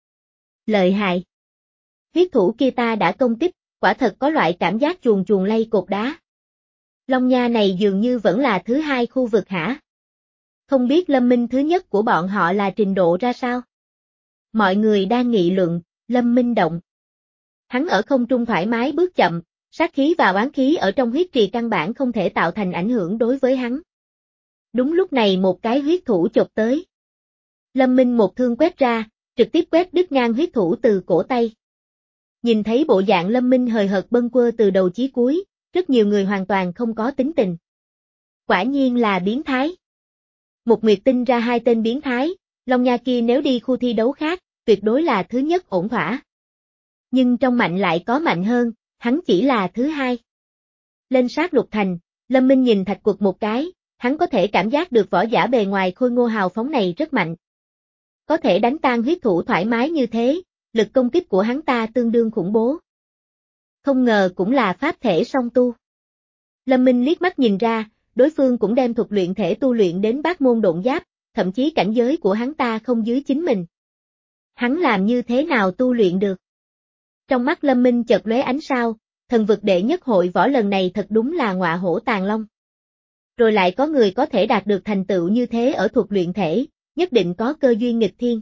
Lợi hại. Huyết thủ kia ta đã công kích, quả thật có loại cảm giác chuồn chuồn lay cột đá. Long Nha này dường như vẫn là thứ hai khu vực hả? Không biết Lâm Minh thứ nhất của bọn họ là trình độ ra sao? Mọi người đang nghị luận, Lâm Minh động. Hắn ở không trung thoải mái bước chậm, sát khí và oán khí ở trong huyết trì căn bản không thể tạo thành ảnh hưởng đối với hắn. Đúng lúc này một cái huyết thủ chộp tới. Lâm Minh một thương quét ra, trực tiếp quét đứt ngang huyết thủ từ cổ tay. Nhìn thấy bộ dạng Lâm Minh hời hợt bâng quơ từ đầu chí cuối, rất nhiều người hoàn toàn không có tính tình. Quả nhiên là biến thái. Một Nguyệt tinh ra hai tên biến thái, Long Nha kia nếu đi khu thi đấu khác, tuyệt đối là thứ nhất ổn thỏa. Nhưng trong mạnh lại có mạnh hơn, hắn chỉ là thứ hai. Lên sát lục thành, Lâm Minh nhìn Thạch Quật một cái, hắn có thể cảm giác được võ giả bề ngoài khôi ngô hào phóng này rất mạnh. Có thể đánh tan huyết thủ thoải mái như thế, lực công kích của hắn ta tương đương khủng bố. Không ngờ cũng là pháp thể song tu. Lâm Minh liếc mắt nhìn ra, đối phương cũng đem thuật luyện thể tu luyện đến bát môn độn giáp, thậm chí cảnh giới của hắn ta không dưới chính mình. Hắn làm như thế nào tu luyện được? Trong mắt Lâm Minh chợt lóe ánh sao, thần vực đệ nhất hội võ lần này thật đúng là ngọa hổ tàng long. Rồi lại có người có thể đạt được thành tựu như thế ở thuật luyện thể, nhất định có cơ duyên nghịch thiên.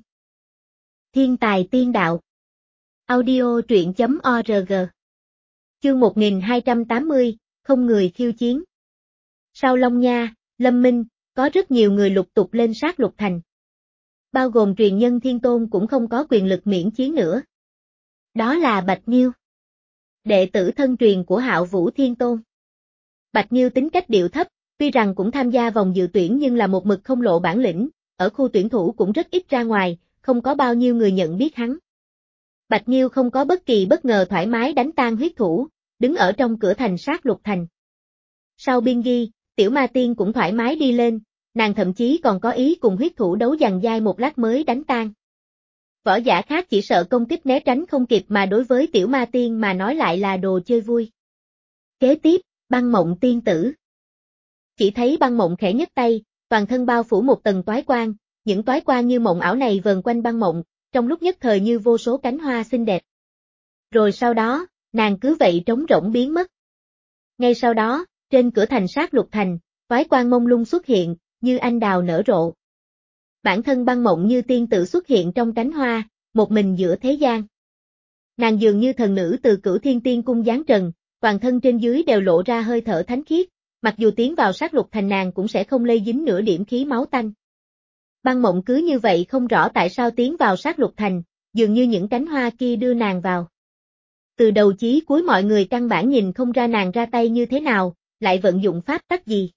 Thiên tài tiên đạo. Audio truyện chấm org. Chương một nghìn hai trăm tám mươi, không người khiêu chiến. Sau Long Nha, Lâm Minh, có rất nhiều người lục tục lên sát lục thành. Bao gồm truyền nhân Thiên Tôn cũng không có quyền lực miễn chiến nữa. Đó là Bạch Nhiêu, đệ tử thân truyền của Hạo Vũ Thiên Tôn. Bạch Nhiêu tính cách điệu thấp, tuy rằng cũng tham gia vòng dự tuyển nhưng là một mực không lộ bản lĩnh, ở khu tuyển thủ cũng rất ít ra ngoài, không có bao nhiêu người nhận biết hắn. Bạch Nhiêu không có bất kỳ bất ngờ thoải mái đánh tan huyết thủ, đứng ở trong cửa thành sát lục thành. Sau biên ghi, Tiểu Ma Tiên cũng thoải mái đi lên, nàng thậm chí còn có ý cùng huyết thủ đấu giằng dai một lát mới đánh tan. Võ giả khác chỉ sợ công kích né tránh không kịp mà đối với Tiểu Ma Tiên mà nói lại là đồ chơi vui. Kế tiếp, Băng Mộng Tiên Tử. Chỉ thấy Băng Mộng khẽ nhấc tay, toàn thân bao phủ một tầng toái quang, những toái quang như mộng ảo này vờn quanh Băng Mộng, trong lúc nhất thời như vô số cánh hoa xinh đẹp. Rồi sau đó, nàng cứ vậy trống rỗng biến mất. Ngay sau đó, trên cửa thành sát lục thành, toái quang mông lung xuất hiện, như anh đào nở rộ. Bản thân Băng Mộng như tiên tử xuất hiện trong cánh hoa, một mình giữa thế gian. Nàng dường như thần nữ từ Cửu Thiên Tiên cung giáng trần, toàn thân trên dưới đều lộ ra hơi thở thánh khiết, mặc dù tiến vào sát lục thành nàng cũng sẽ không lây dính nửa điểm khí máu tanh. Băng Mộng cứ như vậy không rõ tại sao tiến vào sát lục thành, dường như những cánh hoa kia đưa nàng vào. Từ đầu chí cuối mọi người căn bản nhìn không ra nàng ra tay như thế nào, lại vận dụng pháp tắc gì.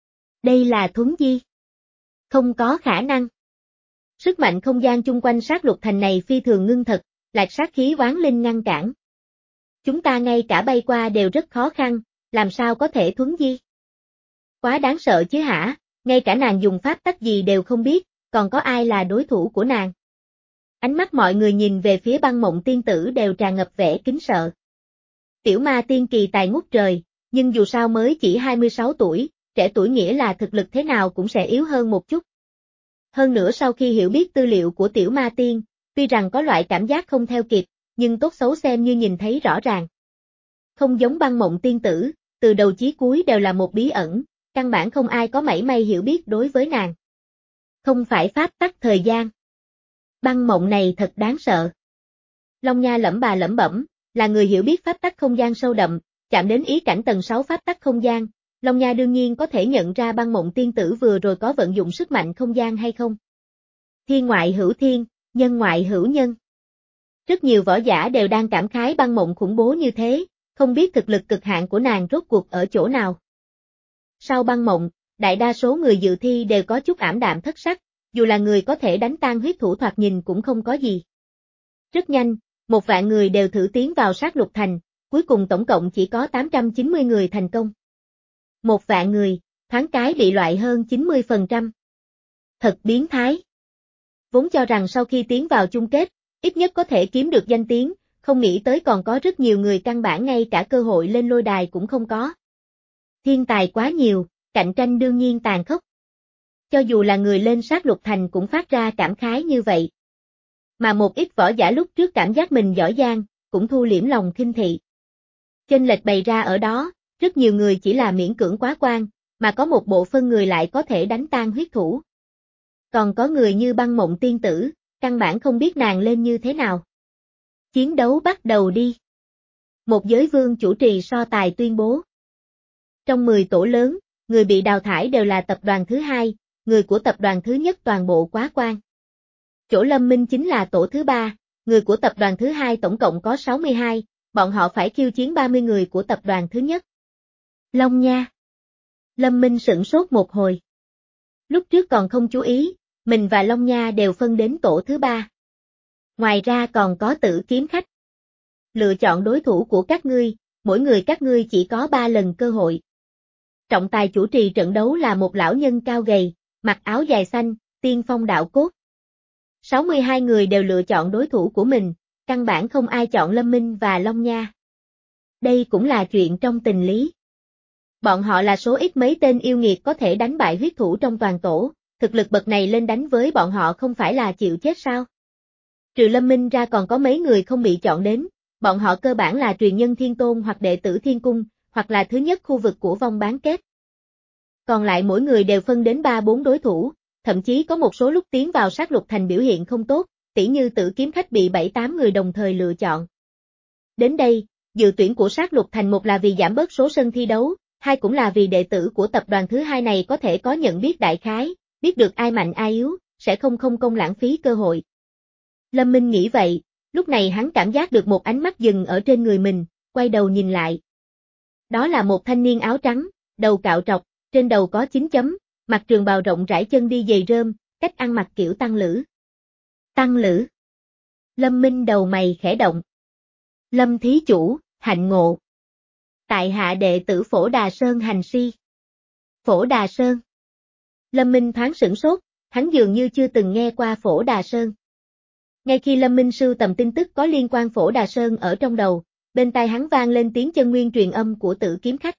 Đây là thuấn di. Không có khả năng. Sức mạnh không gian chung quanh sát lục thành này phi thường ngưng thật, lạc sát khí oán linh ngăn cản. Chúng ta ngay cả bay qua đều rất khó khăn, làm sao có thể thuấn di? Quá đáng sợ chứ hả, ngay cả nàng dùng pháp tắc gì đều không biết, còn có ai là đối thủ của nàng? Ánh mắt mọi người nhìn về phía Băng Mộng tiên tử đều tràn ngập vẻ kính sợ. Tiểu Ma Tiên kỳ tài ngút trời, nhưng dù sao mới chỉ hai mươi sáu tuổi, trẻ tuổi nghĩa là thực lực thế nào cũng sẽ yếu hơn một chút. Hơn nữa sau khi hiểu biết tư liệu của Tiểu Ma Tiên, tuy rằng có loại cảm giác không theo kịp, nhưng tốt xấu xem như nhìn thấy rõ ràng. Không giống Băng Mộng tiên tử, từ đầu chí cuối đều là một bí ẩn, căn bản không ai có mảy may hiểu biết đối với nàng. Không phải pháp tắc thời gian. Băng Mộng này thật đáng sợ. Long Nha lẩm bà lẩm bẩm, là người hiểu biết pháp tắc không gian sâu đậm, chạm đến ý cảnh tầng sáu pháp tắc không gian, Long Nha đương nhiên có thể nhận ra Băng Mộng tiên tử vừa rồi có vận dụng sức mạnh không gian hay không. Thiên ngoại hữu thiên, nhân ngoại hữu nhân. Rất nhiều võ giả đều đang cảm khái Băng Mộng khủng bố như thế, không biết thực lực cực hạn của nàng rốt cuộc ở chỗ nào. Sau Băng Mộng, đại đa số người dự thi đều có chút ảm đạm thất sắc, dù là người có thể đánh tan huyết thủ thoạt nhìn cũng không có gì. Rất nhanh, một vạn người đều thử tiến vào sát lục thành, cuối cùng tổng cộng chỉ có tám trăm chín mươi người thành công. Một vạn người, thoáng cái bị loại hơn chín mươi phần trăm. Thật biến thái. Vốn cho rằng sau khi tiến vào chung kết, ít nhất có thể kiếm được danh tiếng, không nghĩ tới còn có rất nhiều người căn bản ngay cả cơ hội lên lôi đài cũng không có. Thiên tài quá nhiều, cạnh tranh đương nhiên tàn khốc. Cho dù là người lên sát lục thành cũng phát ra cảm khái như vậy. Mà một ít võ giả lúc trước cảm giác mình giỏi giang, cũng thu liễm lòng khinh thị. Chênh lệch bày ra ở đó, rất nhiều người chỉ là miễn cưỡng quá quan, mà có một bộ phân người lại có thể đánh tan huyết thủ. Còn có người như Băng Mộng tiên tử, căn bản không biết nàng lên như thế nào. Chiến đấu bắt đầu đi. Một giới vương chủ trì so tài tuyên bố. Trong mười tổ lớn, người bị đào thải đều là tập đoàn thứ hai, người của tập đoàn thứ nhất toàn bộ quá quan. Chỗ Lâm Minh chính là tổ thứ ba, người của tập đoàn thứ hai tổng cộng có sáu mươi hai, bọn họ phải khiêu chiến ba mươi người của tập đoàn thứ nhất. Long Nha. Lâm Minh sửng sốt một hồi. Lúc trước còn không chú ý, mình và Long Nha đều phân đến tổ thứ ba. Ngoài ra còn có Tử Kiếm Khách. Lựa chọn đối thủ của các ngươi, mỗi người các ngươi chỉ có ba lần cơ hội. Trọng tài chủ trì trận đấu là một lão nhân cao gầy, mặc áo dài xanh, tiên phong đạo cốt. sáu mươi hai người đều lựa chọn đối thủ của mình, căn bản không ai chọn Lâm Minh và Long Nha. Đây cũng là chuyện trong tình lý. Bọn họ là số ít mấy tên yêu nghiệt có thể đánh bại huyết thủ trong toàn tổ, thực lực bậc này lên đánh với bọn họ không phải là chịu chết sao? Trừ Lâm Minh ra còn có mấy người không bị chọn đến, bọn họ cơ bản là truyền nhân Thiên Tôn hoặc đệ tử Thiên Cung, hoặc là thứ nhất khu vực của vong bán kết. Còn lại mỗi người đều phân đến ba bốn đối thủ, thậm chí có một số lúc tiến vào sát lục thành biểu hiện không tốt, tỉ như Tử Kiếm Khách bị bảy tám người đồng thời lựa chọn. Đến đây, dự tuyển của sát lục thành một là vì giảm bớt số sân thi đấu, hai cũng là vì đệ tử của tập đoàn thứ hai này có thể có nhận biết đại khái, biết được ai mạnh ai yếu, sẽ không không công lãng phí cơ hội. Lâm Minh nghĩ vậy, lúc này hắn cảm giác được một ánh mắt dừng ở trên người mình, quay đầu nhìn lại. Đó là một thanh niên áo trắng, đầu cạo trọc, trên đầu có chín chấm, mặc trường bào rộng rãi chân đi giày rơm, cách ăn mặc kiểu tăng lữ. Tăng lữ. Lâm Minh đầu mày khẽ động. Lâm thí chủ, hạnh ngộ. Tại hạ đệ tử Phổ Đà Sơn hành si. Phổ Đà Sơn. Lâm Minh thoáng sửng sốt, hắn dường như chưa từng nghe qua Phổ Đà Sơn. Ngay khi Lâm Minh sưu tầm tin tức có liên quan Phổ Đà Sơn ở trong đầu, bên tai hắn vang lên tiếng chân nguyên truyền âm của Tử Kiếm Khách.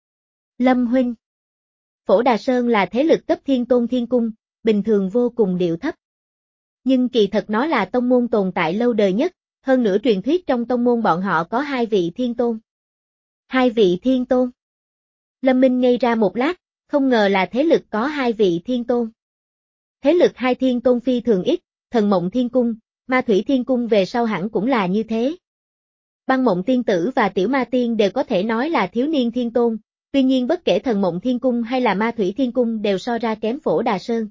Lâm huynh. Phổ Đà Sơn là thế lực cấp Thiên Tôn Thiên Cung, bình thường vô cùng điệu thấp. Nhưng kỳ thật nó là tông môn tồn tại lâu đời nhất, hơn nữa truyền thuyết trong tông môn bọn họ có hai vị Thiên Tôn. Hai vị Thiên Tôn. Lâm Minh ngây ra một lát, không ngờ là thế lực có hai vị Thiên Tôn. Thế lực hai Thiên Tôn phi thường ít, Thần Mộng Thiên Cung, Ma Thủy Thiên Cung về sau hẳn cũng là như thế. Băng Mộng Tiên Tử và Tiểu Ma Tiên đều có thể nói là thiếu niên Thiên Tôn, tuy nhiên bất kể Thần Mộng Thiên Cung hay là Ma Thủy Thiên Cung đều so ra kém Phổ Đà Sơn.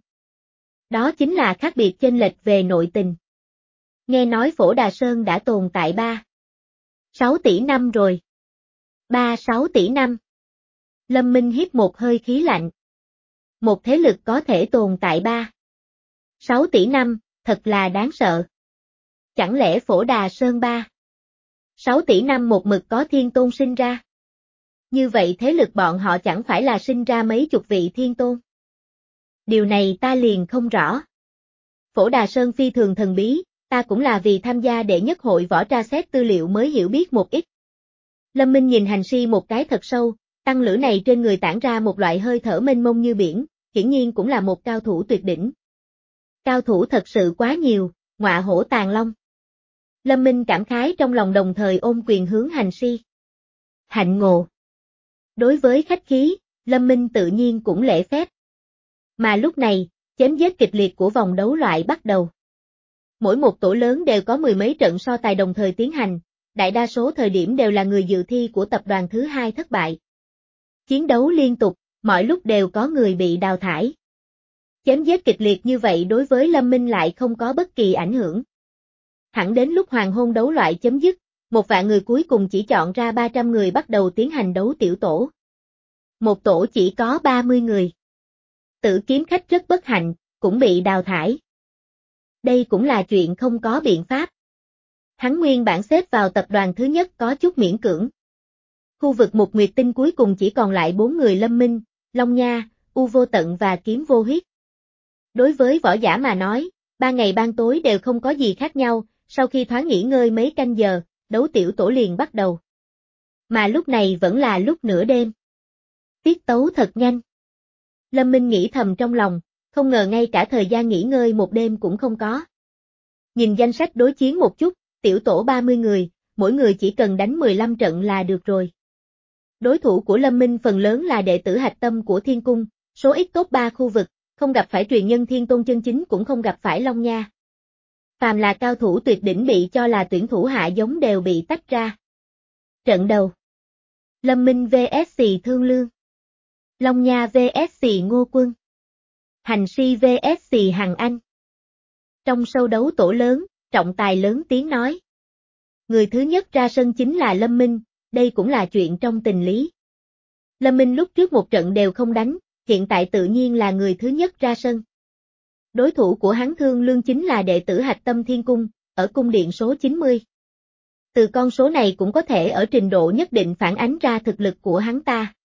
Đó chính là khác biệt chênh lệch về nội tình. Nghe nói Phổ Đà Sơn đã tồn tại ba, sáu tỷ năm rồi. ba sáu tỷ năm. Lâm Minh hít một hơi khí lạnh. Một thế lực có thể tồn tại ba, sáu tỷ năm, thật là đáng sợ. Chẳng lẽ Phổ Đà Sơn ba, sáu tỷ năm một mực có Thiên Tôn sinh ra? Như vậy thế lực bọn họ chẳng phải là sinh ra mấy chục vị Thiên Tôn? Điều này ta liền không rõ. Phổ Đà Sơn phi thường thần bí, ta cũng là vì tham gia đệ nhất hội võ tra xét tư liệu mới hiểu biết một ít. Lâm Minh nhìn hành si một cái thật sâu, tăng lữ này trên người tản ra một loại hơi thở mênh mông như biển, hiển nhiên cũng là một cao thủ tuyệt đỉnh. Cao thủ thật sự quá nhiều, ngọa hổ tàng long. Lâm Minh cảm khái trong lòng đồng thời ôm quyền hướng hành si. Hạnh ngộ. Đối với khách khí, Lâm Minh tự nhiên cũng lễ phép. Mà lúc này, chém giết kịch liệt của vòng đấu loại bắt đầu. Mỗi một tổ lớn đều có mười mấy trận so tài đồng thời tiến hành, đại đa số thời điểm đều là người dự thi của tập đoàn thứ hai thất bại. Chiến đấu liên tục, mọi lúc đều có người bị đào thải. Chém giết kịch liệt như vậy đối với Lâm Minh lại không có bất kỳ ảnh hưởng. Hẳn đến lúc hoàng hôn đấu loại chấm dứt, một vạn người cuối cùng chỉ chọn ra ba trăm người bắt đầu tiến hành đấu tiểu tổ. Một tổ chỉ có ba mươi người. Tử Kiếm Khách rất bất hạnh, cũng bị đào thải. Đây cũng là chuyện không có biện pháp. Hắn nguyên bản xếp vào tập đoàn thứ nhất có chút miễn cưỡng. Khu vực Mục Nguyệt Tinh cuối cùng chỉ còn lại bốn người Lâm Minh, Long Nha, U Vô Tận và Kiếm Vô Huyết. Đối với võ giả mà nói, ba ngày ban tối đều không có gì khác nhau, sau khi thoáng nghỉ ngơi mấy canh giờ, đấu tiểu tổ liền bắt đầu. Mà lúc này vẫn là lúc nửa đêm. Tiết tấu thật nhanh. Lâm Minh nghĩ thầm trong lòng, không ngờ ngay cả thời gian nghỉ ngơi một đêm cũng không có. Nhìn danh sách đối chiến một chút, tiểu tổ ba mươi người, mỗi người chỉ cần đánh mười lăm trận là được rồi. Đối thủ của Lâm Minh phần lớn là đệ tử hạch tâm của Thiên Cung, số ít top ba khu vực, không gặp phải truyền nhân Thiên Tôn chân chính cũng không gặp phải Long Nha. Phàm là cao thủ tuyệt đỉnh bị cho là tuyển thủ hạ giống đều bị tách ra. Trận đầu. Lâm Minh vs Thương Lương. Long Nha vs Ngô Quân. Hành Si vs Hằng Anh. Trong sâu đấu tổ lớn, trọng tài lớn tiếng nói. Người thứ nhất ra sân chính là Lâm Minh, đây cũng là chuyện trong tình lý. Lâm Minh lúc trước một trận đều không đánh, hiện tại tự nhiên là người thứ nhất ra sân. Đối thủ của hắn Thương Lương chính là đệ tử hạch tâm Thiên Cung, ở cung điện số chín mươi. Từ con số này cũng có thể ở trình độ nhất định phản ánh ra thực lực của hắn ta.